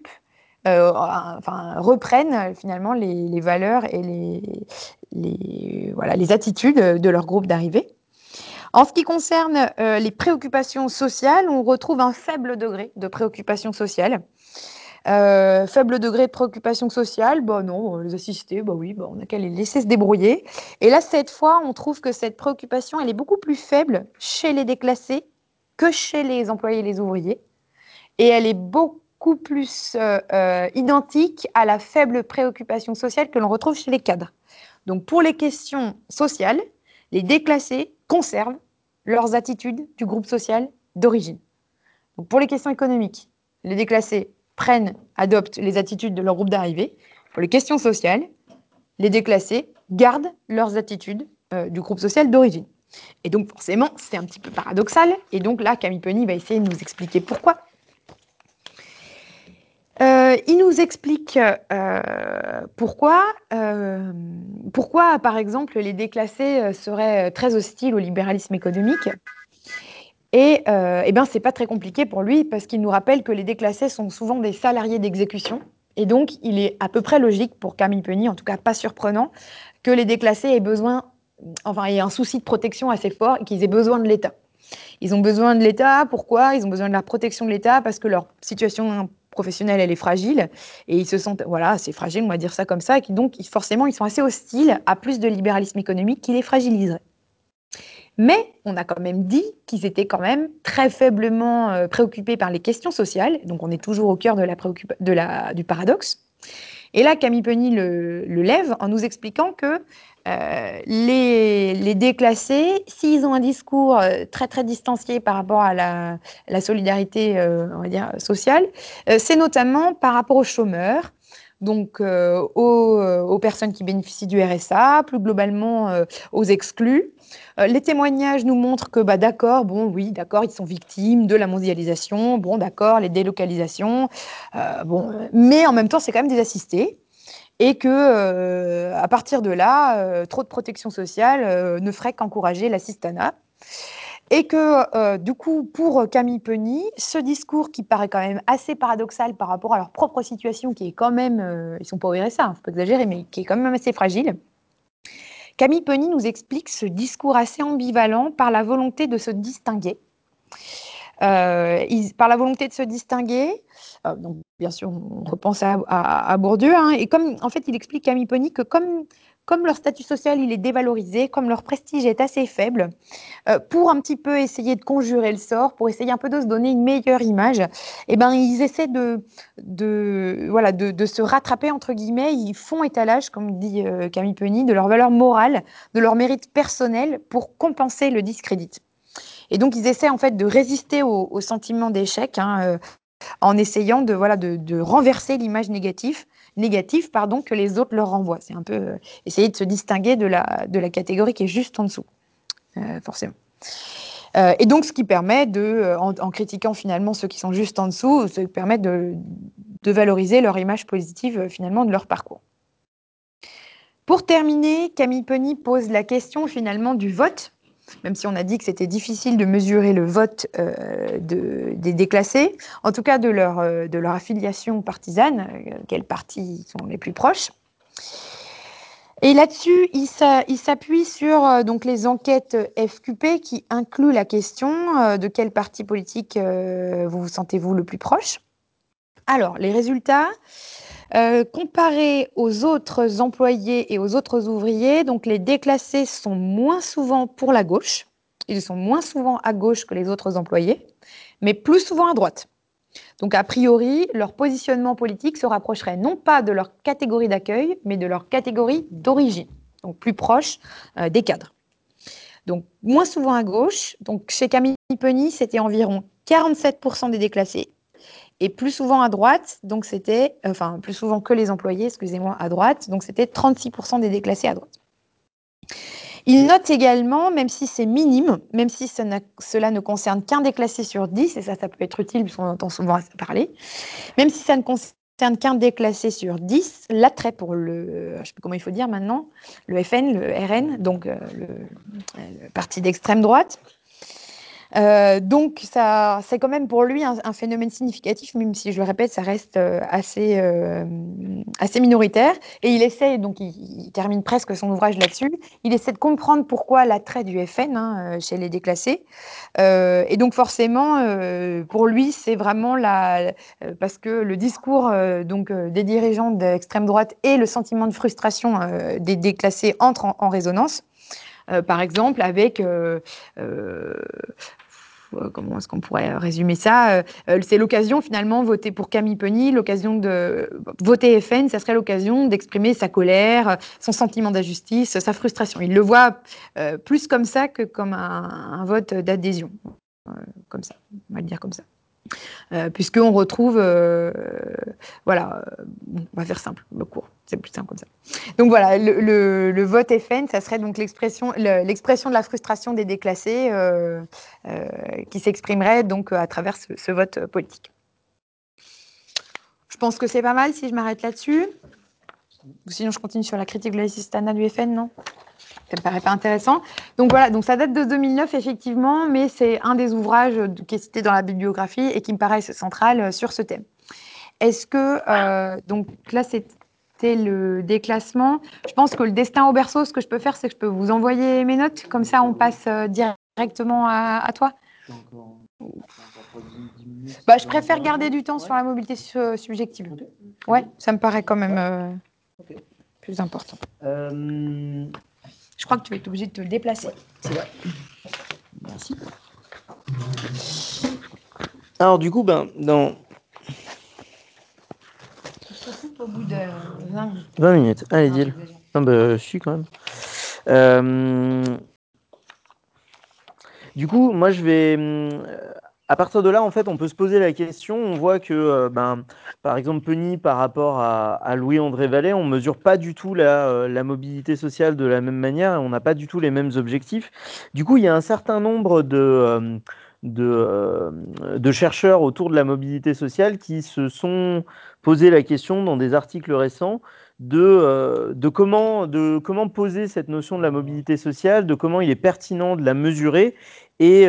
reprennent finalement les valeurs et les attitudes de leur groupe d'arrivée. En ce qui concerne les préoccupations sociales, on retrouve un faible degré de préoccupation sociale. Faible degré de préoccupation sociale, bah non, les assistés, bah oui, bah on n'a qu'à les laisser se débrouiller. Et là, cette fois, on trouve que cette préoccupation, elle est beaucoup plus faible chez les déclassés que chez les employés et les ouvriers. Et elle est beaucoup plus identique à la faible préoccupation sociale que l'on retrouve chez les cadres. Donc, pour les questions sociales, les déclassés conservent leurs attitudes du groupe social d'origine. Donc, pour les questions économiques, les déclassés adoptent les attitudes de leur groupe d'arrivée. Pour les questions sociales, les déclassés gardent leurs attitudes du groupe social d'origine. Et donc, forcément, c'est un petit peu paradoxal. Et donc là, Camille Penny va essayer de nous expliquer pourquoi. Il nous explique pourquoi, par exemple, les déclassés seraient très hostiles au libéralisme économique. Et ben, c'est pas très compliqué pour lui, parce qu'il nous rappelle que les déclassés sont souvent des salariés d'exécution. Et donc, il est à peu près logique pour Camille Penny, en tout cas pas surprenant, que les déclassés aient un souci de protection assez fort et qu'ils aient besoin de l'État. Ils ont besoin de l'État. Pourquoi? Ils ont besoin de la protection de l'État parce que leur situation professionnelle, elle est fragile. Et ils se sentent, voilà, c'est fragile, on va dire ça comme ça. Et donc, forcément, ils sont assez hostiles à plus de libéralisme économique qui les fragiliserait. Mais on a quand même dit qu'ils étaient quand même très faiblement préoccupés par les questions sociales. Donc, on est toujours au cœur du paradoxe. Et là, Camille Penny le lève en nous expliquant que les déclassés, s'ils ont un discours très très distancié par rapport à la solidarité, on va dire, sociale, c'est notamment par rapport aux chômeurs, donc aux personnes qui bénéficient du RSA, plus globalement aux exclus. Les témoignages nous montrent que, bah, d'accord, bon, oui, d'accord, ils sont victimes de la mondialisation, bon, d'accord, les délocalisations, bon, mais en même temps, c'est quand même des assistés. Et que, à partir de là, trop de protection sociale ne ferait qu'encourager l'assistanat. Et que, du coup, pour Camille Penny, ce discours qui paraît quand même assez paradoxal par rapport à leur propre situation, qui est quand même, ils sont pas au RSA, hein, faut pas exagérer, mais qui est quand même assez fragile, Camille Penny nous explique ce discours assez ambivalent par la volonté de se distinguer. Par la volonté de se distinguer, donc bien sûr on repense à Bourdieu, hein, et comme en fait il explique Camille Penny que comme leur statut social il est dévalorisé, comme leur prestige est assez faible, pour un petit peu essayer de conjurer le sort, pour essayer un peu de se donner une meilleure image, eh ben, ils essaient voilà, de se rattraper, entre guillemets, ils font étalage, comme dit Camille Penny, de leur valeur morale, de leur mérite personnel pour compenser le discrédit. Et donc, ils essaient en fait de résister au sentiment d'échec, hein, en essayant voilà, de renverser l'image négative pardon, que les autres leur renvoient. C'est un peu essayer de se distinguer de la catégorie qui est juste en dessous, forcément. Et donc, ce qui permet en critiquant finalement ceux qui sont juste en dessous, ça permet de valoriser leur image positive finalement de leur parcours. Pour terminer, Camille Penny pose la question finalement du vote, même si on a dit que c'était difficile de mesurer le vote des déclassés, en tout cas de leur affiliation partisane, quels partis sont les plus proches. Et là-dessus, il s'appuie sur donc les enquêtes FQP qui incluent la question de quel parti politique vous sentez-vous le plus proche. Alors, les résultats, comparés aux autres employés et aux autres ouvriers, donc les déclassés sont moins souvent pour la gauche, ils sont moins souvent à gauche que les autres employés, mais plus souvent à droite. Donc, a priori, leur positionnement politique se rapprocherait non pas de leur catégorie d'accueil, mais de leur catégorie d'origine, donc plus proche des cadres. Donc, moins souvent à gauche. Donc, chez Camille Penny, c'était environ 47% des déclassés. Et plus souvent à droite, donc c'était, enfin, plus souvent que les employés, excusez-moi, à droite, donc c'était 36% des déclassés à droite. Il note également, même si c'est minime, même si cela ne concerne qu'un déclassé sur 10, et ça peut être utile puisqu'on entend souvent parler, même si ça ne concerne qu'un déclassé sur 10, l'attrait pour je ne sais plus comment il faut dire maintenant, le FN, le RN, donc le parti d'extrême droite. Donc, c'est quand même pour lui un phénomène significatif, même si, je le répète, ça reste assez minoritaire. Et il essaie, donc il termine presque son ouvrage là-dessus, il essaie de comprendre pourquoi l'attrait du FN chez les déclassés. Et donc, forcément, pour lui, c'est vraiment parce que le discours des dirigeants d'extrême droite et le sentiment de frustration des déclassés entrent en résonance. Par exemple, avec comment est-ce qu'on pourrait résumer ça? C'est l'occasion finalement, voter pour Camille Penny, l'occasion de voter FN, ça serait l'occasion d'exprimer sa colère, son sentiment d'injustice, sa frustration. Il le voit plus comme ça que comme un vote d'adhésion. Comme ça, on va le dire comme ça. Puisqu'on retrouve, voilà, on va faire simple, le cours, c'est plus simple comme ça. Donc voilà, le vote FN, ça serait donc l'expression de la frustration des déclassés qui s'exprimerait donc à travers ce vote politique. Je pense que c'est pas mal si je m'arrête là-dessus. Ou sinon, je continue sur la critique de l'assistanat du FN, non? Ça me paraît pas intéressant. Donc voilà, donc ça date de 2009 effectivement, mais c'est un des ouvrages qui est cité dans la bibliographie et qui me paraît central sur ce thème. Est-ce que, donc là c'était le déclassement. Je pense que le destin au berceau, ce que je peux faire, c'est que je peux vous envoyer mes notes, comme ça on passe directement à toi. Encore 10 minutes. Bah, je préfère garder du temps sur la mobilité subjective. Ok. Ouais, ça me paraît quand même Ok. plus important. Je crois que tu vas être obligé de te déplacer. Ouais, c'est vrai. Merci. Alors du coup, dans Au bout de 20 20 minutes. Allez, Non, deal. j'exagère. Non, je suis quand même. Du coup, moi, je vais. À partir de là, en fait, on peut se poser la question. On voit que, par exemple, Penny, par rapport à Louis-André Vallée, on ne mesure pas du tout la mobilité sociale de la même manière et on n'a pas du tout les mêmes objectifs. Du coup, il y a un certain nombre de chercheurs autour de la mobilité sociale qui se sont posé la question dans des articles récents de comment poser cette notion de la mobilité sociale, de comment il est pertinent de la mesurer et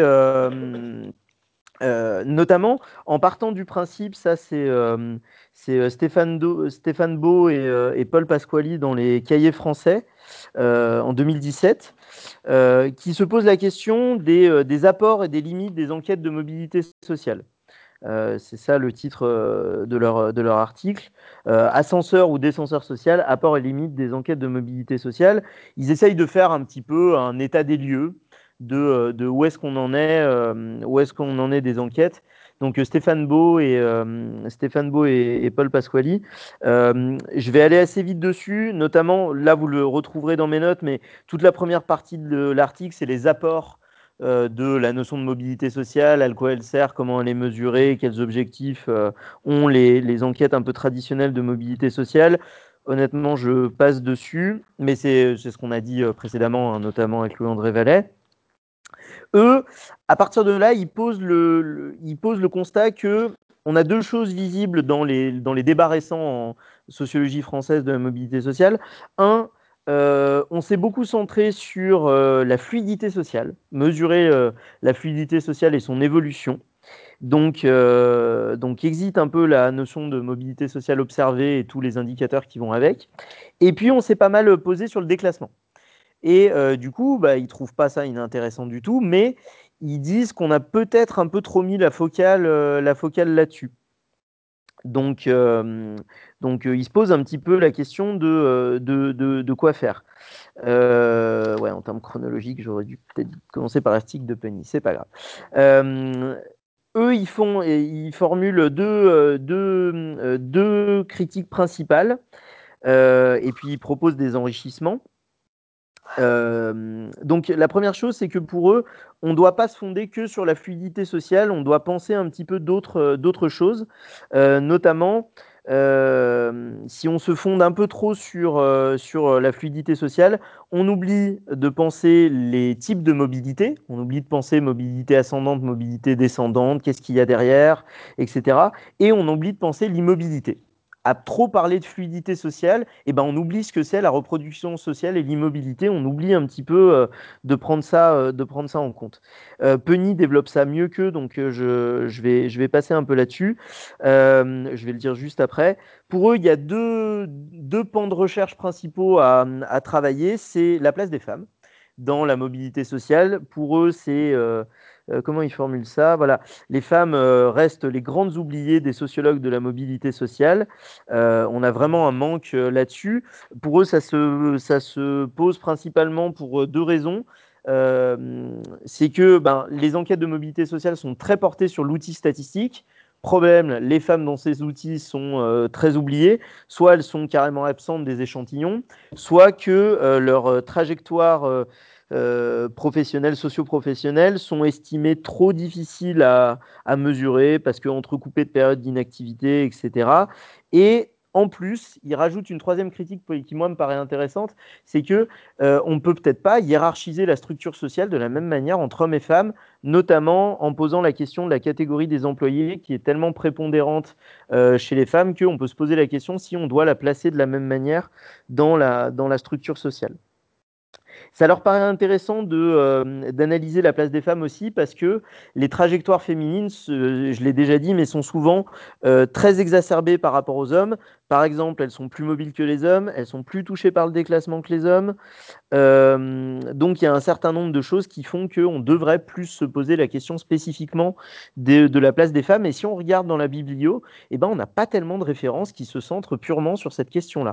notamment en partant du principe, ça c'est Stéphane Beau et Paul Pasquali dans les Cahiers français en 2017, qui se posent la question des apports et des limites des enquêtes de mobilité sociale. C'est ça le titre de leur article. Ascenseur ou descenseur social, apport et limite des enquêtes de mobilité sociale. Ils essayent de faire un petit peu un état des lieux de où est-ce qu'on en est des enquêtes. Donc Stéphane Beau et Paul Pasquali. Je vais aller assez vite dessus, notamment, là vous le retrouverez dans mes notes, mais toute la première partie de l'article, c'est les apports de la notion de mobilité sociale, à quoi elle sert, comment elle est mesurée, quels objectifs ont les enquêtes un peu traditionnelles de mobilité sociale. Honnêtement, je passe dessus, mais c'est ce qu'on a dit précédemment, hein, notamment avec Louis-André Vallet. Eux, à partir de là, ils posent le constat que on a deux choses visibles dans les débats récents en sociologie française de la mobilité sociale. Un, on s'est beaucoup centré sur la fluidité sociale, mesurer la fluidité sociale et son évolution. Donc existe un peu la notion de mobilité sociale observée et tous les indicateurs qui vont avec. Et puis, on s'est pas mal posé sur le déclassement. Et du coup, ils ne trouvent pas ça inintéressant du tout, mais ils disent qu'on a peut-être un peu trop mis la focale là-dessus. Donc, ils se posent un petit peu la question de quoi faire. Ouais, en termes chronologiques, j'aurais dû peut-être commencer par l'article de Penny, c'est pas grave. Eux, ils formulent deux critiques principales, et puis ils proposent des enrichissements. Donc la première chose, c'est que pour eux, on ne doit pas se fonder que sur la fluidité sociale, on doit penser un petit peu d'autres choses, notamment si on se fonde un peu trop sur la fluidité sociale, on oublie de penser les types de mobilité, on oublie de penser mobilité ascendante, mobilité descendante, qu'est-ce qu'il y a derrière, etc. Et on oublie de penser l'immobilité. À trop parler de fluidité sociale, on oublie ce que c'est la reproduction sociale et l'immobilité. On oublie un petit peu de prendre ça en compte. Penny développe ça mieux qu'eux, donc je vais passer un peu là-dessus. Je vais le dire juste après. Pour eux, il y a deux pans de recherche principaux à travailler. C'est la place des femmes dans la mobilité sociale. Pour eux, c'est comment ils formulent ça? Voilà, les femmes restent les grandes oubliées des sociologues de la mobilité sociale. On a vraiment un manque là-dessus. Pour eux, ça se pose principalement pour deux raisons. C'est que les enquêtes de mobilité sociale sont très portées sur l'outil statistique. Problème, les femmes dans ces outils sont très oubliées. Soit elles sont carrément absentes des échantillons, soit que leur trajectoire professionnelles, socio-professionnelles sont estimées trop difficiles à mesurer parce qu'entrecoupées de périodes d'inactivité, etc. Et en plus, il rajoute une troisième critique qui, moi, me paraît intéressante, c'est que on ne peut peut-être pas hiérarchiser la structure sociale de la même manière entre hommes et femmes, notamment en posant la question de la catégorie des employés qui est tellement prépondérante chez les femmes qu'on peut se poser la question si on doit la placer de la même manière dans la structure sociale. Ça leur paraît intéressant d'analyser la place des femmes aussi parce que les trajectoires féminines, je l'ai déjà dit, mais sont souvent très exacerbées par rapport aux hommes. Par exemple, elles sont plus mobiles que les hommes, elles sont plus touchées par le déclassement que les hommes. Donc il y a un certain nombre de choses qui font qu'on devrait plus se poser la question spécifiquement de la place des femmes. Et si on regarde dans la biblio, eh ben, on n'a pas tellement de références qui se centrent purement sur cette question-là.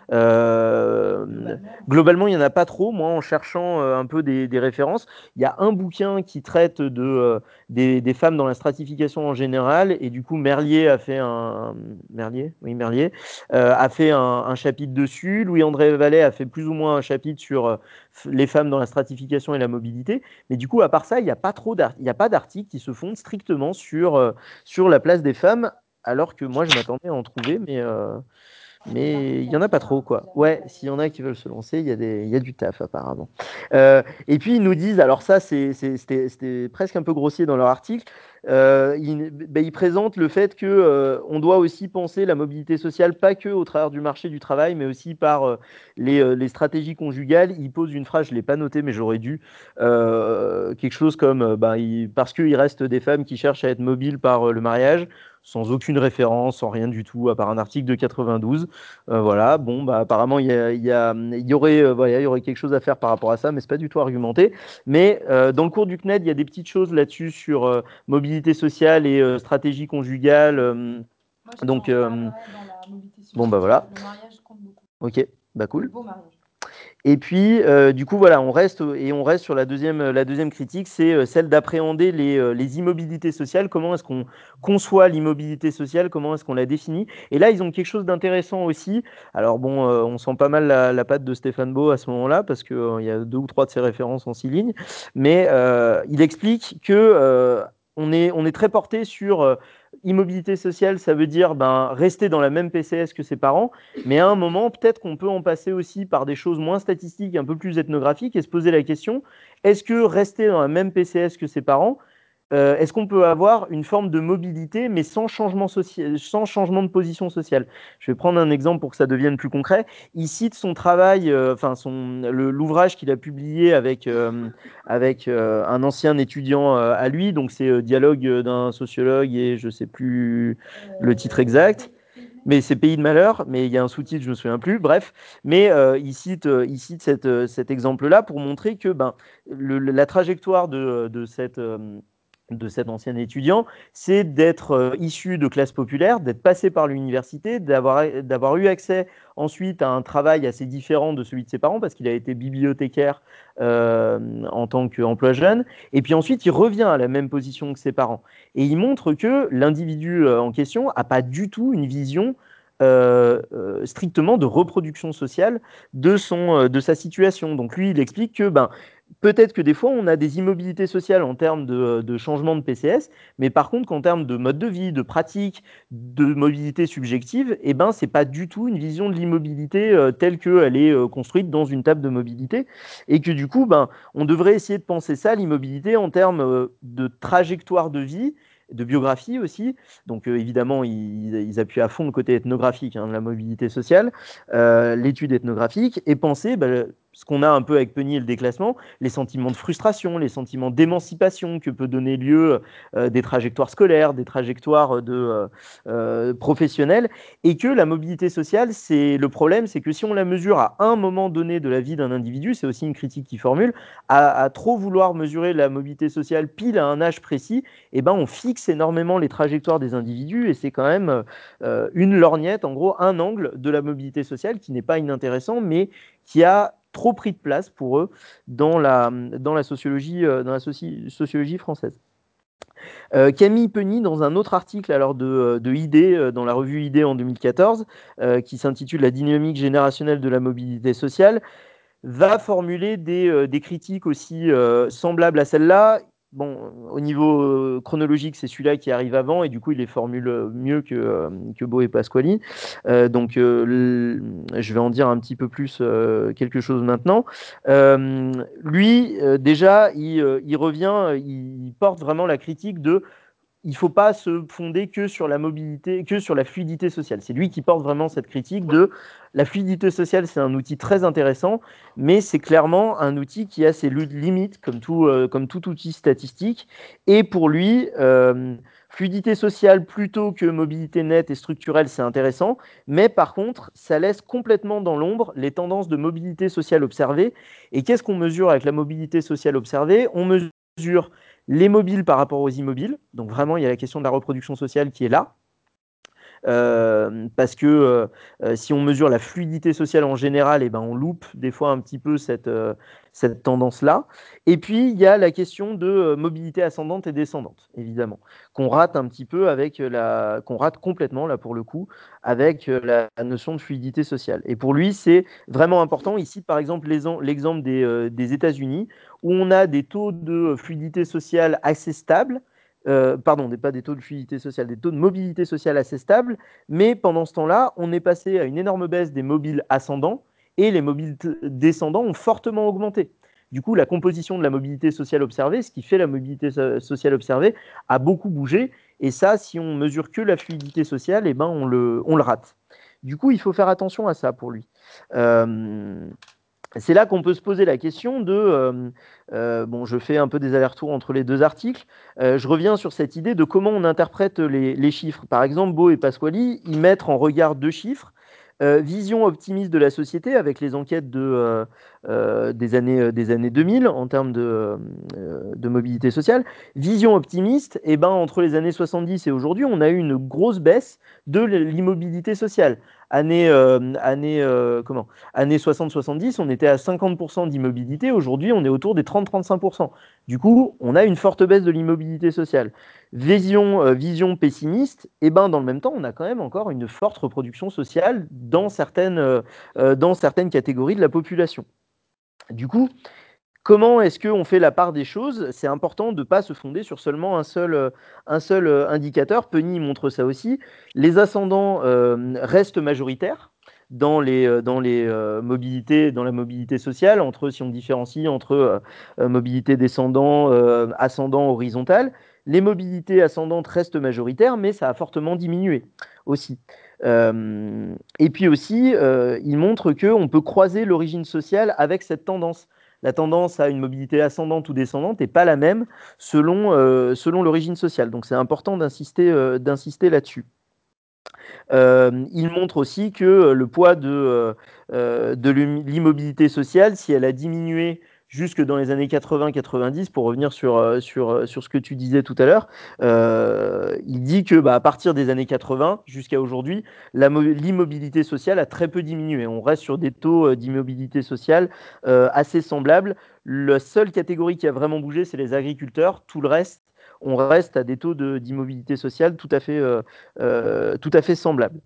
Euh, Globalement, il n'y en a pas trop. Moi, en cherchant un peu des références, il y a un bouquin qui traite des femmes dans la stratification en général. Et du coup, Merlier a fait Merlier a fait un chapitre dessus. Louis-André Vallet a fait plus ou moins un chapitre sur les femmes dans la stratification et la mobilité. Mais du coup, à part ça, il n'y a pas il y a pas d'articles qui se fondent strictement sur la place des femmes, alors que moi, je m'attendais à en trouver, mais il n'y en a pas trop, quoi. Ouais, s'il y en a qui veulent se lancer, il y a du taf, apparemment. Et puis, ils nous disent, alors ça, c'était presque un peu grossier dans leur article, ils présentent le fait que on doit aussi penser la mobilité sociale, pas que au travers du marché du travail, mais aussi par les stratégies conjugales. Ils posent une phrase, je ne l'ai pas notée, mais j'aurais dû, quelque chose comme, parce qu'il reste des femmes qui cherchent à être mobiles par le mariage, sans aucune référence, sans rien du tout, à part un article de 92. Voilà, bon, apparemment, il y aurait quelque chose à faire par rapport à ça, mais c'est pas du tout argumenté. Mais dans le cours du CNED, il y a des petites choses là-dessus sur mobilité sociale et stratégie conjugale. Moi, Donc, dans la mobilité bon, sociale, voilà. le mariage compte beaucoup. Ok, cool. Le beau mariage. Et puis, du coup, voilà, on reste sur la deuxième critique, c'est celle d'appréhender les immobilités sociales. Comment est-ce qu'on conçoit l'immobilité sociale? Comment est-ce qu'on la définit? Et là, ils ont quelque chose d'intéressant aussi. Alors bon, on sent pas mal la patte de Stéphane Beau à ce moment-là, parce qu'il y a 2 ou 3 de ses références en 6 lignes. Mais il explique que on est très porté sur immobilité sociale, ça veut dire rester dans la même PCS que ses parents. Mais à un moment, peut-être qu'on peut en passer aussi par des choses moins statistiques, un peu plus ethnographiques, et se poser la question, est-ce que rester dans la même PCS que ses parents, est-ce qu'on peut avoir une forme de mobilité, mais sans changement sans changement de position sociale? Je vais prendre un exemple pour que ça devienne plus concret. Il cite son travail, l'ouvrage qu'il a publié avec un ancien étudiant à lui, donc c'est Dialogue d'un sociologue et je ne sais plus le titre exact. Mais c'est Pays de malheur, mais il y a un sous-titre, je ne me souviens plus. Bref, mais il cite cet exemple-là pour montrer que la trajectoire de cet ancien étudiant, c'est d'être issu de classes populaires, d'être passé par l'université, d'avoir eu accès ensuite à un travail assez différent de celui de ses parents, parce qu'il a été bibliothécaire en tant qu'emploi jeune, et puis ensuite il revient à la même position que ses parents. Et il montre que l'individu en question n'a pas du tout une vision strictement de reproduction sociale de sa situation. Donc lui, il explique que peut-être que des fois, on a des immobilités sociales en termes de changement de PCS, mais par contre, qu'en termes de mode de vie, de pratique, de mobilité subjective, eh ben, c'est pas du tout une vision de l'immobilité telle qu'elle est construite dans une table de mobilité, et que du coup, on devrait essayer de penser ça, l'immobilité, en termes de trajectoire de vie, de biographie aussi. Donc évidemment, ils appuient à fond le côté ethnographique de la mobilité sociale, l'étude ethnographique, et penser ce qu'on a un peu avec Penny et le déclassement, les sentiments de frustration, les sentiments d'émancipation que peut donner lieu des trajectoires scolaires, des trajectoires professionnelles, et que la mobilité sociale, c'est le problème, c'est que si on la mesure à un moment donné de la vie d'un individu, c'est aussi une critique qu'il formule, à trop vouloir mesurer la mobilité sociale pile à un âge précis, eh ben on fixe énormément les trajectoires des individus, et c'est quand même une lorgnette, en gros un angle de la mobilité sociale qui n'est pas inintéressant, mais qui a trop pris de place pour eux dans la sociologie, sociologie française. Camille Penny, dans un autre article alors de ID, dans la revue ID en 2014, qui s'intitule La dynamique générationnelle de la mobilité sociale, va formuler des critiques aussi semblables à celle-là. Bon, au niveau chronologique, c'est celui-là qui arrive avant, et du coup, il les formule mieux que Beau et Pasquali. Je vais en dire un petit peu plus quelque chose maintenant. Lui, déjà, il revient, il porte vraiment la critique de il ne faut pas se fonder que sur la mobilité, que sur la fluidité sociale. C'est lui qui porte vraiment cette critique de la fluidité sociale, c'est un outil très intéressant, mais c'est clairement un outil qui a ses limites, comme tout outil statistique. Et pour lui, fluidité sociale plutôt que mobilité nette et structurelle, c'est intéressant, mais par contre, ça laisse complètement dans l'ombre les tendances de mobilité sociale observées. Et qu'est-ce qu'on mesure avec la mobilité sociale observée? On mesure les mobiles par rapport aux immobiles. Donc vraiment, il y a la question de la reproduction sociale qui est là. Parce que si on mesure la fluidité sociale en général, eh ben, on loupe des fois un petit peu cette tendance-là. Et puis, il y a la question de mobilité ascendante et descendante, évidemment, qu'on rate un petit peu qu'on rate complètement, là, pour le coup, avec la notion de fluidité sociale. Et pour lui, c'est vraiment important. Il cite, par exemple, l'exemple des États-Unis, où on a des taux de fluidité sociale assez stables, pardon, pas des taux de fluidité sociale, des taux de mobilité sociale assez stables, mais pendant ce temps-là, on est passé à une énorme baisse des mobiles ascendants et les mobiles descendants ont fortement augmenté. Du coup, la composition de la mobilité sociale observée, ce qui fait la mobilité sociale observée, a beaucoup bougé. Et ça, si on mesure que la fluidité sociale, eh ben on le rate. Du coup, il faut faire attention à ça pour lui. C'est là qu'on peut se poser la question bon, je fais un peu des allers-retours entre les deux articles, je reviens sur cette idée de comment on interprète les chiffres. Par exemple, Beau et Pasquali, ils mettent en regard deux chiffres, vision optimiste de la société avec les enquêtes des années 2000 en termes de mobilité sociale. Vision optimiste, eh ben, entre les années 70 et aujourd'hui, on a eu une grosse baisse de l'immobilité sociale. Années 60-70, on était à 50% d'immobilité. Aujourd'hui, on est autour des 30-35%. Du coup, on a une forte baisse de l'immobilité sociale. Vision pessimiste, et ben, dans le même temps, on a quand même encore une forte reproduction sociale dans certaines catégories de la population. Du coup, comment est-ce qu'on fait la part des choses? C'est important de ne pas se fonder sur seulement un seul indicateur. Penny montre ça aussi. Les ascendants restent majoritaires dans la mobilité sociale, si on différencie entre mobilité descendant, ascendant, horizontale. Les mobilités ascendantes restent majoritaires, mais ça a fortement diminué aussi. Et puis aussi, il montre qu'on peut croiser l'origine sociale avec cette tendance. La tendance à une mobilité ascendante ou descendante n'est pas la même selon l'origine sociale. Donc c'est important d'insister là-dessus. Il montre aussi que le poids de l'immobilité sociale, si elle a diminué jusque dans les années 80-90, pour revenir sur ce que tu disais tout à l'heure, il dit que à partir des années 80 jusqu'à aujourd'hui, l'immobilité sociale a très peu diminué. On reste sur des taux d'immobilité sociale assez semblables. La seule catégorie qui a vraiment bougé, c'est les agriculteurs. Tout le reste, on reste à des taux d'immobilité sociale tout à fait semblables.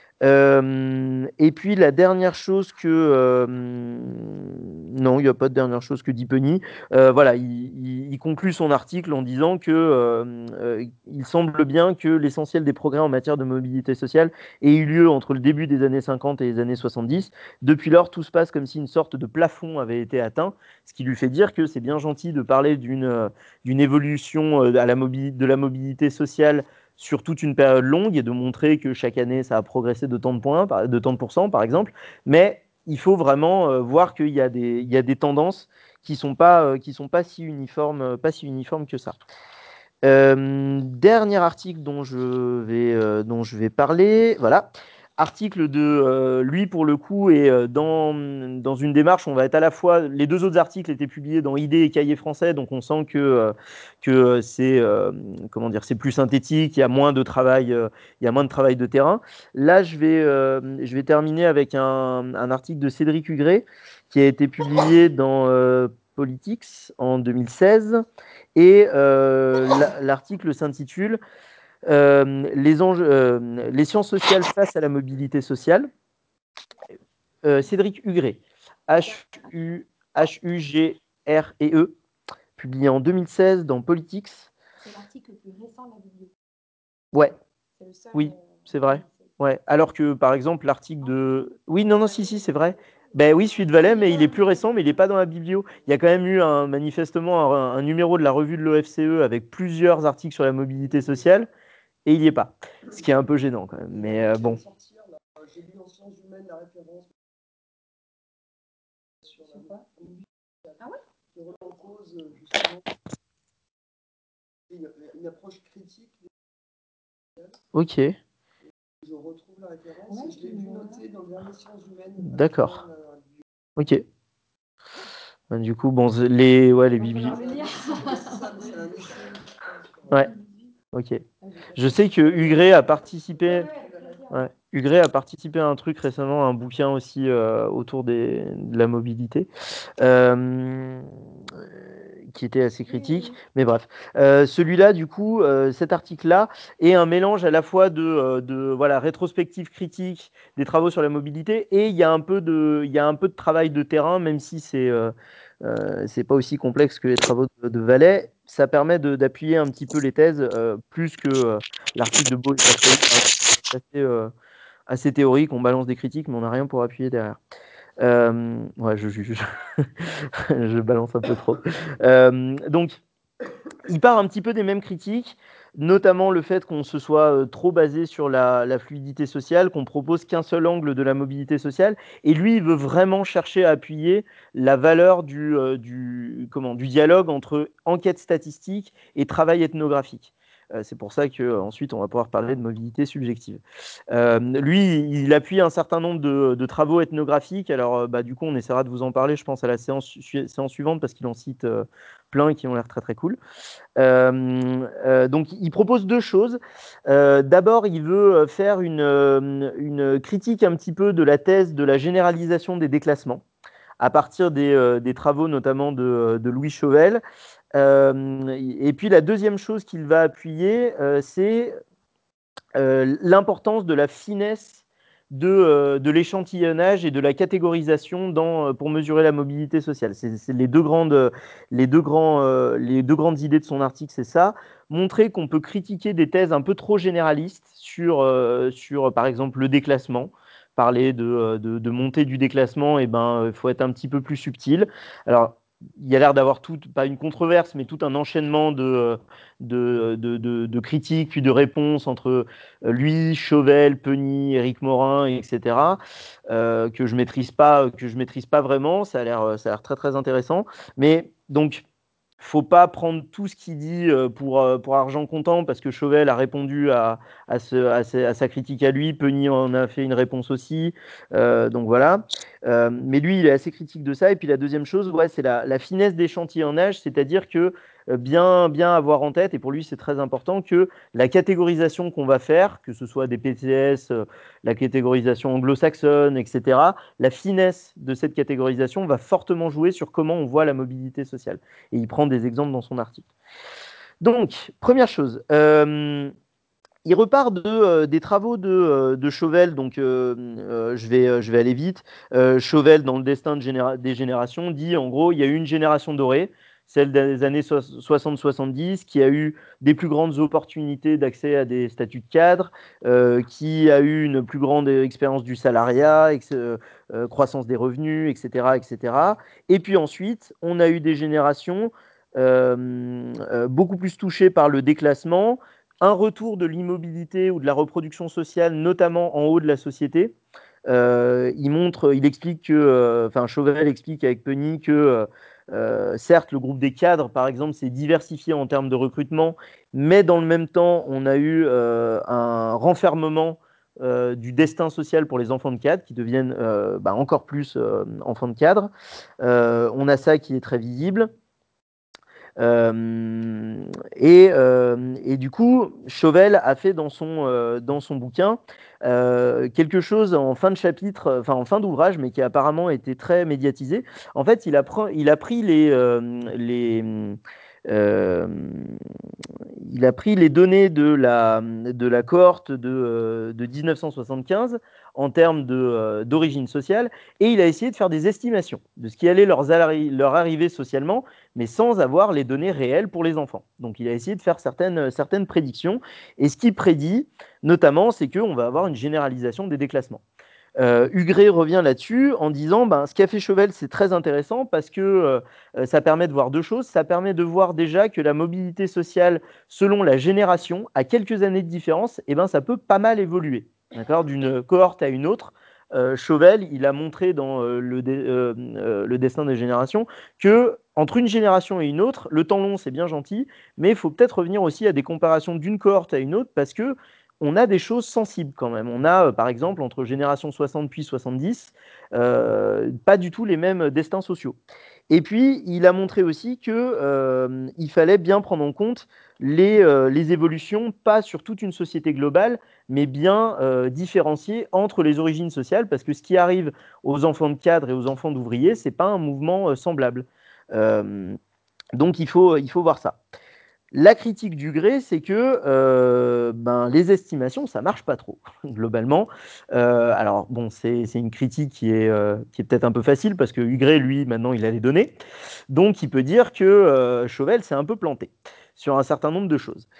Et puis la dernière chose non, il n'y a pas de dernière chose que dit Penny. Voilà, il conclut son article en disant que il semble bien que l'essentiel des progrès en matière de mobilité sociale ait eu lieu entre le début des années 50 et les années 70. Depuis lors, tout se passe comme si une sorte de plafond avait été atteint, ce qui lui fait dire que c'est bien gentil de parler d'une évolution de la mobilité sociale sur toute une période longue et de montrer que chaque année, ça a progressé de tant de pourcents, par exemple. Mais il faut vraiment voir qu'il y a des tendances qui sont pas si uniformes que ça. Dernier article dont je vais parler, voilà. Article de lui pour le coup est dans une démarche, on va être à la fois, les deux autres articles étaient publiés dans ID et Cahiers français, donc on sent que c'est comment dire, c'est plus synthétique, il y a moins de travail, de terrain. Là, je vais terminer avec un article de Cédric Hugré qui a été publié dans Politics en 2016. Et l'article s'intitule les sciences sociales face à la mobilité sociale. Cédric Hugré, Hugree, publié en 2016 dans Politics. C'est l'article le plus récent de la bibliothèque. Ouais. C'est le seul, oui, c'est vrai. Ouais. Alors que, par exemple, l'article de... Oui, non, si, c'est vrai. Ben oui, celui de Valais, mais il est plus récent, mais il n'est pas dans la biblio. Il y a quand même eu manifestement un numéro de la revue de l'OFCE avec plusieurs articles sur la mobilité sociale, et il n'y est pas. Ce qui est un peu gênant quand même. Mais bon. J'ai lu en sciences humaines la référence sur la Ah ouais qui remet en cause justement une approche critique. Ok, Je retrouve la référence et je l'ai vu noter dans le dernier sciences humaines. d'accord. Ok. Ben, du coup, bon, les biblios. Ouais, ok. Je sais que Hugré a participé. Ouais. Hugré a participé à un truc récemment, un bouquin aussi autour de la mobilité, euh, qui était assez critique. Mais bref, celui-là, du coup, cet article-là est un mélange à la fois de voilà, rétrospective critique des travaux sur la mobilité et il y a un peu de travail de terrain, même si c'est pas aussi complexe que les travaux de Valais. Ça permet d'appuyer un petit peu les thèses plus que l'article de Beau et Patrick, assez, assez théorique, on balance des critiques, mais on n'a rien pour appuyer derrière. Ouais, je juge. Je balance un peu trop. Donc, il part un petit peu des mêmes critiques, notamment le fait qu'on se soit trop basé sur la fluidité sociale, qu'on propose qu'un seul angle de la mobilité sociale. Et lui, il veut vraiment chercher à appuyer la valeur du dialogue entre enquête statistique et travail ethnographique. C'est pour ça qu'ensuite, on va pouvoir parler de mobilité subjective. Lui, il appuie un certain nombre de travaux ethnographiques. Alors, du coup, on essaiera de vous en parler, je pense, à la séance suivante, parce qu'il en cite plein qui ont l'air très très cool. Donc, il propose deux choses. D'abord, il veut faire une critique un petit peu de la thèse de la généralisation des déclassements à partir des travaux notamment de Louis Chauvel. Et puis la deuxième chose qu'il va appuyer, c'est l'importance de la finesse de l'échantillonnage et de la catégorisation pour mesurer la mobilité sociale. C'est les deux grandes idées de son article, c'est ça. Montrer qu'on peut critiquer des thèses un peu trop généralistes sur par exemple, le déclassement. Parler de montée du déclassement, et ben, faut être un petit peu plus subtil. Alors, il y a l'air d'avoir pas une controverse, mais tout un enchaînement de critiques, puis de réponses entre lui, Chauvel, Penny, Éric Morin, etc., que je maîtrise pas vraiment. Ça a l'air très très intéressant. Mais donc, faut pas prendre tout ce qu'il dit pour argent comptant, parce que Chauvel a répondu à sa critique à lui, Penny en a fait une réponse aussi. Donc voilà. Mais lui, il est assez critique de ça. Et puis la deuxième chose, ouais, c'est la finesse d'échantillonnage, c'est-à-dire que bien avoir en tête, et pour lui c'est très important, que la catégorisation qu'on va faire, que ce soit des PTS, la catégorisation anglo-saxonne, etc., la finesse de cette catégorisation va fortement jouer sur comment on voit la mobilité sociale. Et il prend des exemples dans son article. Donc, première chose, il repart des travaux de Chauvel, donc je vais aller vite. Chauvel, dans Le destin des générations, dit en gros, il y a eu une génération dorée, celle des années 60-70, qui a eu des plus grandes opportunités d'accès à des statuts de cadre, qui a eu une plus grande expérience du salariat, croissance des revenus, etc., etc. Et puis ensuite, on a eu des générations beaucoup plus touchées par le déclassement, un retour de l'immobilité ou de la reproduction sociale, notamment en haut de la société. Il explique Chauvel explique avec Penny que certes, le groupe des cadres, par exemple, s'est diversifié en termes de recrutement, mais dans le même temps, on a eu un renfermement du destin social pour les enfants de cadre qui deviennent encore plus enfants de cadre. On a ça qui est très visible. Et du coup, Chauvel a fait dans son bouquin quelque chose en fin de chapitre, enfin en fin d'ouvrage, mais qui a apparemment été très médiatisé. En fait, il a pris euh, il a pris les données de la cohorte de 1975 en termes d'origine sociale, et il a essayé de faire des estimations de ce qui allait leur arriver socialement, mais sans avoir les données réelles pour les enfants. Donc il a essayé de faire certaines prédictions, et ce qu'il prédit, notamment, c'est qu'on va avoir une généralisation des déclassements. Huguet revient là-dessus en disant ce qu'a fait Chauvel, c'est très intéressant parce que ça permet de voir deux choses. Ça permet de voir déjà que la mobilité sociale, selon la génération, à quelques années de différence, ça peut pas mal évoluer, d'accord, d'une cohorte à une autre. Chauvel, il a montré dans le destin des générations que entre une génération et une autre, le temps long, c'est bien gentil, mais il faut peut-être revenir aussi à des comparaisons d'une cohorte à une autre parce que on a des choses sensibles quand même. On a, par exemple, entre génération 60 puis 70, pas du tout les mêmes destins sociaux. Et puis, il a montré aussi qu'il fallait bien prendre en compte les évolutions, pas sur toute une société globale, mais bien différencier entre les origines sociales, parce que ce qui arrive aux enfants de cadres et aux enfants d'ouvriers, ce n'est pas un mouvement semblable. Donc, il faut voir ça. La critique du Gré, c'est que les estimations, ça marche pas trop, globalement. Alors, bon, c'est une critique qui est peut-être un peu facile, parce que Hugré, lui, maintenant, il a les données. Donc, il peut dire que Chauvel s'est un peu planté sur un certain nombre de choses.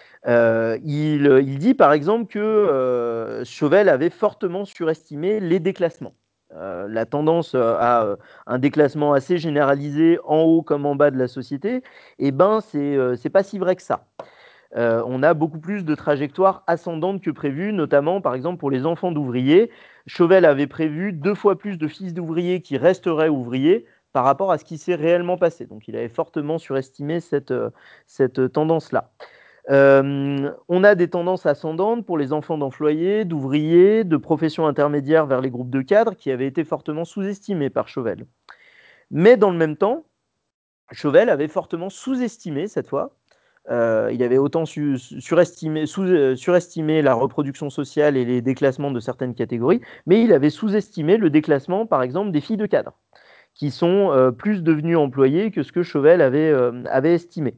Il dit, par exemple, que Chauvel avait fortement surestimé les déclassements. La tendance à un déclassement assez généralisé en haut comme en bas de la société, c'est pas si vrai que ça. On a beaucoup plus de trajectoires ascendantes que prévues, notamment par exemple pour les enfants d'ouvriers. Chauvel avait prévu 2 fois plus de fils d'ouvriers qui resteraient ouvriers par rapport à ce qui s'est réellement passé. Donc il avait fortement surestimé cette tendance-là. On a des tendances ascendantes pour les enfants d'employés, d'ouvriers, de professions intermédiaires vers les groupes de cadres qui avaient été fortement sous-estimés par Chauvel. Mais dans le même temps, Chauvel avait fortement sous-estimé cette fois. Il avait autant surestimé la reproduction sociale et les déclassements de certaines catégories, mais il avait sous-estimé le déclassement, par exemple, des filles de cadre, qui sont plus devenues employées que ce que Chauvel avait estimé.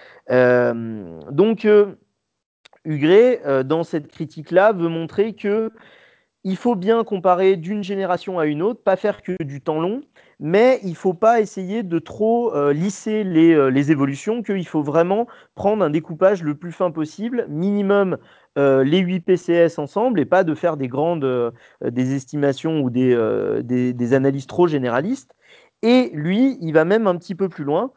Donc, Hugré, dans cette critique-là, veut montrer que il faut bien comparer d'une génération à une autre, pas faire que du temps long, mais il ne faut pas essayer de trop lisser les évolutions, qu'il faut vraiment prendre un découpage le plus fin possible, minimum les 8 PCS ensemble, et pas de faire des estimations ou des analyses trop généralistes. Et lui, il va même un petit peu plus loin.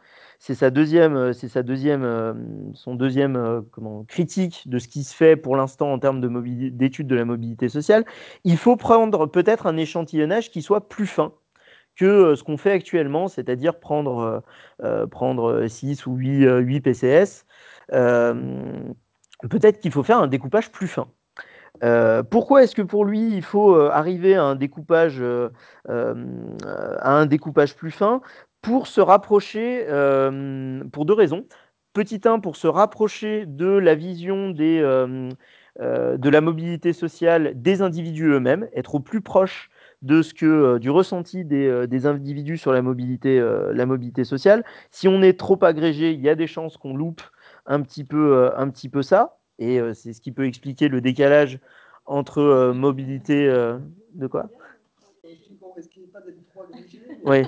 Son deuxième critique de ce qui se fait pour l'instant en termes d'études de la mobilité sociale. Il faut prendre peut-être un échantillonnage qui soit plus fin que ce qu'on fait actuellement, c'est-à-dire prendre 6 ou 8 PCS. Peut-être qu'il faut faire un découpage plus fin. Pourquoi est-ce que pour lui, il faut arriver euh, à un découpage plus fin? Pour se rapprocher, pour deux raisons. Petit 1, pour se rapprocher de la vision de la mobilité sociale des individus eux-mêmes, être au plus proche du ressenti des individus sur la mobilité sociale. Si on est trop agrégé, il y a des chances qu'on loupe un petit peu ça. Et c'est ce qui peut expliquer le décalage entre mobilité. De quoi? On risquait pas d'être trop agrégé. Oui.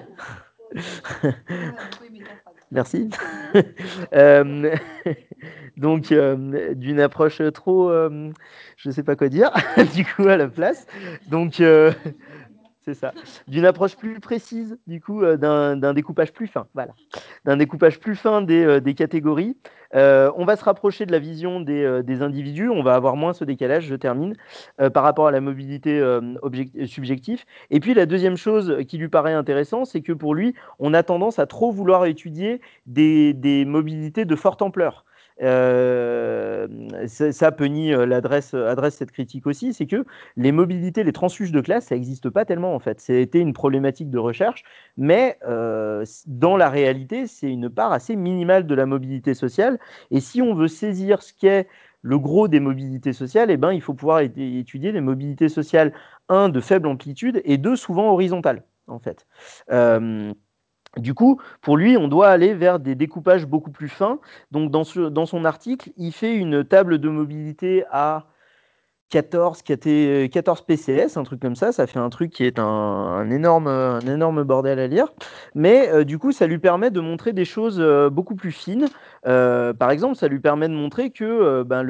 Merci. Euh, donc, d'une approche trop. Je ne sais pas quoi dire, du coup, à la place. Donc, c'est ça. D'une approche plus précise, du coup, d'un découpage plus fin. Voilà. D'un découpage plus fin des catégories. On va se rapprocher de la vision des individus. On va avoir moins ce décalage, je termine, par rapport à la mobilité subjective. Et puis, la deuxième chose qui lui paraît intéressante, c'est que pour lui, on a tendance à trop vouloir étudier des mobilités de forte ampleur. Ça, Penny adresse cette critique aussi, c'est que les mobilités, les transfuges de classe, ça n'existe pas tellement en fait. C'était une problématique de recherche, mais dans la réalité, c'est une part assez minimale de la mobilité sociale. Et si on veut saisir ce qu'est le gros des mobilités sociales, il faut pouvoir étudier les mobilités sociales, un, de faible amplitude, et deux, souvent horizontales, en fait. Du coup, pour lui, on doit aller vers des découpages beaucoup plus fins. Donc, dans son article, il fait une table de mobilité à 14 PCS, un truc comme ça fait un truc qui est un énorme bordel à lire. Mais du coup, ça lui permet de montrer des choses beaucoup plus fines. Par exemple, ça lui permet de montrer que ben,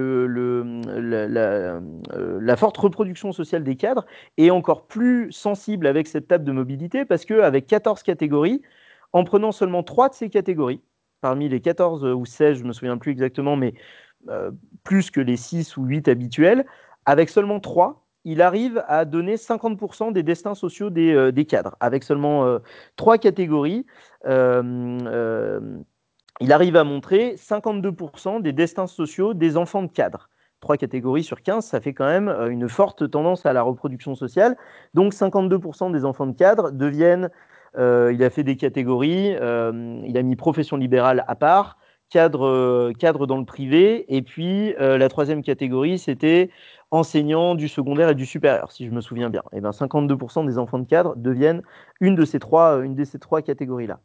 la forte reproduction sociale des cadres est encore plus sensible avec cette table de mobilité parce qu'avec 14 catégories, en prenant seulement 3 de ces catégories, parmi les 14 ou 16, je ne me souviens plus exactement, mais plus que les 6 ou 8 habituels, avec seulement 3, il arrive à donner 50% des destins sociaux des cadres. Avec seulement 3 catégories, il arrive à montrer 52% des destins sociaux des enfants de cadres. 3 catégories sur 15, ça fait quand même une forte tendance à la reproduction sociale. Donc 52% des enfants de cadres deviennent, il a fait des catégories, il a mis profession libérale à part, cadre dans le privé, et puis la troisième catégorie, c'était enseignants du secondaire et du supérieur, si je me souviens bien. Et bien 52% des enfants de cadre deviennent une de ces trois catégories-là.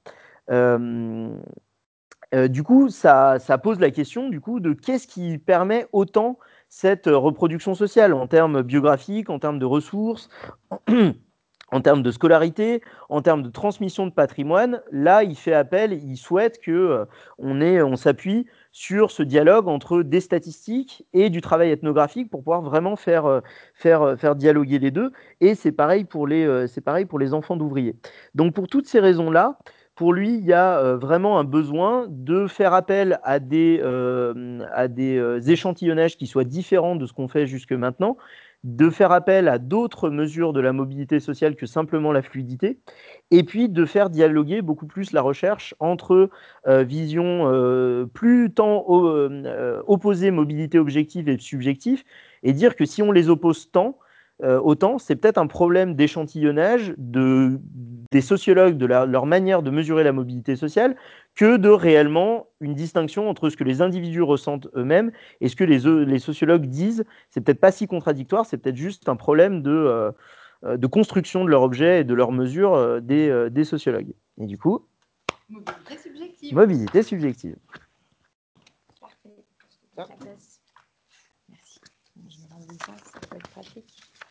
Du coup, ça pose la question du coup, de qu'est-ce qui permet autant cette reproduction sociale en termes biographiques, en termes de ressources, en termes de scolarité, en termes de transmission de patrimoine. Là, il souhaite que on s'appuie sur ce dialogue entre des statistiques et du travail ethnographique pour pouvoir vraiment faire dialoguer les deux. Et c'est pareil pour les enfants d'ouvriers. Donc pour toutes ces raisons-là, pour lui, il y a vraiment un besoin de faire appel à des échantillonnages qui soient différents de ce qu'on fait jusque maintenant, de faire appel à d'autres mesures de la mobilité sociale que simplement la fluidité, et puis de faire dialoguer beaucoup plus la recherche entre visions plus tant opposées, mobilité objective et subjective, et dire que si on les oppose autant, c'est peut-être un problème d'échantillonnage des sociologues, de leur manière de mesurer la mobilité sociale, que de réellement une distinction entre ce que les individus ressentent eux-mêmes et ce que les sociologues disent. C'est peut-être pas si contradictoire, c'est peut-être juste un problème de construction de leur objet et de leur mesure des sociologues. Et du coup, Mobilité subjective. mobilité subjective. Parfait. La place. Merci. Je vais rendre ça, ça peut être pratique.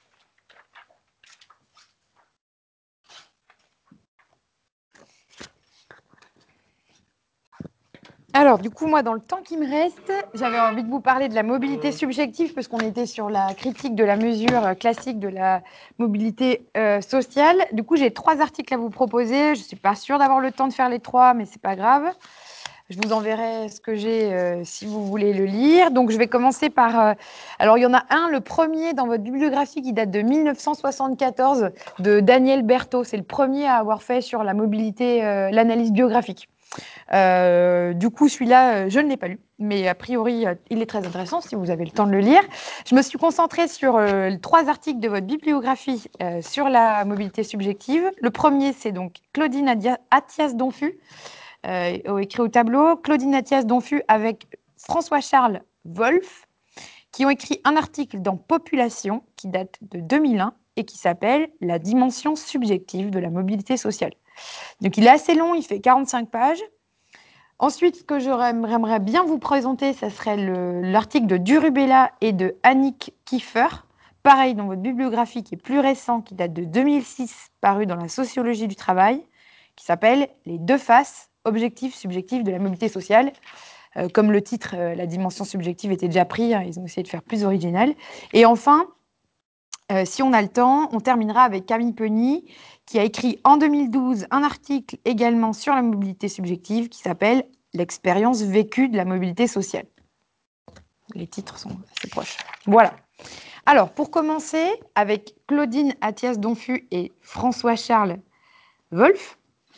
Alors, du coup, moi, dans le temps qui me reste, j'avais envie de vous parler de la mobilité subjective parce qu'on était sur la critique de la mesure classique de la mobilité sociale. Du coup, j'ai 3 articles à vous proposer. Je ne suis pas sûre d'avoir le temps de faire les 3, mais ce n'est pas grave. Je vous enverrai ce que j'ai si vous voulez le lire. Donc, je vais commencer par... alors, il y en a un, le premier dans votre bibliographie qui date de 1974 de Daniel Berthaud. C'est le premier à avoir fait sur la mobilité, l'analyse biographique. Du coup, celui-là, je ne l'ai pas lu, mais a priori, il est très intéressant si vous avez le temps de le lire. Je me suis concentrée sur 3 articles de votre bibliographie sur la mobilité subjective. Le premier, c'est donc Claudine Athias-Donfus, écrit au tableau. Claudine Athias-Donfus avec François-Charles Wolff, qui ont écrit un article dans Population, qui date de 2001, et qui s'appelle « La dimension subjective de la mobilité sociale ». Donc, il est assez long, il fait 45 pages. Ensuite, ce que j'aimerais bien vous présenter, ça serait l'article de Durubella et de Annick Kiefer, pareil dans votre bibliographie qui est plus récent, qui date de 2006, paru dans la sociologie du travail, qui s'appelle « Les deux faces, objectifs, subjectifs de la mobilité sociale ». Comme le titre, la dimension subjective était déjà pris, hein, ils ont essayé de faire plus original. Et enfin, si on a le temps, on terminera avec Camille Penny, qui a écrit en 2012 un article également sur la mobilité subjective qui s'appelle « L'expérience vécue de la mobilité sociale ». Les titres sont assez proches. Voilà. Alors, pour commencer, avec Claudine Athias-Donfus et François-Charles Wolff,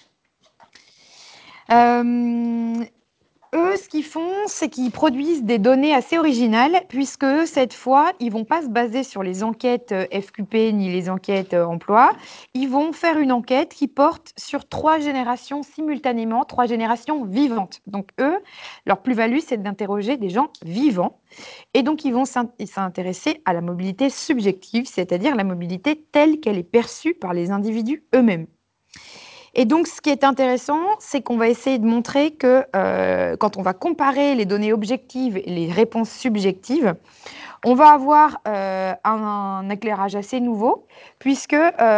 eux, ce qu'ils font, c'est qu'ils produisent des données assez originales, puisque cette fois, ils ne vont pas se baser sur les enquêtes FQP ni les enquêtes emploi. Ils vont faire une enquête qui porte sur 3 générations simultanément, 3 générations vivantes. Donc, eux, leur plus-value, c'est d'interroger des gens vivants. Et donc, ils vont s'intéresser à la mobilité subjective, c'est-à-dire la mobilité telle qu'elle est perçue par les individus eux-mêmes. Et donc, ce qui est intéressant, c'est qu'on va essayer de montrer que quand on va comparer les données objectives et les réponses subjectives, on va avoir un éclairage assez nouveau, puisque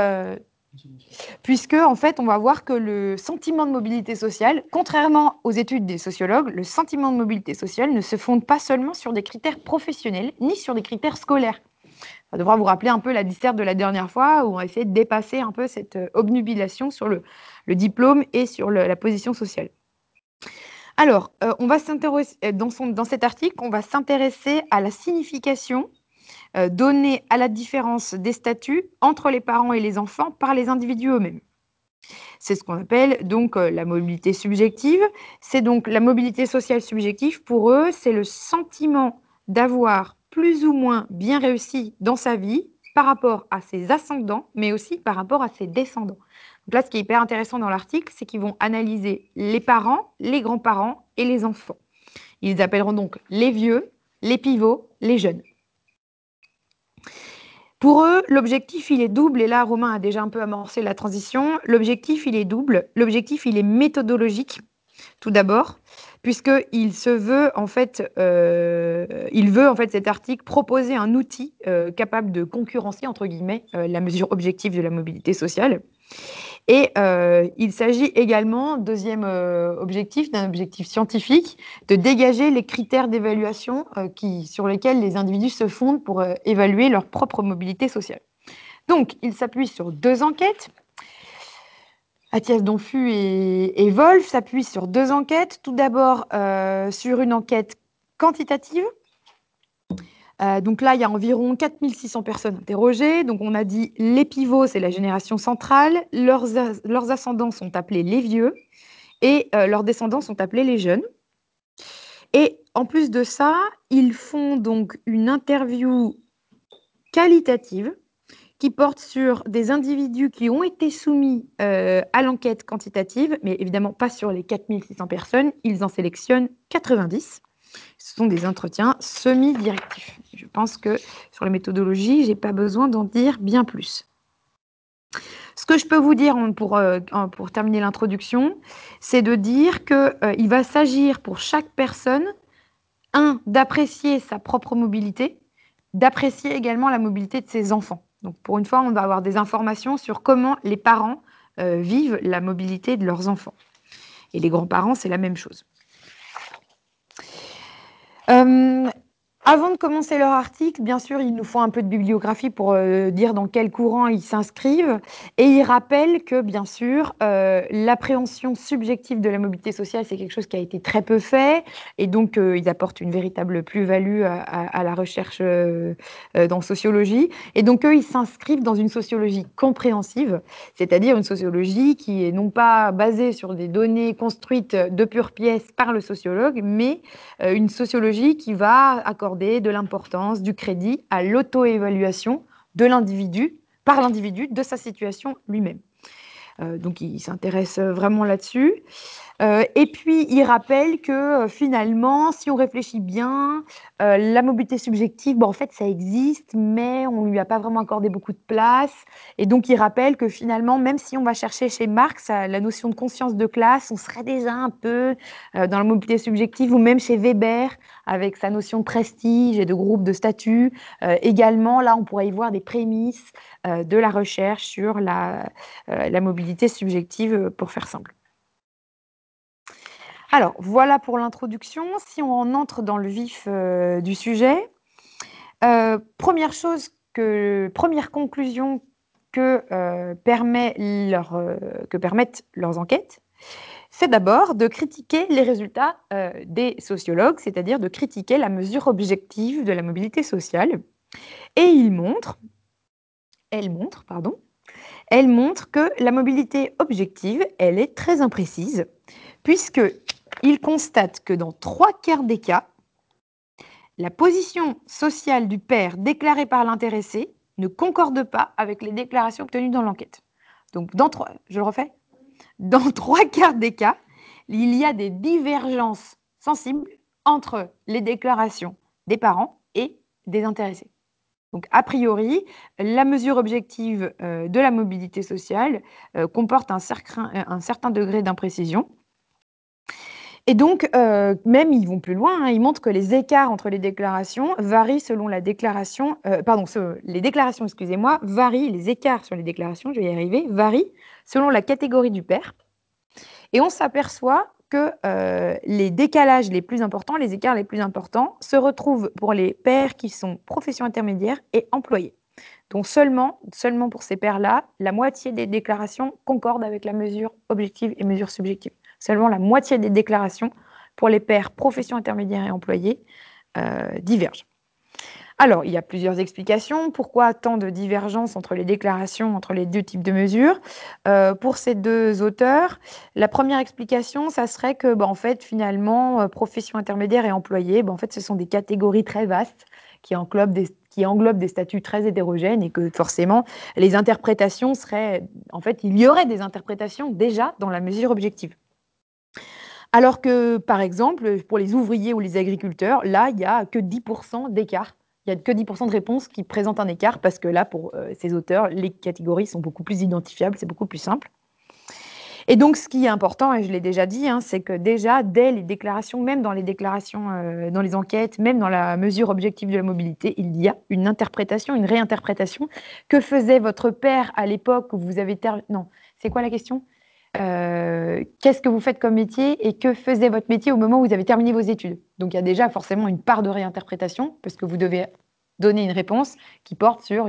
en fait, on va voir que le sentiment de mobilité sociale, contrairement aux études des sociologues, le sentiment de mobilité sociale ne se fonde pas seulement sur des critères professionnels, ni sur des critères scolaires. Ça devra vous rappeler un peu la disserte de la dernière fois, où on a essayé de dépasser un peu cette obnubilation sur le diplôme et sur la position sociale. Alors, on va s'intéresser, dans cet article, on va s'intéresser à la signification donnée à la différence des statuts entre les parents et les enfants par les individus eux-mêmes. C'est ce qu'on appelle donc la mobilité subjective. C'est donc la mobilité sociale subjective. Pour eux, c'est le sentiment d'avoir plus ou moins bien réussi dans sa vie par rapport à ses ascendants, mais aussi par rapport à ses descendants. Donc là, ce qui est hyper intéressant dans l'article, c'est qu'ils vont analyser les parents, les grands-parents et les enfants. Ils appelleront donc les vieux, les pivots, les jeunes. Pour eux, l'objectif, il est double, et là, Romain a déjà un peu amorcé la transition. L'objectif, il est double. L'objectif, il est méthodologique, tout d'abord, puisqu'il se veut, en fait, cet article, proposer un outil capable de concurrencer, entre guillemets, la mesure objective de la mobilité sociale. Et il s'agit également, deuxième objectif, d'un objectif scientifique, de dégager les critères d'évaluation sur lesquels les individus se fondent pour évaluer leur propre mobilité sociale. Donc, il s'appuie sur 2 enquêtes. Athias Donfu et Wolf s'appuient sur 2 enquêtes. Tout d'abord, sur une enquête quantitative. Donc là, il y a environ 4600 personnes interrogées. Donc on a dit les pivots, c'est la génération centrale. Leurs ascendants sont appelés les vieux et leurs descendants sont appelés les jeunes. Et en plus de ça, ils font donc une interview qualitative qui porte sur des individus qui ont été soumis à l'enquête quantitative, mais évidemment pas sur les 4600 personnes. Ils en sélectionnent 90. Ce sont des entretiens semi-directifs. Je pense que sur les méthodologies, je n'ai pas besoin d'en dire bien plus. Ce que je peux vous dire pour terminer l'introduction, c'est de dire qu'il va s'agir pour chaque personne, d'apprécier sa propre mobilité, d'apprécier également la mobilité de ses enfants. Donc pour une fois, on va avoir des informations sur comment les parents vivent la mobilité de leurs enfants. Et les grands-parents, c'est la même chose. Avant de commencer leur article, bien sûr, il nous faut un peu de bibliographie pour dire dans quel courant ils s'inscrivent. Et ils rappellent que, bien sûr, l'appréhension subjective de la mobilité sociale, c'est quelque chose qui a été très peu fait. Et donc, ils apportent une véritable plus-value à la recherche dans sociologie. Et donc, eux, ils s'inscrivent dans une sociologie compréhensive, c'est-à-dire une sociologie qui est non pas basée sur des données construites de pure pièce par le sociologue, mais une sociologie qui va accorder de l'importance, du crédit à l'auto-évaluation de l'individu, par l'individu, de sa situation lui-même. Donc, il s'intéresse vraiment là-dessus. Et puis, il rappelle que finalement, si on réfléchit bien, la mobilité subjective, en fait, ça existe, mais on ne lui a pas vraiment accordé beaucoup de place. Et donc, il rappelle que finalement, même si on va chercher chez Marx la notion de conscience de classe, on serait déjà un peu dans la mobilité subjective, ou même chez Weber, avec sa notion de prestige et de groupe de statut. Également, là, on pourrait y voir des prémices de la recherche sur la mobilité subjective, pour faire simple. Alors, voilà pour l'introduction. Si on en entre dans le vif du sujet, première conclusion que permettent leurs enquêtes, c'est d'abord de critiquer les résultats des sociologues, c'est-à-dire de critiquer la mesure objective de la mobilité sociale. Et elle montre que la mobilité objective, elle est très imprécise, puisqu'il constate que dans 3/4 des cas, la position sociale du père déclarée par l'intéressé ne concorde pas avec les déclarations obtenues dans l'enquête. Donc, je le refais. Dans 3/4 des cas, il y a des divergences sensibles entre les déclarations des parents et des intéressés. Donc, a priori, la mesure objective de la mobilité sociale comporte un certain degré d'imprécision. Et donc, même, ils vont plus loin, hein, ils montrent que les écarts entre les déclarations varient selon la déclaration... les déclarations, excusez-moi, varient, les écarts sur les déclarations, je vais y arriver, varient selon la catégorie du père. Et on s'aperçoit que les décalages les plus importants, les écarts les plus importants, se retrouvent pour les pères qui sont profession intermédiaire et employés. Donc seulement pour ces pairs-là, la moitié des déclarations concordent avec la mesure objective et mesure subjective. Seulement la moitié des déclarations pour les pairs profession intermédiaire et employés divergent. Alors, il y a plusieurs explications. Pourquoi tant de divergences entre les déclarations, entre les deux types de mesures? Pour ces deux auteurs, la première explication, ça serait que, en fait, finalement, profession intermédiaire et employé, en fait, ce sont des catégories très vastes qui englobent des statuts très hétérogènes et que forcément, les interprétations seraient... En fait, il y aurait des interprétations déjà dans la mesure objective. Alors que, par exemple, pour les ouvriers ou les agriculteurs, là, il n'y a que 10% d'écart. Il n'y a que 10% de réponses qui présentent un écart parce que là, pour ces auteurs, les catégories sont beaucoup plus identifiables, c'est beaucoup plus simple. Et donc, ce qui est important, et je l'ai déjà dit, hein, c'est que déjà, dès les déclarations, même dans les déclarations, dans les enquêtes, même dans la mesure objective de la mobilité, il y a une interprétation, une réinterprétation. Que faisait votre père à l'époque où vous avez... Non, c'est quoi la question? Qu'est-ce que vous faites comme métier et que faisait votre métier au moment où vous avez terminé vos études? Donc, il y a déjà forcément une part de réinterprétation parce que vous devez donner une réponse qui porte sur,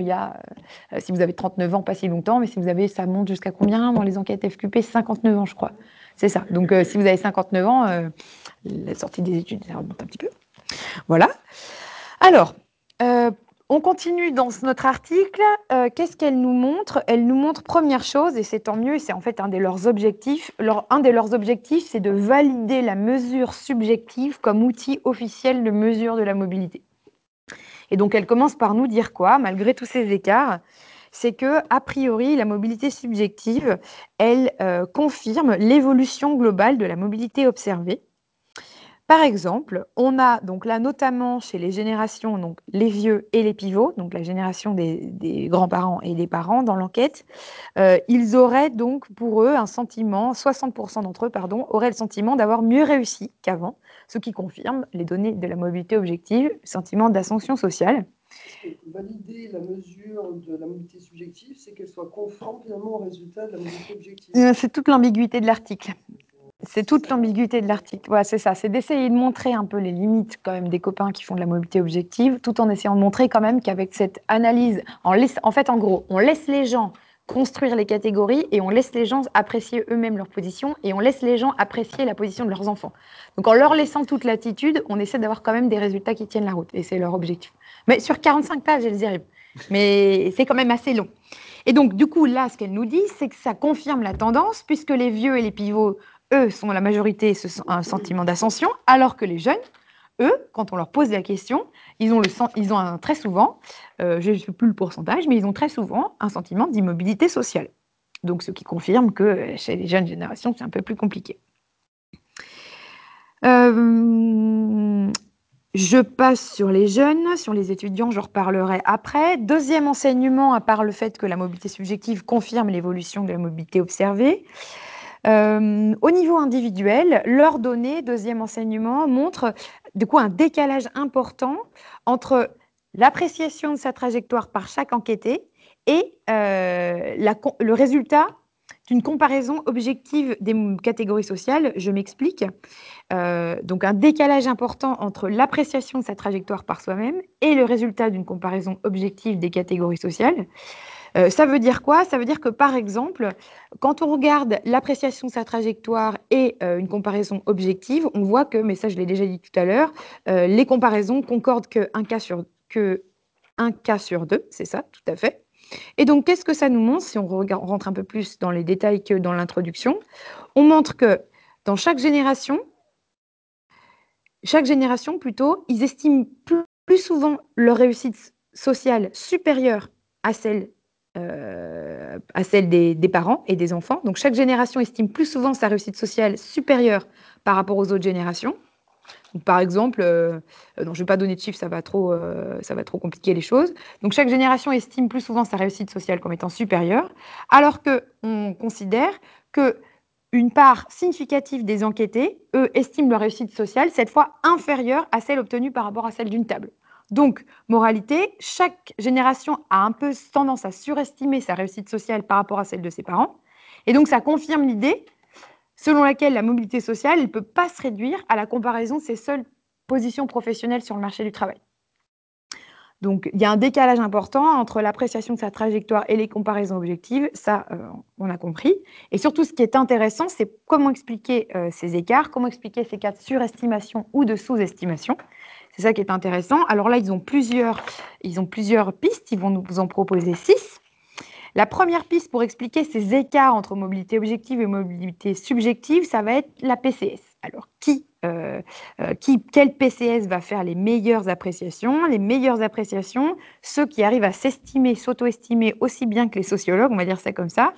si vous avez 39 ans, pas si longtemps, mais si vous avez, ça monte jusqu'à combien dans les enquêtes FQP? 59 ans, je crois. C'est ça. Donc, si vous avez 59 ans, la sortie des études, ça remonte un petit peu. Voilà. Alors, on continue dans notre article. Qu'est-ce qu'elle nous montre? Elle nous montre, première chose, et c'est tant mieux, et c'est en fait un de leurs objectifs. Un de leurs objectifs, c'est de valider la mesure subjective comme outil officiel de mesure de la mobilité. Et donc, elle commence par nous dire quoi, malgré tous ces écarts? C'est que, a priori, la mobilité subjective, elle confirme l'évolution globale de la mobilité observée. Par exemple, on a donc là notamment chez les générations, donc les vieux et les pivots, donc la génération des grands-parents et des parents dans l'enquête, ils auraient donc pour eux un sentiment, 60% d'entre eux, pardon, auraient le sentiment d'avoir mieux réussi qu'avant, ce qui confirme les données de la mobilité objective, le sentiment d'ascension sociale. Valider la mesure de la mobilité subjective, c'est qu'elle soit conforme finalement au résultat de la mobilité objective. C'est toute l'ambiguïté de l'article. C'est toute l'ambiguïté de l'article. Ouais, c'est ça. C'est d'essayer de montrer un peu les limites quand même des copains qui font de la mobilité objective, tout en essayant de montrer quand même qu'avec cette analyse, en fait, en gros, on laisse les gens construire les catégories et on laisse les gens apprécier eux-mêmes leur position et on laisse les gens apprécier la position de leurs enfants. Donc en leur laissant toute latitude, on essaie d'avoir quand même des résultats qui tiennent la route et c'est leur objectif. Mais sur 45 pages, elles y arrivent. Mais c'est quand même assez long. Et donc, du coup, là, ce qu'elle nous dit, c'est que ça confirme la tendance, puisque les vieux et les pivots, eux, sont la majorité, ce sont un sentiment d'ascension, alors que les jeunes, eux, quand on leur pose la question, ils ont très souvent, je ne sais plus le pourcentage, mais ils ont très souvent un sentiment d'immobilité sociale. Donc, ce qui confirme que chez les jeunes générations, c'est un peu plus compliqué. Je passe sur les jeunes, sur les étudiants, je reparlerai après. Deuxième enseignement, à part le fait que la mobilité subjective confirme l'évolution de la mobilité observée. Au niveau individuel, leurs données, deuxième enseignement, montrent de quoi un décalage important entre l'appréciation de sa trajectoire par chaque enquêté et le résultat d'une comparaison objective des catégories sociales. Je m'explique. Donc un décalage important entre l'appréciation de sa trajectoire par soi-même et le résultat d'une comparaison objective des catégories sociales. Ça veut dire quoi? Ça veut dire que, par exemple, quand on regarde l'appréciation de sa trajectoire et une comparaison objective, on voit que, mais ça je l'ai déjà dit tout à l'heure, les comparaisons concordent qu'un cas sur deux, c'est ça, tout à fait. Et donc, qu'est-ce que ça nous montre si on rentre un peu plus dans les détails que dans l'introduction? On montre que dans chaque génération plutôt, ils estiment plus souvent leur réussite sociale supérieure à celle des parents et des enfants. Donc chaque génération estime plus souvent sa réussite sociale supérieure par rapport aux autres générations. Donc, par exemple, non, je ne vais pas donner de chiffres, ça va trop compliquer les choses. Donc, chaque génération estime plus souvent sa réussite sociale comme étant supérieure, alors qu'on considère qu'une part significative des enquêtés, eux, estiment leur réussite sociale cette fois inférieure à celle obtenue par rapport à celle d'une table. Donc, moralité, chaque génération a un peu tendance à surestimer sa réussite sociale par rapport à celle de ses parents. Et donc, ça confirme l'idée selon laquelle la mobilité sociale ne peut pas se réduire à la comparaison de ses seules positions professionnelles sur le marché du travail. Donc, il y a un décalage important entre l'appréciation de sa trajectoire et les comparaisons objectives, ça, on a compris. Et surtout, ce qui est intéressant, c'est comment expliquer ces écarts, comment expliquer ces cas de surestimation ou de sous-estimation. C'est ça qui est intéressant. Alors là, ils ont plusieurs pistes, ils vont nous en proposer 6. La première piste pour expliquer ces écarts entre mobilité objective et mobilité subjective, ça va être la PCS. Alors, quel PCS va faire les meilleures appréciations? Les meilleures appréciations, ceux qui arrivent à s'estimer, s'auto-estimer aussi bien que les sociologues, on va dire ça comme ça,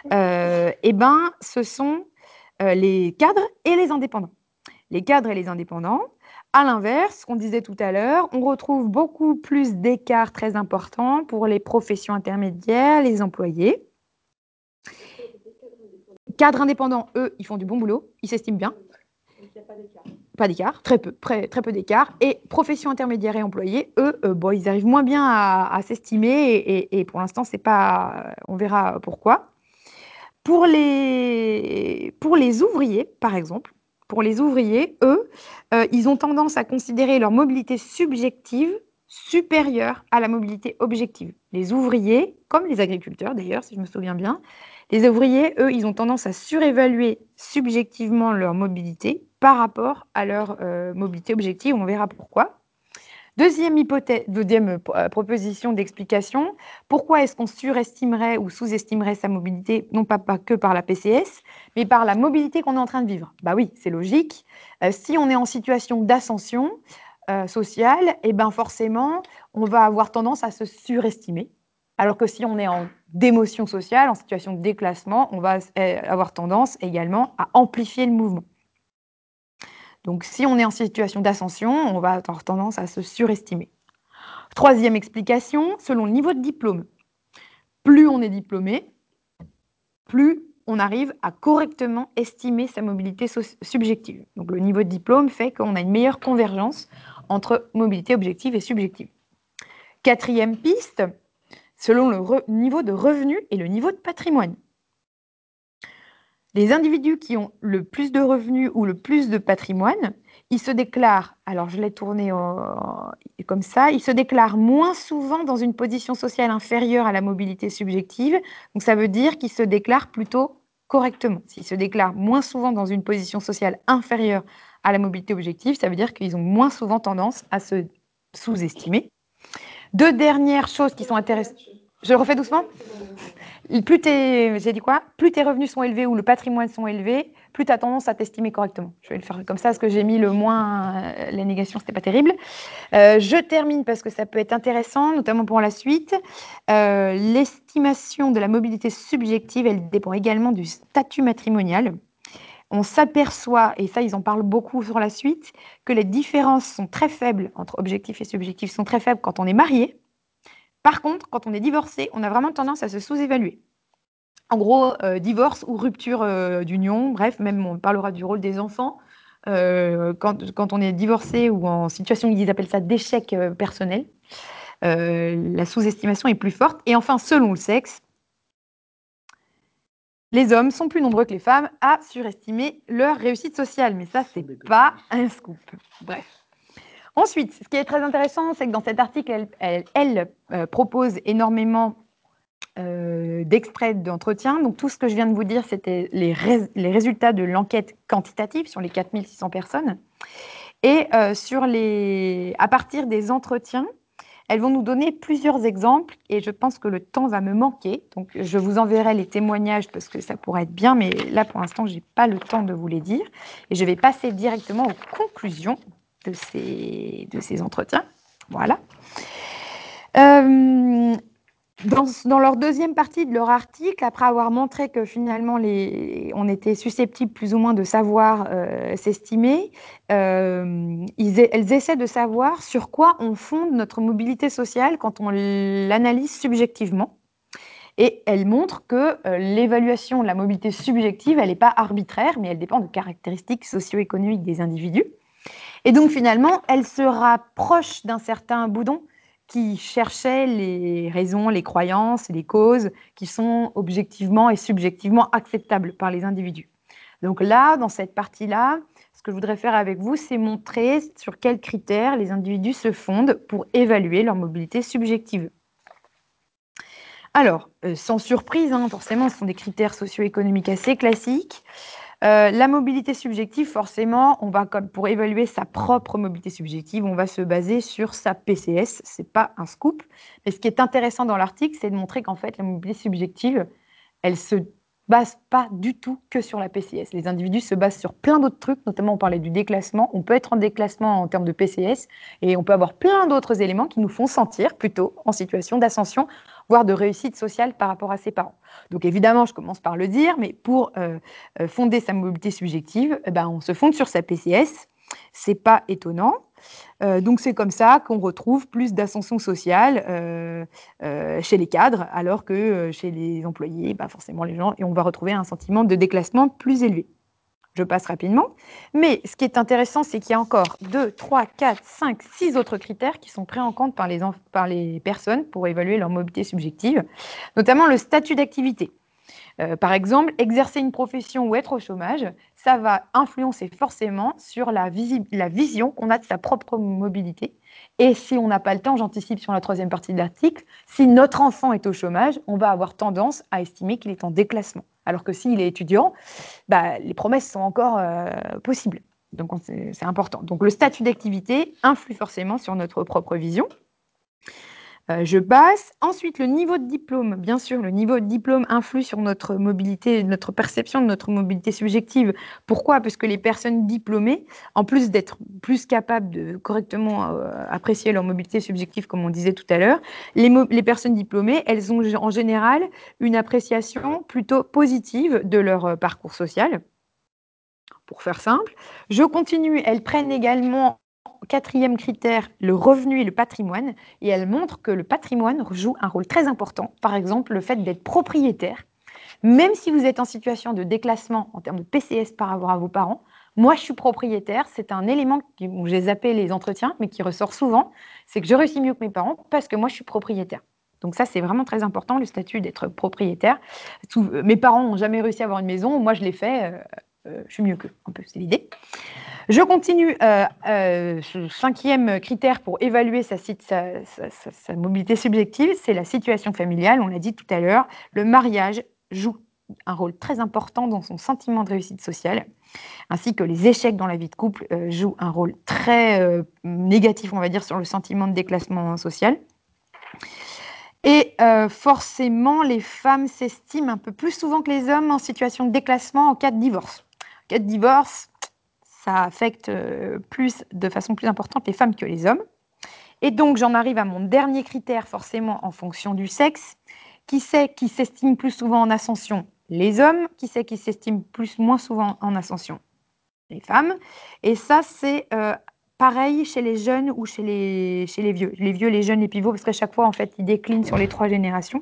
ce sont les cadres et les indépendants. Les cadres et les indépendants. À l'inverse, ce qu'on disait tout à l'heure, on retrouve beaucoup plus d'écarts très importants pour les professions intermédiaires, les employés. Cadres indépendants, eux, ils font du bon boulot, ils s'estiment bien. Donc, il n'y a pas d'écart. Pas d'écart, très peu d'écart. Et professions intermédiaires et employés, eux, ils arrivent moins bien à s'estimer et pour l'instant, c'est pas. On verra pourquoi. Pour les ouvriers, par exemple, eux, ils ont tendance à considérer leur mobilité subjective supérieure à la mobilité objective. Les ouvriers, comme les agriculteurs d'ailleurs, si je me souviens bien, les ouvriers, eux, ils ont tendance à surévaluer subjectivement leur mobilité par rapport à leur mobilité objective. On verra pourquoi. Deuxième proposition d'explication, pourquoi est-ce qu'on surestimerait ou sous-estimerait sa mobilité, non pas que par la PCS, mais par la mobilité qu'on est en train de vivre? Bah oui, c'est logique. Si on est en situation d'ascension sociale, et ben forcément, on va avoir tendance à se surestimer. Alors que si on est en démotion sociale, en situation de déclassement, on va avoir tendance également à amplifier le mouvement. Donc, si on est en situation d'ascension, on va avoir tendance à se surestimer. Troisième explication, selon le niveau de diplôme. Plus on est diplômé, plus on arrive à correctement estimer sa mobilité subjective. Donc, le niveau de diplôme fait qu'on a une meilleure convergence entre mobilité objective et subjective. Quatrième piste, selon le niveau de revenu et le niveau de patrimoine. Les individus qui ont le plus de revenus ou le plus de patrimoine, ils se déclarent, alors je l'ai tourné comme ça, ils se déclarent moins souvent dans une position sociale inférieure à la mobilité subjective. Donc ça veut dire qu'ils se déclarent plutôt correctement. S'ils se déclarent moins souvent dans une position sociale inférieure à la mobilité objective, ça veut dire qu'ils ont moins souvent tendance à se sous-estimer. Deux dernières choses qui sont intéressantes. Je le refais doucement ? J'ai dit quoi? Plus tes revenus sont élevés ou le patrimoine sont élevés, plus tu as tendance à t'estimer correctement. Je vais le faire comme ça, parce que j'ai mis le moins, les négations, c'était pas terrible. Je termine parce que ça peut être intéressant, notamment pour la suite. L'estimation de la mobilité subjective, elle dépend également du statut matrimonial. On s'aperçoit, et ça ils en parlent beaucoup sur la suite, que les différences sont très faibles entre objectif et subjectif, sont très faibles quand on est marié. Par contre, quand on est divorcé, on a vraiment tendance à se sous-évaluer. En gros, divorce ou rupture d'union, bref, même on parlera du rôle des enfants. Quand on est divorcé ou en situation, ils appellent ça d'échec personnel, la sous-estimation est plus forte. Et enfin, selon le sexe, les hommes sont plus nombreux que les femmes à surestimer leur réussite sociale. Mais ça, c'est pas un scoop. Bref. Ensuite, ce qui est très intéressant, c'est que dans cet article, elle propose énormément d'extraits d'entretien. Donc, tout ce que je viens de vous dire, c'était les résultats de l'enquête quantitative sur les 4600 personnes. Et à partir des entretiens, elles vont nous donner plusieurs exemples et je pense que le temps va me manquer. Donc, je vous enverrai les témoignages parce que ça pourrait être bien, mais là, pour l'instant, je n'ai pas le temps de vous les dire. Et je vais passer directement aux conclusions de ces entretiens. Voilà. Dans leur deuxième partie de leur article, après avoir montré que finalement on était susceptible plus ou moins de savoir s'estimer, elles essaient de savoir sur quoi on fonde notre mobilité sociale quand on l'analyse subjectivement. Et elles montrent que l'évaluation de la mobilité subjective, elle n'est pas arbitraire, mais elle dépend de caractéristiques socio-économiques des individus. Et donc finalement, elle se rapproche d'un certain Boudon qui cherchait les raisons, les croyances, les causes qui sont objectivement et subjectivement acceptables par les individus. Donc là, dans cette partie-là, ce que je voudrais faire avec vous, c'est montrer sur quels critères les individus se fondent pour évaluer leur mobilité subjective. Alors, sans surprise, forcément, ce sont des critères socio-économiques assez classiques. La mobilité subjective, forcément, pour évaluer sa propre mobilité subjective, on va se baser sur sa PCS. Ce n'est pas un scoop. Mais ce qui est intéressant dans l'article, c'est de montrer qu'en fait, la mobilité subjective, elle ne se base pas du tout que sur la PCS. Les individus se basent sur plein d'autres trucs, notamment on parlait du déclassement. On peut être en déclassement en termes de PCS et on peut avoir plein d'autres éléments qui nous font sentir plutôt en situation d'ascension, voire de réussite sociale par rapport à ses parents. Donc évidemment, je commence par le dire, mais pour fonder sa mobilité subjective, on se fonde sur sa PCS. C'est pas étonnant. Donc c'est comme ça qu'on retrouve plus d'ascension sociale chez les cadres, alors que chez les employés, forcément les gens, et on va retrouver un sentiment de déclassement plus élevé. Je passe rapidement. Mais ce qui est intéressant, c'est qu'il y a encore 2, 3, 4, 5, 6 autres critères qui sont pris en compte par les personnes pour évaluer leur mobilité subjective, notamment le statut d'activité. Par exemple, exercer une profession ou être au chômage, ça va influencer forcément sur la vision qu'on a de sa propre mobilité. Et si on n'a pas le temps, j'anticipe sur la troisième partie de l'article, si notre enfant est au chômage, on va avoir tendance à estimer qu'il est en déclassement. Alors que s'il est étudiant, les promesses sont encore possibles. Donc c'est important. Donc le statut d'activité influe forcément sur notre propre vision. Je passe. Ensuite, le niveau de diplôme. Bien sûr, le niveau de diplôme influe sur notre mobilité, notre perception de notre mobilité subjective. Pourquoi? Parce que les personnes diplômées, en plus d'être plus capables de correctement apprécier leur mobilité subjective, comme on disait tout à l'heure, les personnes diplômées, elles ont en général une appréciation plutôt positive de leur parcours social. Pour faire simple, je continue. Elles prennent également, quatrième critère, le revenu et le patrimoine. Et elles montrent que le patrimoine joue un rôle très important. Par exemple, le fait d'être propriétaire. Même si vous êtes en situation de déclassement en termes de PCS par rapport à vos parents, moi je suis propriétaire. C'est un élément où j'ai zappé les entretiens, mais qui ressort souvent. C'est que je réussis mieux que mes parents parce que moi je suis propriétaire. Donc ça, c'est vraiment très important, le statut d'être propriétaire. Mes parents n'ont jamais réussi à avoir une maison. Moi, je l'ai fait. Je suis mieux qu'eux, un peu, c'est l'idée. Je continue. Cinquième critère pour évaluer sa mobilité subjective, c'est la situation familiale. On l'a dit tout à l'heure, le mariage joue un rôle très important dans son sentiment de réussite sociale, ainsi que les échecs dans la vie de couple jouent un rôle très négatif, on va dire, sur le sentiment de déclassement social. Et forcément, les femmes s'estiment un peu plus souvent que les hommes en situation de déclassement en cas de divorce. En cas de divorce, ça affecte de façon plus importante les femmes que les hommes. Et donc, j'en arrive à mon dernier critère, forcément en fonction du sexe. Qui c'est qui s'estime plus souvent en ascension? Les hommes. Qui c'est qui s'estime moins souvent en ascension? Les femmes. Et ça, c'est pareil chez les jeunes ou chez les vieux. Les vieux, les jeunes, les pivots, parce qu'à chaque fois, en fait, ils déclinent sur les 3 générations.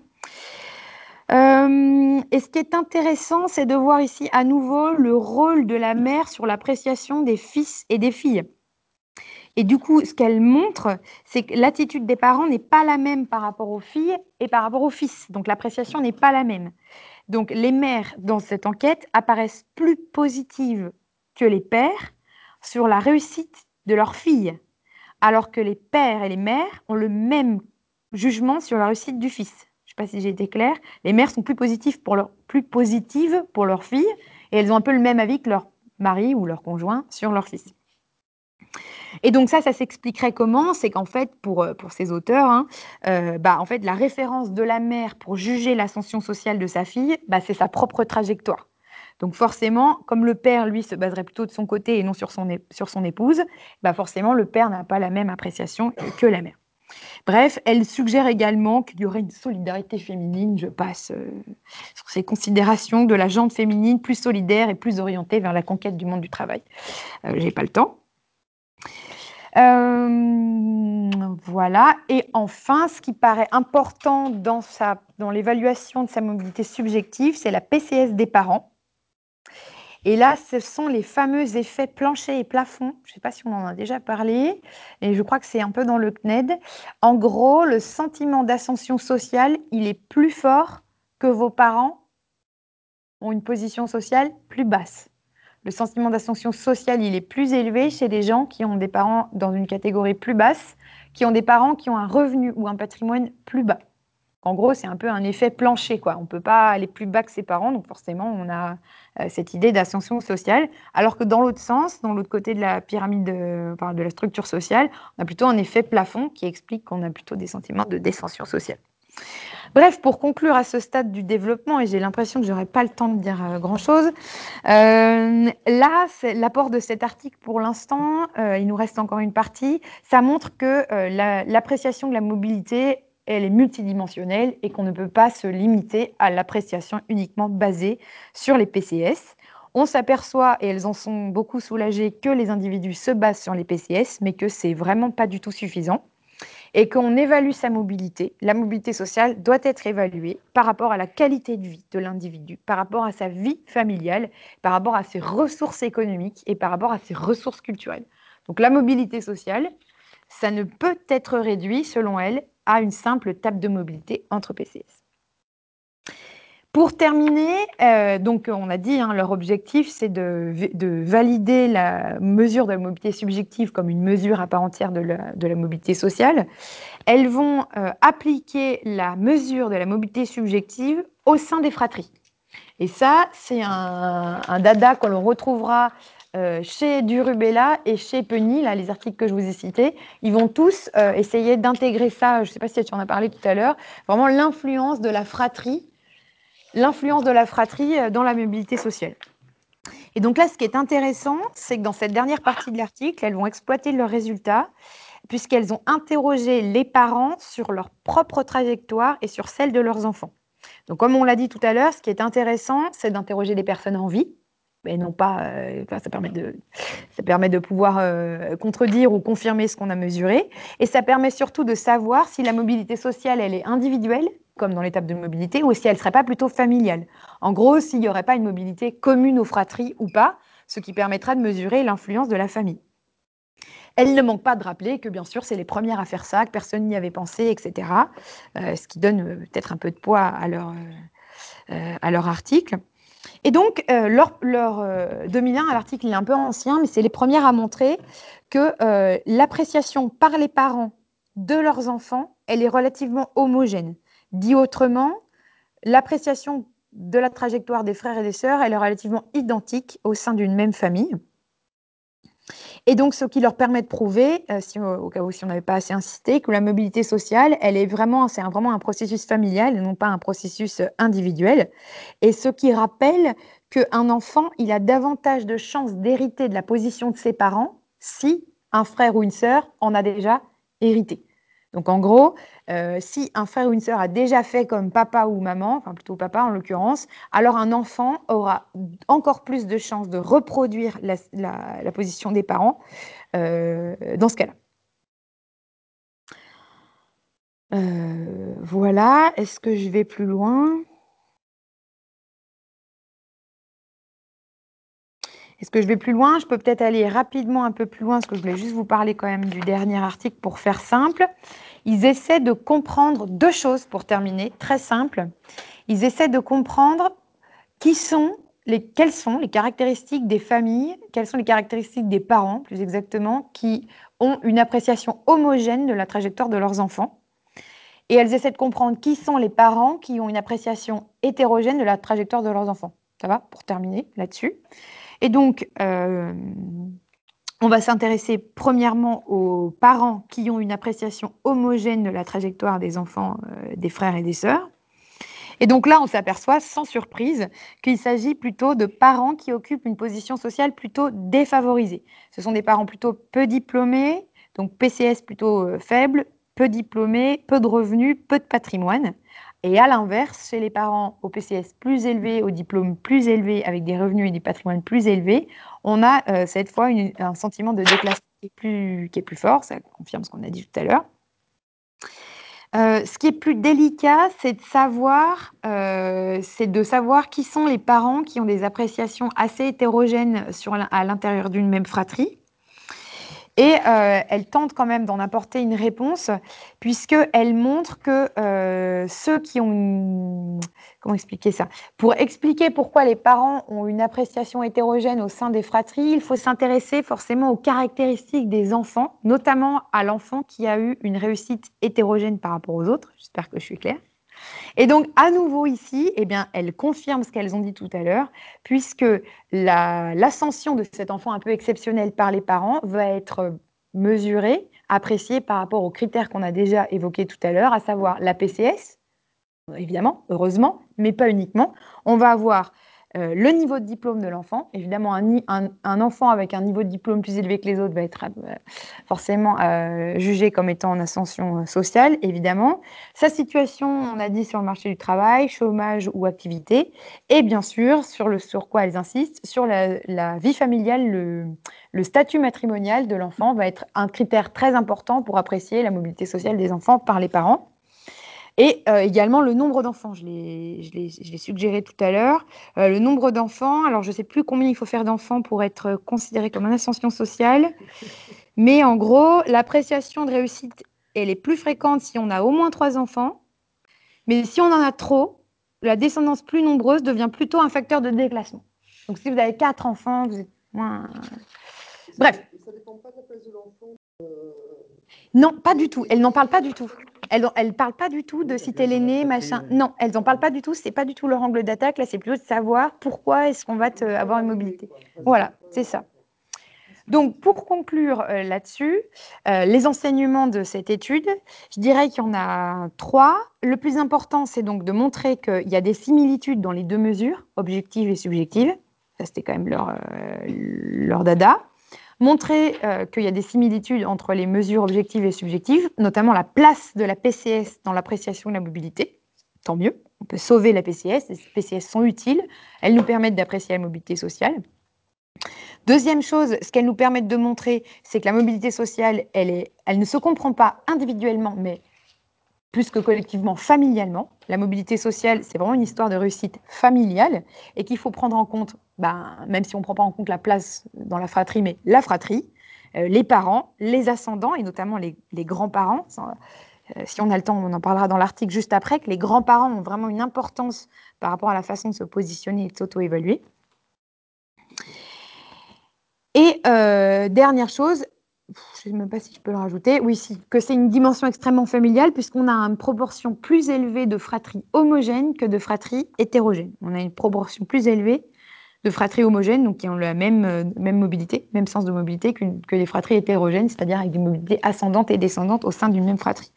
Et ce qui est intéressant, c'est de voir ici à nouveau le rôle de la mère sur l'appréciation des fils et des filles. Et du coup, ce qu'elle montre, c'est que l'attitude des parents n'est pas la même par rapport aux filles et par rapport aux fils. Donc l'appréciation n'est pas la même. Donc les mères, dans cette enquête, apparaissent plus positives que les pères sur la réussite de leurs filles, alors que les pères et les mères ont le même jugement sur la réussite du fils. Je ne sais pas si j'ai été claire. Les mères sont plus positives pour leurs filles et elles ont un peu le même avis que leur mari ou leur conjoint sur leur fils. Et donc ça s'expliquerait comment? C'est qu'en fait, pour ces auteurs, en fait, la référence de la mère pour juger l'ascension sociale de sa fille, c'est sa propre trajectoire. Donc forcément, comme le père, lui, se baserait plutôt de son côté et non sur son épouse, forcément, le père n'a pas la même appréciation que la mère. Bref, elle suggère également qu'il y aurait une solidarité féminine, je passe sur ces considérations de la gente féminine plus solidaire et plus orientée vers la conquête du monde du travail. J'ai pas le temps. Voilà. Et enfin, ce qui paraît important dans l'évaluation de sa mobilité subjective, c'est la PCS des parents. Et là, ce sont les fameux effets plancher et plafond. Je ne sais pas si on en a déjà parlé, et je crois que c'est un peu dans le CNED. En gros, le sentiment d'ascension sociale, il est plus fort que vos parents ont une position sociale plus basse. Le sentiment d'ascension sociale, il est plus élevé chez des gens qui ont des parents dans une catégorie plus basse, qui ont des parents qui ont un revenu ou un patrimoine plus bas. En gros, c'est un peu un effet plancher, quoi. On ne peut pas aller plus bas que ses parents, donc forcément, on a cette idée d'ascension sociale. Alors que dans l'autre sens, dans l'autre côté de la pyramide, de la structure sociale, on a plutôt un effet plafond qui explique qu'on a plutôt des sentiments de descension sociale. Bref, pour conclure à ce stade du développement, et j'ai l'impression que je n'aurai pas le temps de dire grand-chose, là, l'apport de cet article pour l'instant, il nous reste encore une partie, ça montre que l'appréciation de la mobilité, elle est multidimensionnelle et qu'on ne peut pas se limiter à l'appréciation uniquement basée sur les PCS. On s'aperçoit, et elles en sont beaucoup soulagées, que les individus se basent sur les PCS, mais que c'est vraiment pas du tout suffisant. Et qu'on évalue sa mobilité, la mobilité sociale doit être évaluée par rapport à la qualité de vie de l'individu, par rapport à sa vie familiale, par rapport à ses ressources économiques et par rapport à ses ressources culturelles. Donc la mobilité sociale, ça ne peut être réduit, selon elle, à une simple table de mobilité entre PCS. Pour terminer, donc on a dit, leur objectif, c'est de valider la mesure de la mobilité subjective comme une mesure à part entière de la mobilité sociale. Elles vont appliquer la mesure de la mobilité subjective au sein des fratries. Et ça, c'est un dada que l'on retrouvera chez Durubella et chez Penny, là, les articles que je vous ai cités. Ils vont tous essayer d'intégrer ça, je ne sais pas si tu en as parlé tout à l'heure, vraiment l'influence de la fratrie dans la mobilité sociale. Et donc là, ce qui est intéressant, c'est que dans cette dernière partie de l'article, elles vont exploiter leurs résultats puisqu'elles ont interrogé les parents sur leur propre trajectoire et sur celle de leurs enfants. Donc, comme on l'a dit tout à l'heure, ce qui est intéressant, c'est d'interroger des personnes en vie, mais non pas, ça permet de pouvoir contredire ou confirmer ce qu'on a mesuré, et ça permet surtout de savoir si la mobilité sociale, elle est individuelle, comme dans l'étape de mobilité, ou si elle ne serait pas plutôt familiale. En gros, s'il n'y aurait pas une mobilité commune aux fratries ou pas, ce qui permettra de mesurer l'influence de la famille. Elle ne manque pas de rappeler que, bien sûr, c'est les premières à faire ça, que personne n'y avait pensé, etc. Ce qui donne peut-être un peu de poids à leur article. Et donc, leur 2001, l'article il est un peu ancien, mais c'est les premières à montrer que l'appréciation par les parents de leurs enfants, elle est relativement homogène. Dit autrement, l'appréciation de la trajectoire des frères et des sœurs, elle est relativement identique au sein d'une même famille. Et donc, ce qui leur permet de prouver, au cas où si on n'avait pas assez insisté, que la mobilité sociale, c'est vraiment un processus familial et non pas un processus individuel. Et ce qui rappelle qu'un enfant, il a davantage de chances d'hériter de la position de ses parents si un frère ou une sœur en a déjà hérité. Donc en gros, si un frère ou une sœur a déjà fait comme papa ou maman, enfin plutôt papa en l'occurrence, alors un enfant aura encore plus de chances de reproduire la position des parents dans ce cas-là. Voilà, est-ce que je vais plus loin ? Est-ce que je vais plus loin ? Je peux peut-être aller rapidement un peu plus loin, parce que je voulais juste vous parler quand même du dernier article pour faire simple. Ils essaient de comprendre deux choses pour terminer, très simple. Ils essaient de comprendre quelles sont les caractéristiques des familles, quelles sont les caractéristiques des parents, plus exactement, qui ont une appréciation homogène de la trajectoire de leurs enfants. Et elles essaient de comprendre qui sont les parents qui ont une appréciation hétérogène de la trajectoire de leurs enfants. Ça va, pour terminer là-dessus. Et donc, on va s'intéresser premièrement aux parents qui ont une appréciation homogène de la trajectoire des enfants, des frères et des sœurs. Et donc là, on s'aperçoit sans surprise qu'il s'agit plutôt de parents qui occupent une position sociale plutôt défavorisée. Ce sont des parents plutôt peu diplômés, donc PCS plutôt faible, peu diplômés, peu de revenus, peu de patrimoine. Et à l'inverse, chez les parents au PCS plus élevé, au diplôme plus élevé, avec des revenus et des patrimoines plus élevés, on a cette fois un sentiment de déclassement qui est plus fort, ça confirme ce qu'on a dit tout à l'heure. Ce qui est plus délicat, c'est de savoir qui sont les parents qui ont des appréciations assez hétérogènes à l'intérieur d'une même fratrie. Et elle tente quand même d'en apporter une réponse, puisqu'elle montre que ceux qui ont Comment expliquer ça? Pour expliquer pourquoi les parents ont une appréciation hétérogène au sein des fratries, il faut s'intéresser forcément aux caractéristiques des enfants, notamment à l'enfant qui a eu une réussite hétérogène par rapport aux autres. J'espère que je suis claire. Et donc, à nouveau ici, eh bien, elles confirment ce qu'elles ont dit tout à l'heure, puisque l'ascension de cet enfant un peu exceptionnel par les parents va être mesurée, appréciée par rapport aux critères qu'on a déjà évoqués tout à l'heure, à savoir la PCS, évidemment, heureusement, mais pas uniquement. On va avoir le niveau de diplôme de l'enfant. Évidemment, un enfant avec un niveau de diplôme plus élevé que les autres va être forcément jugé comme étant en ascension sociale, évidemment. Sa situation, on a dit, sur le marché du travail, chômage ou activité. Et bien sûr, sur quoi elles insistent, sur la vie familiale, le statut matrimonial de l'enfant va être un critère très important pour apprécier la mobilité sociale des enfants par les parents. Et également le nombre d'enfants, je l'ai suggéré tout à l'heure. Le nombre d'enfants, alors je ne sais plus combien il faut faire d'enfants pour être considéré comme une ascension sociale, mais en gros, l'appréciation de réussite, elle est plus fréquente si on a au moins 3 enfants, mais si on en a trop, la descendance plus nombreuse devient plutôt un facteur de déclassement. Donc si vous avez 4 enfants, vous êtes moins... Bref. Ça ne dépend pas de la place de l'enfant. Non, pas du tout. Elles n'en parlent pas du tout. Elles ne parlent pas du tout de si t'es l'aîné, machin. Non, elles n'en parlent pas du tout. C'est pas du tout leur angle d'attaque. Là, c'est plutôt de savoir pourquoi est-ce qu'on va avoir une mobilité. Voilà, c'est ça. Donc, pour conclure là-dessus, les enseignements de cette étude, je dirais qu'il y en a 3. Le plus important, c'est donc de montrer qu'il y a des similitudes dans les 2 mesures, objectives et subjectives. Ça, c'était quand même leur dada. Montrer qu'il y a des similitudes entre les mesures objectives et subjectives, notamment la place de la PCS dans l'appréciation de la mobilité. Tant mieux, on peut sauver la PCS, les PCS sont utiles, elles nous permettent d'apprécier la mobilité sociale. Deuxième chose, ce qu'elles nous permettent de montrer, c'est que la mobilité sociale, elle ne se comprend pas individuellement, mais plus que collectivement, familialement. La mobilité sociale, c'est vraiment une histoire de réussite familiale et qu'il faut prendre en compte, même si on ne prend pas en compte la place dans la fratrie, mais la fratrie, les parents, les ascendants et notamment les grands-parents. Si on a le temps, on en parlera dans l'article juste après, que les grands-parents ont vraiment une importance par rapport à la façon de se positionner et de s'auto-évaluer. Et dernière chose, je ne sais même pas si je peux le rajouter, oui, si, que c'est une dimension extrêmement familiale puisqu'on a une proportion plus élevée de fratries homogènes que de fratries hétérogènes. On a une proportion plus élevée de fratries homogènes, donc qui ont la même mobilité, même sens de mobilité que les fratries hétérogènes, c'est-à-dire avec des mobilités ascendantes et descendantes au sein d'une même fratrie.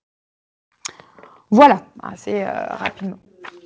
Voilà, assez rapidement.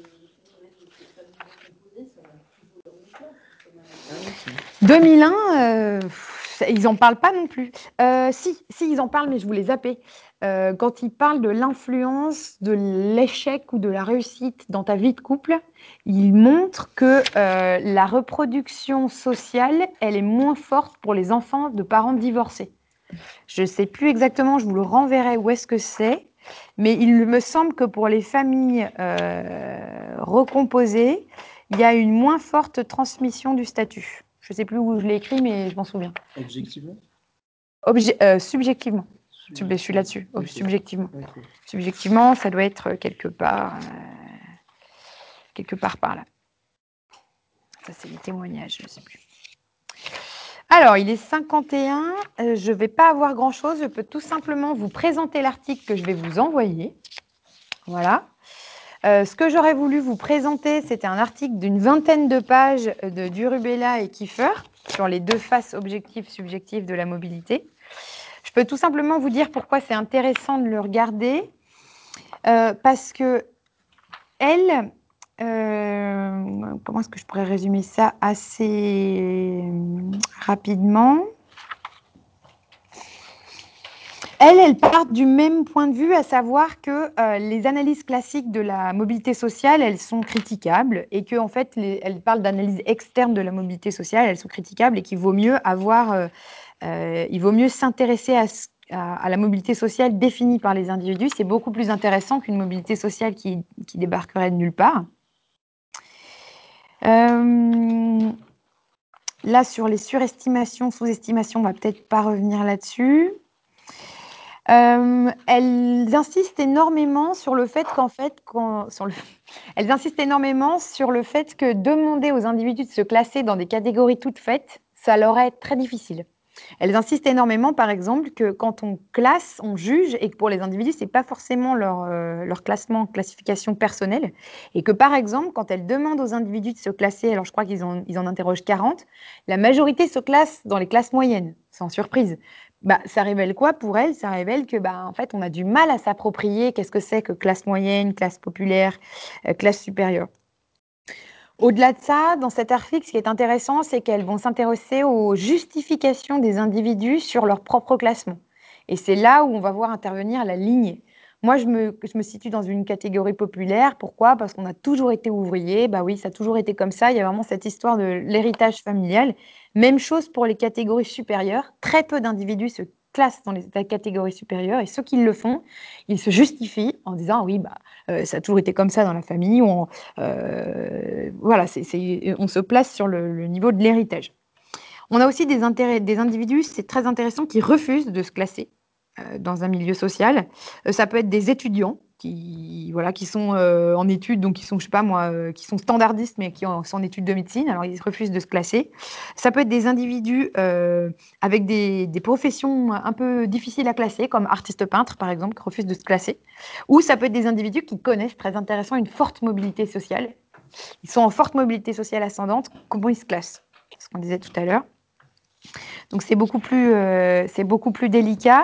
2001, ils n'en parlent pas non plus. Si, ils en parlent, mais je voulais zapper. Quand ils parlent de l'influence, de l'échec ou de la réussite dans ta vie de couple, ils montrent que la reproduction sociale, elle est moins forte pour les enfants de parents divorcés. Je ne sais plus exactement, je vous le renverrai où est-ce que c'est, mais il me semble que pour les familles recomposées, il y a une moins forte transmission du statut. Je ne sais plus où je l'ai écrit, mais je m'en souviens. Objectivement Subjectivement. Je suis là-dessus. Okay. Subjectivement. Okay. Subjectivement, ça doit être quelque part par là. Ça, c'est les témoignages, je ne sais plus. Alors, il est 51. Je ne vais pas avoir grand-chose. Je peux tout simplement vous présenter l'article que je vais vous envoyer. Voilà. Ce que j'aurais voulu vous présenter, c'était un article d'une 20aine de pages de Durubella et Kiefer sur les 2 faces objectives subjectives de la mobilité. Je peux tout simplement vous dire pourquoi c'est intéressant de le regarder. Parce que elle, comment est-ce que je pourrais résumer ça assez rapidement ? Elles partent du même point de vue, à savoir que les analyses classiques de la mobilité sociale, elles sont critiquables et que en fait, elles parlent d'analyses externes de la mobilité sociale, elles sont critiquables et qu'il vaut mieux il vaut mieux s'intéresser à la mobilité sociale définie par les individus. C'est beaucoup plus intéressant qu'une mobilité sociale qui débarquerait de nulle part. Là, sur les surestimations, sous-estimations, on va peut-être pas revenir là-dessus. Elles insistent énormément sur le fait elles insistent énormément sur le fait que demander aux individus de se classer dans des catégories toutes faites, ça leur est très difficile. Elles insistent énormément, par exemple, que quand on classe, on juge, et que pour les individus, c'est pas forcément leur classification personnelle, et que par exemple, quand elles demandent aux individus de se classer, alors je crois qu'ils en interrogent 40, la majorité se classe dans les classes moyennes, sans surprise. Ça révèle quoi pour elles? Ça révèle que en fait, on a du mal à s'approprier qu'est-ce que c'est que classe moyenne, classe populaire, classe supérieure. Au-delà de ça, dans cet article, ce qui est intéressant, c'est qu'elles vont s'intéresser aux justifications des individus sur leur propre classement. Et c'est là où on va voir intervenir la lignée. Moi, je me situe dans une catégorie populaire. Pourquoi? Parce qu'on a toujours été ouvrier. Bah oui, ça a toujours été comme ça. Il y a vraiment cette histoire de l'héritage familial. Même chose pour les catégories supérieures. Très peu d'individus se classent dans les catégories supérieures et ceux qui le font, ils se justifient en disant oui, ça a toujours été comme ça dans la famille. Voilà, on se place sur le niveau de l'héritage. On a aussi des individus, c'est très intéressant, qui refusent de se classer dans un milieu social. Ça peut être des étudiants qui sont en études, donc qui sont, je sais pas moi, qui sont standardistes, mais qui sont en études de médecine, alors ils refusent de se classer. Ça peut être des individus avec des professions un peu difficiles à classer, comme artiste peintre, par exemple, qui refusent de se classer. Ou ça peut être des individus qui connaissent, très intéressant, une forte mobilité sociale. Ils sont en forte mobilité sociale ascendante. Comment ils se classent? C'est ce qu'on disait tout à l'heure. Donc c'est beaucoup plus délicat.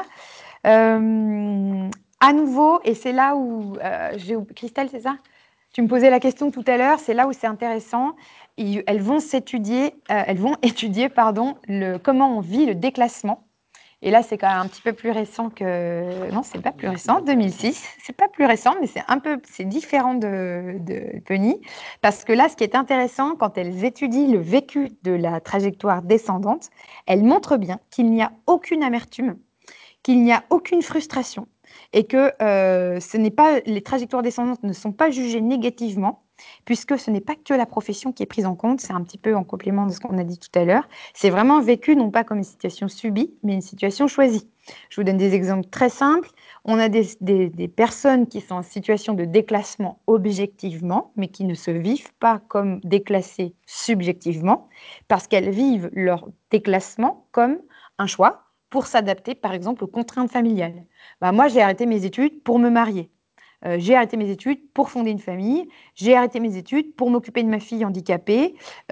À nouveau, et c'est là où Christelle, c'est ça? Tu me posais la question tout à l'heure. C'est là où c'est intéressant. Elles vont étudier, comment on vit le déclassement. Et là, c'est quand même un petit peu plus récent que... Non, c'est pas plus récent, 2006. C'est pas plus récent, mais c'est différent de Penny. Parce que là, ce qui est intéressant, quand elles étudient le vécu de la trajectoire descendante, elles montrent bien qu'il n'y a aucune amertume, qu'il n'y a aucune frustration, et que les trajectoires descendantes ne sont pas jugées négativement, puisque ce n'est pas que la profession qui est prise en compte, c'est un petit peu en complément de ce qu'on a dit tout à l'heure, c'est vraiment vécu non pas comme une situation subie, mais une situation choisie. Je vous donne des exemples très simples. On a des personnes qui sont en situation de déclassement objectivement, mais qui ne se vivent pas comme déclassées subjectivement, parce qu'elles vivent leur déclassement comme un choix pour s'adapter, par exemple, aux contraintes familiales. Moi, j'ai arrêté mes études pour me marier. J'ai arrêté mes études pour fonder une famille. J'ai arrêté mes études pour m'occuper de ma fille handicapée.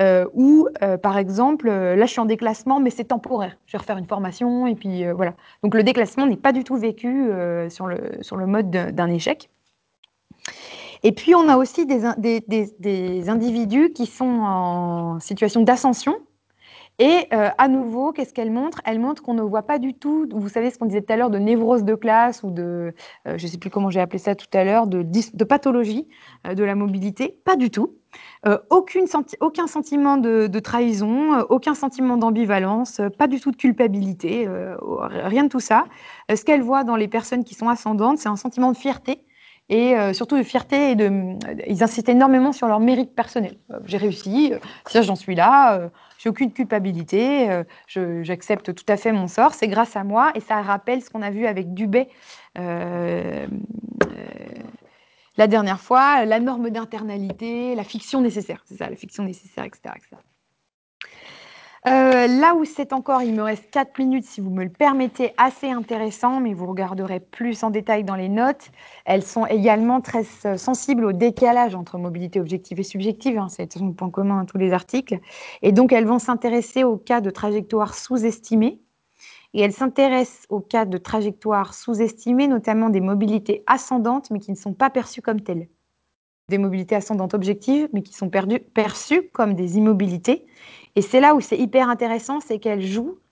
Par exemple, là, je suis en déclassement, mais c'est temporaire. Je vais refaire une formation et puis voilà. Donc, le déclassement n'est pas du tout vécu sur le mode d'un échec. Et puis, on a aussi des individus qui sont en situation d'ascension. Et à nouveau, qu'est-ce qu'elle montre? Elle montre qu'on ne voit pas du tout, vous savez ce qu'on disait tout à l'heure, de névrose de classe ou je ne sais plus comment j'ai appelé ça tout à l'heure, de pathologie de la mobilité, pas du tout. Aucun sentiment de trahison, aucun sentiment d'ambivalence, pas du tout de culpabilité, rien de tout ça. Ce qu'elle voit dans les personnes qui sont ascendantes, c'est un sentiment de fierté. Et surtout de fierté, ils insistent énormément sur leur mérite personnel. J'ai réussi, si j'en suis là, j'ai aucune culpabilité, j'accepte tout à fait mon sort, c'est grâce à moi, et ça rappelle ce qu'on a vu avec Dubé la dernière fois, la norme d'internalité, la fiction nécessaire, c'est ça, la fiction nécessaire, etc. etc. Là où c'est encore, il me reste 4 minutes si vous me le permettez, assez intéressant, mais vous regarderez plus en détail dans les notes. Elles sont également très sensibles au décalage entre mobilité objective et subjective, c'est un point commun à tous les articles. Et donc, elles vont s'intéresser aux cas de trajectoire sous-estimée. Et elles s'intéressent aux cas de trajectoire sous-estimée, notamment des mobilités ascendantes, mais qui ne sont pas perçues comme telles. Des mobilités ascendantes objectives, mais qui sont perçues comme des immobilités. Et c'est là où c'est hyper intéressant, c'est qu'elles jouent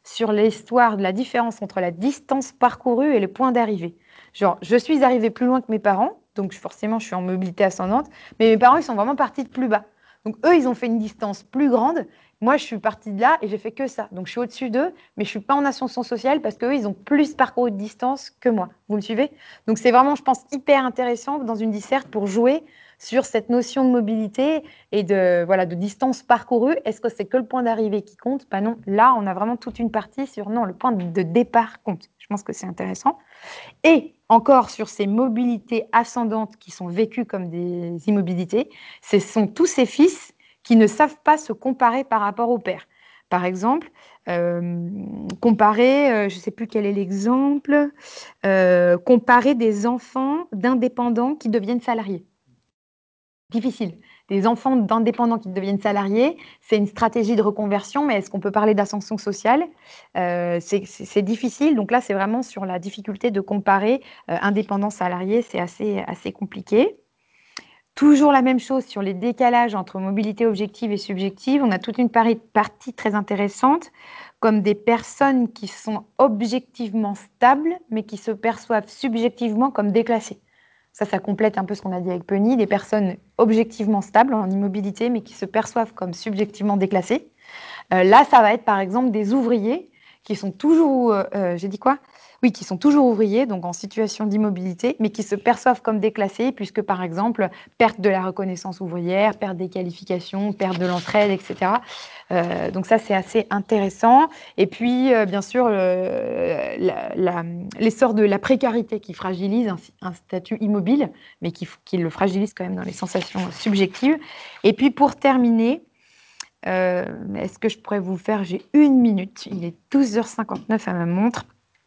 sur l'histoire de la différence entre la distance parcourue et le point d'arrivée. Genre, je suis arrivée plus loin que mes parents, donc forcément je suis en mobilité ascendante, mais mes parents, ils sont vraiment partis de plus bas. Donc eux, ils ont fait une distance plus grande. Moi, je suis partie de là et j'ai fait que ça. Donc je suis au-dessus d'eux, mais je suis pas en ascension sociale parce qu'eux, ils ont plus parcouru de distance que moi. Vous me suivez? Donc c'est vraiment, je pense, hyper intéressant dans une disserte pour jouer sur cette notion de mobilité et voilà, de distance parcourue. Est-ce que c'est que le point d'arrivée qui compte? Pas non. Là, on a vraiment toute une partie sur non, le point de départ compte. Je pense que c'est intéressant. Et encore sur ces mobilités ascendantes qui sont vécues comme des immobilités, ce sont tous ces fils qui ne savent pas se comparer par rapport au père. Par exemple, comparer, je ne sais plus quel est l'exemple, comparer des enfants d'indépendants qui deviennent salariés. Difficile. Des enfants d'indépendants qui deviennent salariés, c'est une stratégie de reconversion, mais est-ce qu'on peut parler d'ascension sociale? C'est difficile. Donc là, c'est vraiment sur la difficulté de comparer indépendants salariés, c'est assez compliqué. Toujours la même chose sur les décalages entre mobilité objective et subjective. On a toute une partie très intéressante, comme des personnes qui sont objectivement stables, mais qui se perçoivent subjectivement comme déclassées. Ça complète un peu ce qu'on a dit avec Penny, des personnes objectivement stables en immobilité, mais qui se perçoivent comme subjectivement déclassées. Là, ça va être par exemple des ouvriers qui sont toujours, j'ai dit quoi? Oui, qui sont toujours ouvriers, donc en situation d'immobilité, mais qui se perçoivent comme déclassés, puisque par exemple, perte de la reconnaissance ouvrière, perte des qualifications, perte de l'entraide, etc. Donc ça, c'est assez intéressant. Et puis, bien sûr, l'essor de la précarité qui fragilise un statut immobile, mais qui le fragilise quand même dans les sensations subjectives. Et puis, pour terminer, est-ce que je pourrais vous faire? J'ai 1 minute. Il est 12h59 à ma montre.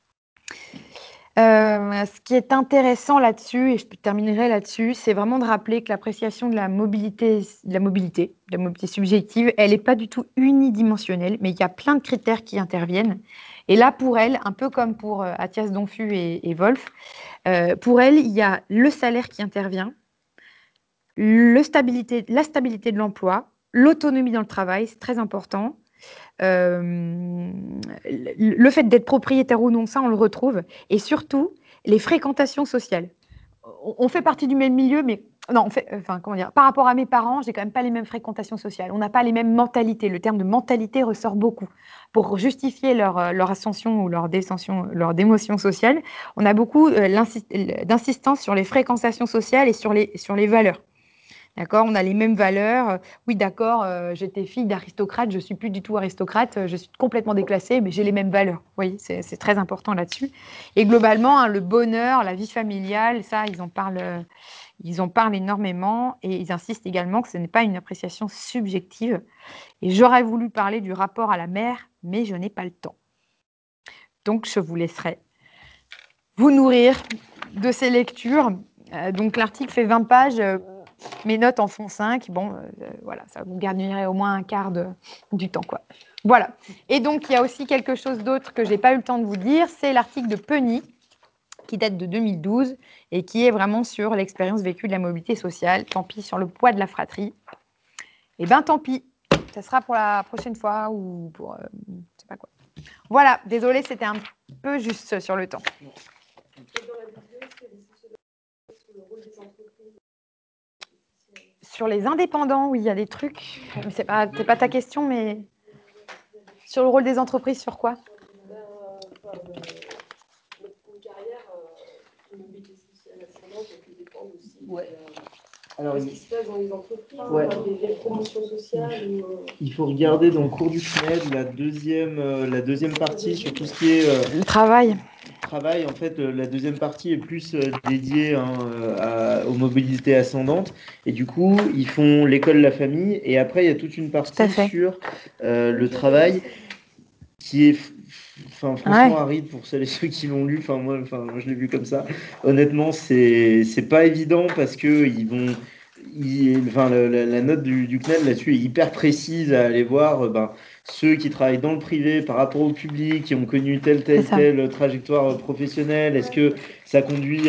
Ce qui est intéressant là-dessus, et je terminerai là-dessus, c'est vraiment de rappeler que l'appréciation de la mobilité subjective, elle n'est pas du tout unidimensionnelle, mais il y a plein de critères qui interviennent. Et là, pour elle, un peu comme pour Athias Donfu et Wolf, pour elle, il y a le salaire qui intervient, la stabilité de l'emploi, l'autonomie dans le travail, c'est très important. Le fait d'être propriétaire ou non, ça, on le retrouve. Et surtout, les fréquentations sociales. On fait partie du même milieu, mais non, enfin, comment dire, par rapport à mes parents, j'ai quand même pas les mêmes fréquentations sociales. On n'a pas les mêmes mentalités. Le terme de mentalité ressort beaucoup. Pour justifier leur ascension ou leur descension, leur démotion sociale, on a beaucoup d'insistance sur les fréquentations sociales et sur les valeurs. D'accord, on a les mêmes valeurs. Oui, d'accord, j'étais fille d'aristocrate, je suis plus du tout aristocrate, je suis complètement déclassée, mais j'ai les mêmes valeurs. Oui, c'est très important là-dessus. Et globalement, hein, le bonheur, la vie familiale, ça, ils en parlent énormément et ils insistent également que ce n'est pas une appréciation subjective. Et j'aurais voulu parler du rapport à la mère, mais je n'ai pas le temps. Donc, je vous laisserai vous nourrir de ces lectures. Donc, l'article fait 20 pages. Mes notes en font 5. Bon, voilà, ça vous garnirait au moins un quart du temps, quoi. Voilà. Et donc, il y a aussi quelque chose d'autre que je n'ai pas eu le temps de vous dire, c'est l'article de Penny, qui date de 2012 et qui est vraiment sur l'expérience vécue de la mobilité sociale. Tant pis sur le poids de la fratrie. Eh bien, tant pis. Ça sera pour la prochaine fois ou pour... je ne sais pas quoi. Voilà. Désolée, c'était un peu juste sur le temps. Sur les indépendants, oui, il y a des trucs. Mais c'est pas ta question, mais sur le rôle des entreprises, sur quoi? Une carrière, une mobilité sociale ascendante, elle peut dépendre aussi Alors, de ce qui se passe dans les entreprises, ouais. Les promotions sociales. Il faut regarder dans le cours du CNED la deuxième partie sur tout ce qui est le travail. En fait, la deuxième partie est plus dédiée aux mobilités ascendantes. Et du coup, ils font l'école, la famille. Et après, il y a toute une partie sur le travail qui est franchement aride pour celles et ceux qui l'ont lu. Moi, je l'ai vu comme ça. Honnêtement, c'est pas évident parce que la note du CNED là-dessus est hyper précise à aller voir. Ceux qui travaillent dans le privé par rapport au public, qui ont connu telle trajectoire professionnelle, est-ce que ça conduit à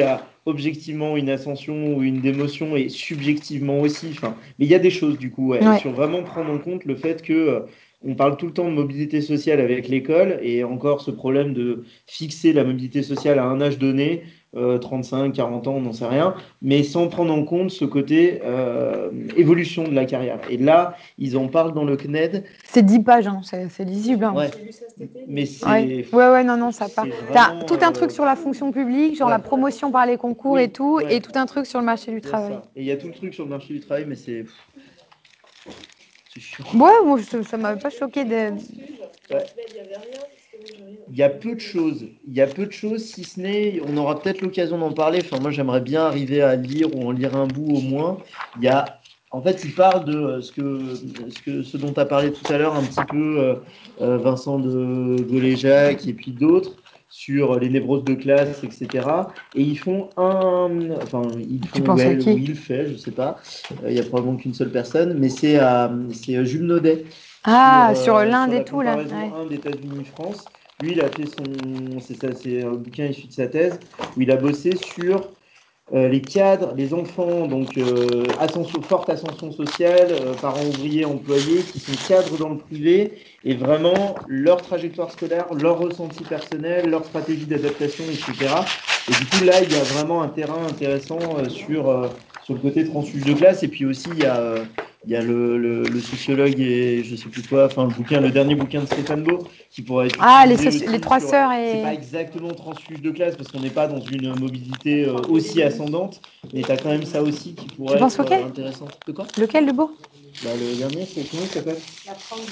objectivement une ascension ou une démotion et subjectivement aussi. Enfin, mais il y a des choses du coup, ouais, Ouais. sur vraiment prendre en compte le fait que on parle tout le temps de mobilité sociale avec l'école et encore ce problème de fixer la mobilité sociale à un âge donné, 35, 40 ans, on n'en sait rien, mais sans prendre en compte ce côté évolution de la carrière. Et là, ils en parlent dans le CNED. C'est 10 pages, hein, c'est lisible. Hein. Ouais, J'ai lu ça cet été. mais Ouais. c'est Ouais, non, non, ça part. c'est T'as vraiment tout un truc sur la fonction publique, genre la ouais. promotion par les concours Oui, et tout, ouais. et tout un truc sur le marché du Il y a travail. ça. Et il y a tout le truc sur le marché du travail, mais c'est chiant. Ouais, moi, ça m'avait pas choqué de. Ouais. Ouais. Il y avait rien, parce que moi, j'ai rien. Il y a peu de choses. Il y a peu de choses, si ce n'est, on aura peut-être l'occasion d'en parler. Enfin, moi, j'aimerais bien arriver à lire ou en lire un bout au moins. Il y a, en fait, il parle de ce dont tu as parlé tout à l'heure, un petit peu Vincent de Goléjac et puis d'autres sur les névroses de classe, etc. Et ils font enfin, ils Tu font, penses à ouais, ou qui? il fait, je sais pas. Il y a probablement qu'une seule personne, mais c'est Jules Naudet Ah, sur sur l'Inde et la tout, là. comparaison Ouais. Inde, États-Unis-France. Lui, il a fait c'est ça, c'est un bouquin issu de sa thèse où il a bossé sur les cadres, les enfants, donc forte ascension sociale, parents ouvriers, employés, qui sont cadres dans le privé, et vraiment leur trajectoire scolaire, leur ressenti personnel, leur stratégie d'adaptation, etc. Et du coup, là, il y a vraiment un terrain intéressant sur le côté transfuge de classe, et puis aussi, il y a le sociologue et je sais plus quoi, enfin le dernier bouquin de Stéphane Beau, qui pourrait être Ah, utilisé les aussi trois sur. sœurs C'est pas et. exactement transfuge de classe parce qu'on n'est pas dans une mobilité aussi ascendante, mais tu as quand même ça aussi qui Tu pourrait penses être auquel? intéressant. De quoi? Lequel, le beau? Bah, le dernier, c'est comment il s'appelle? La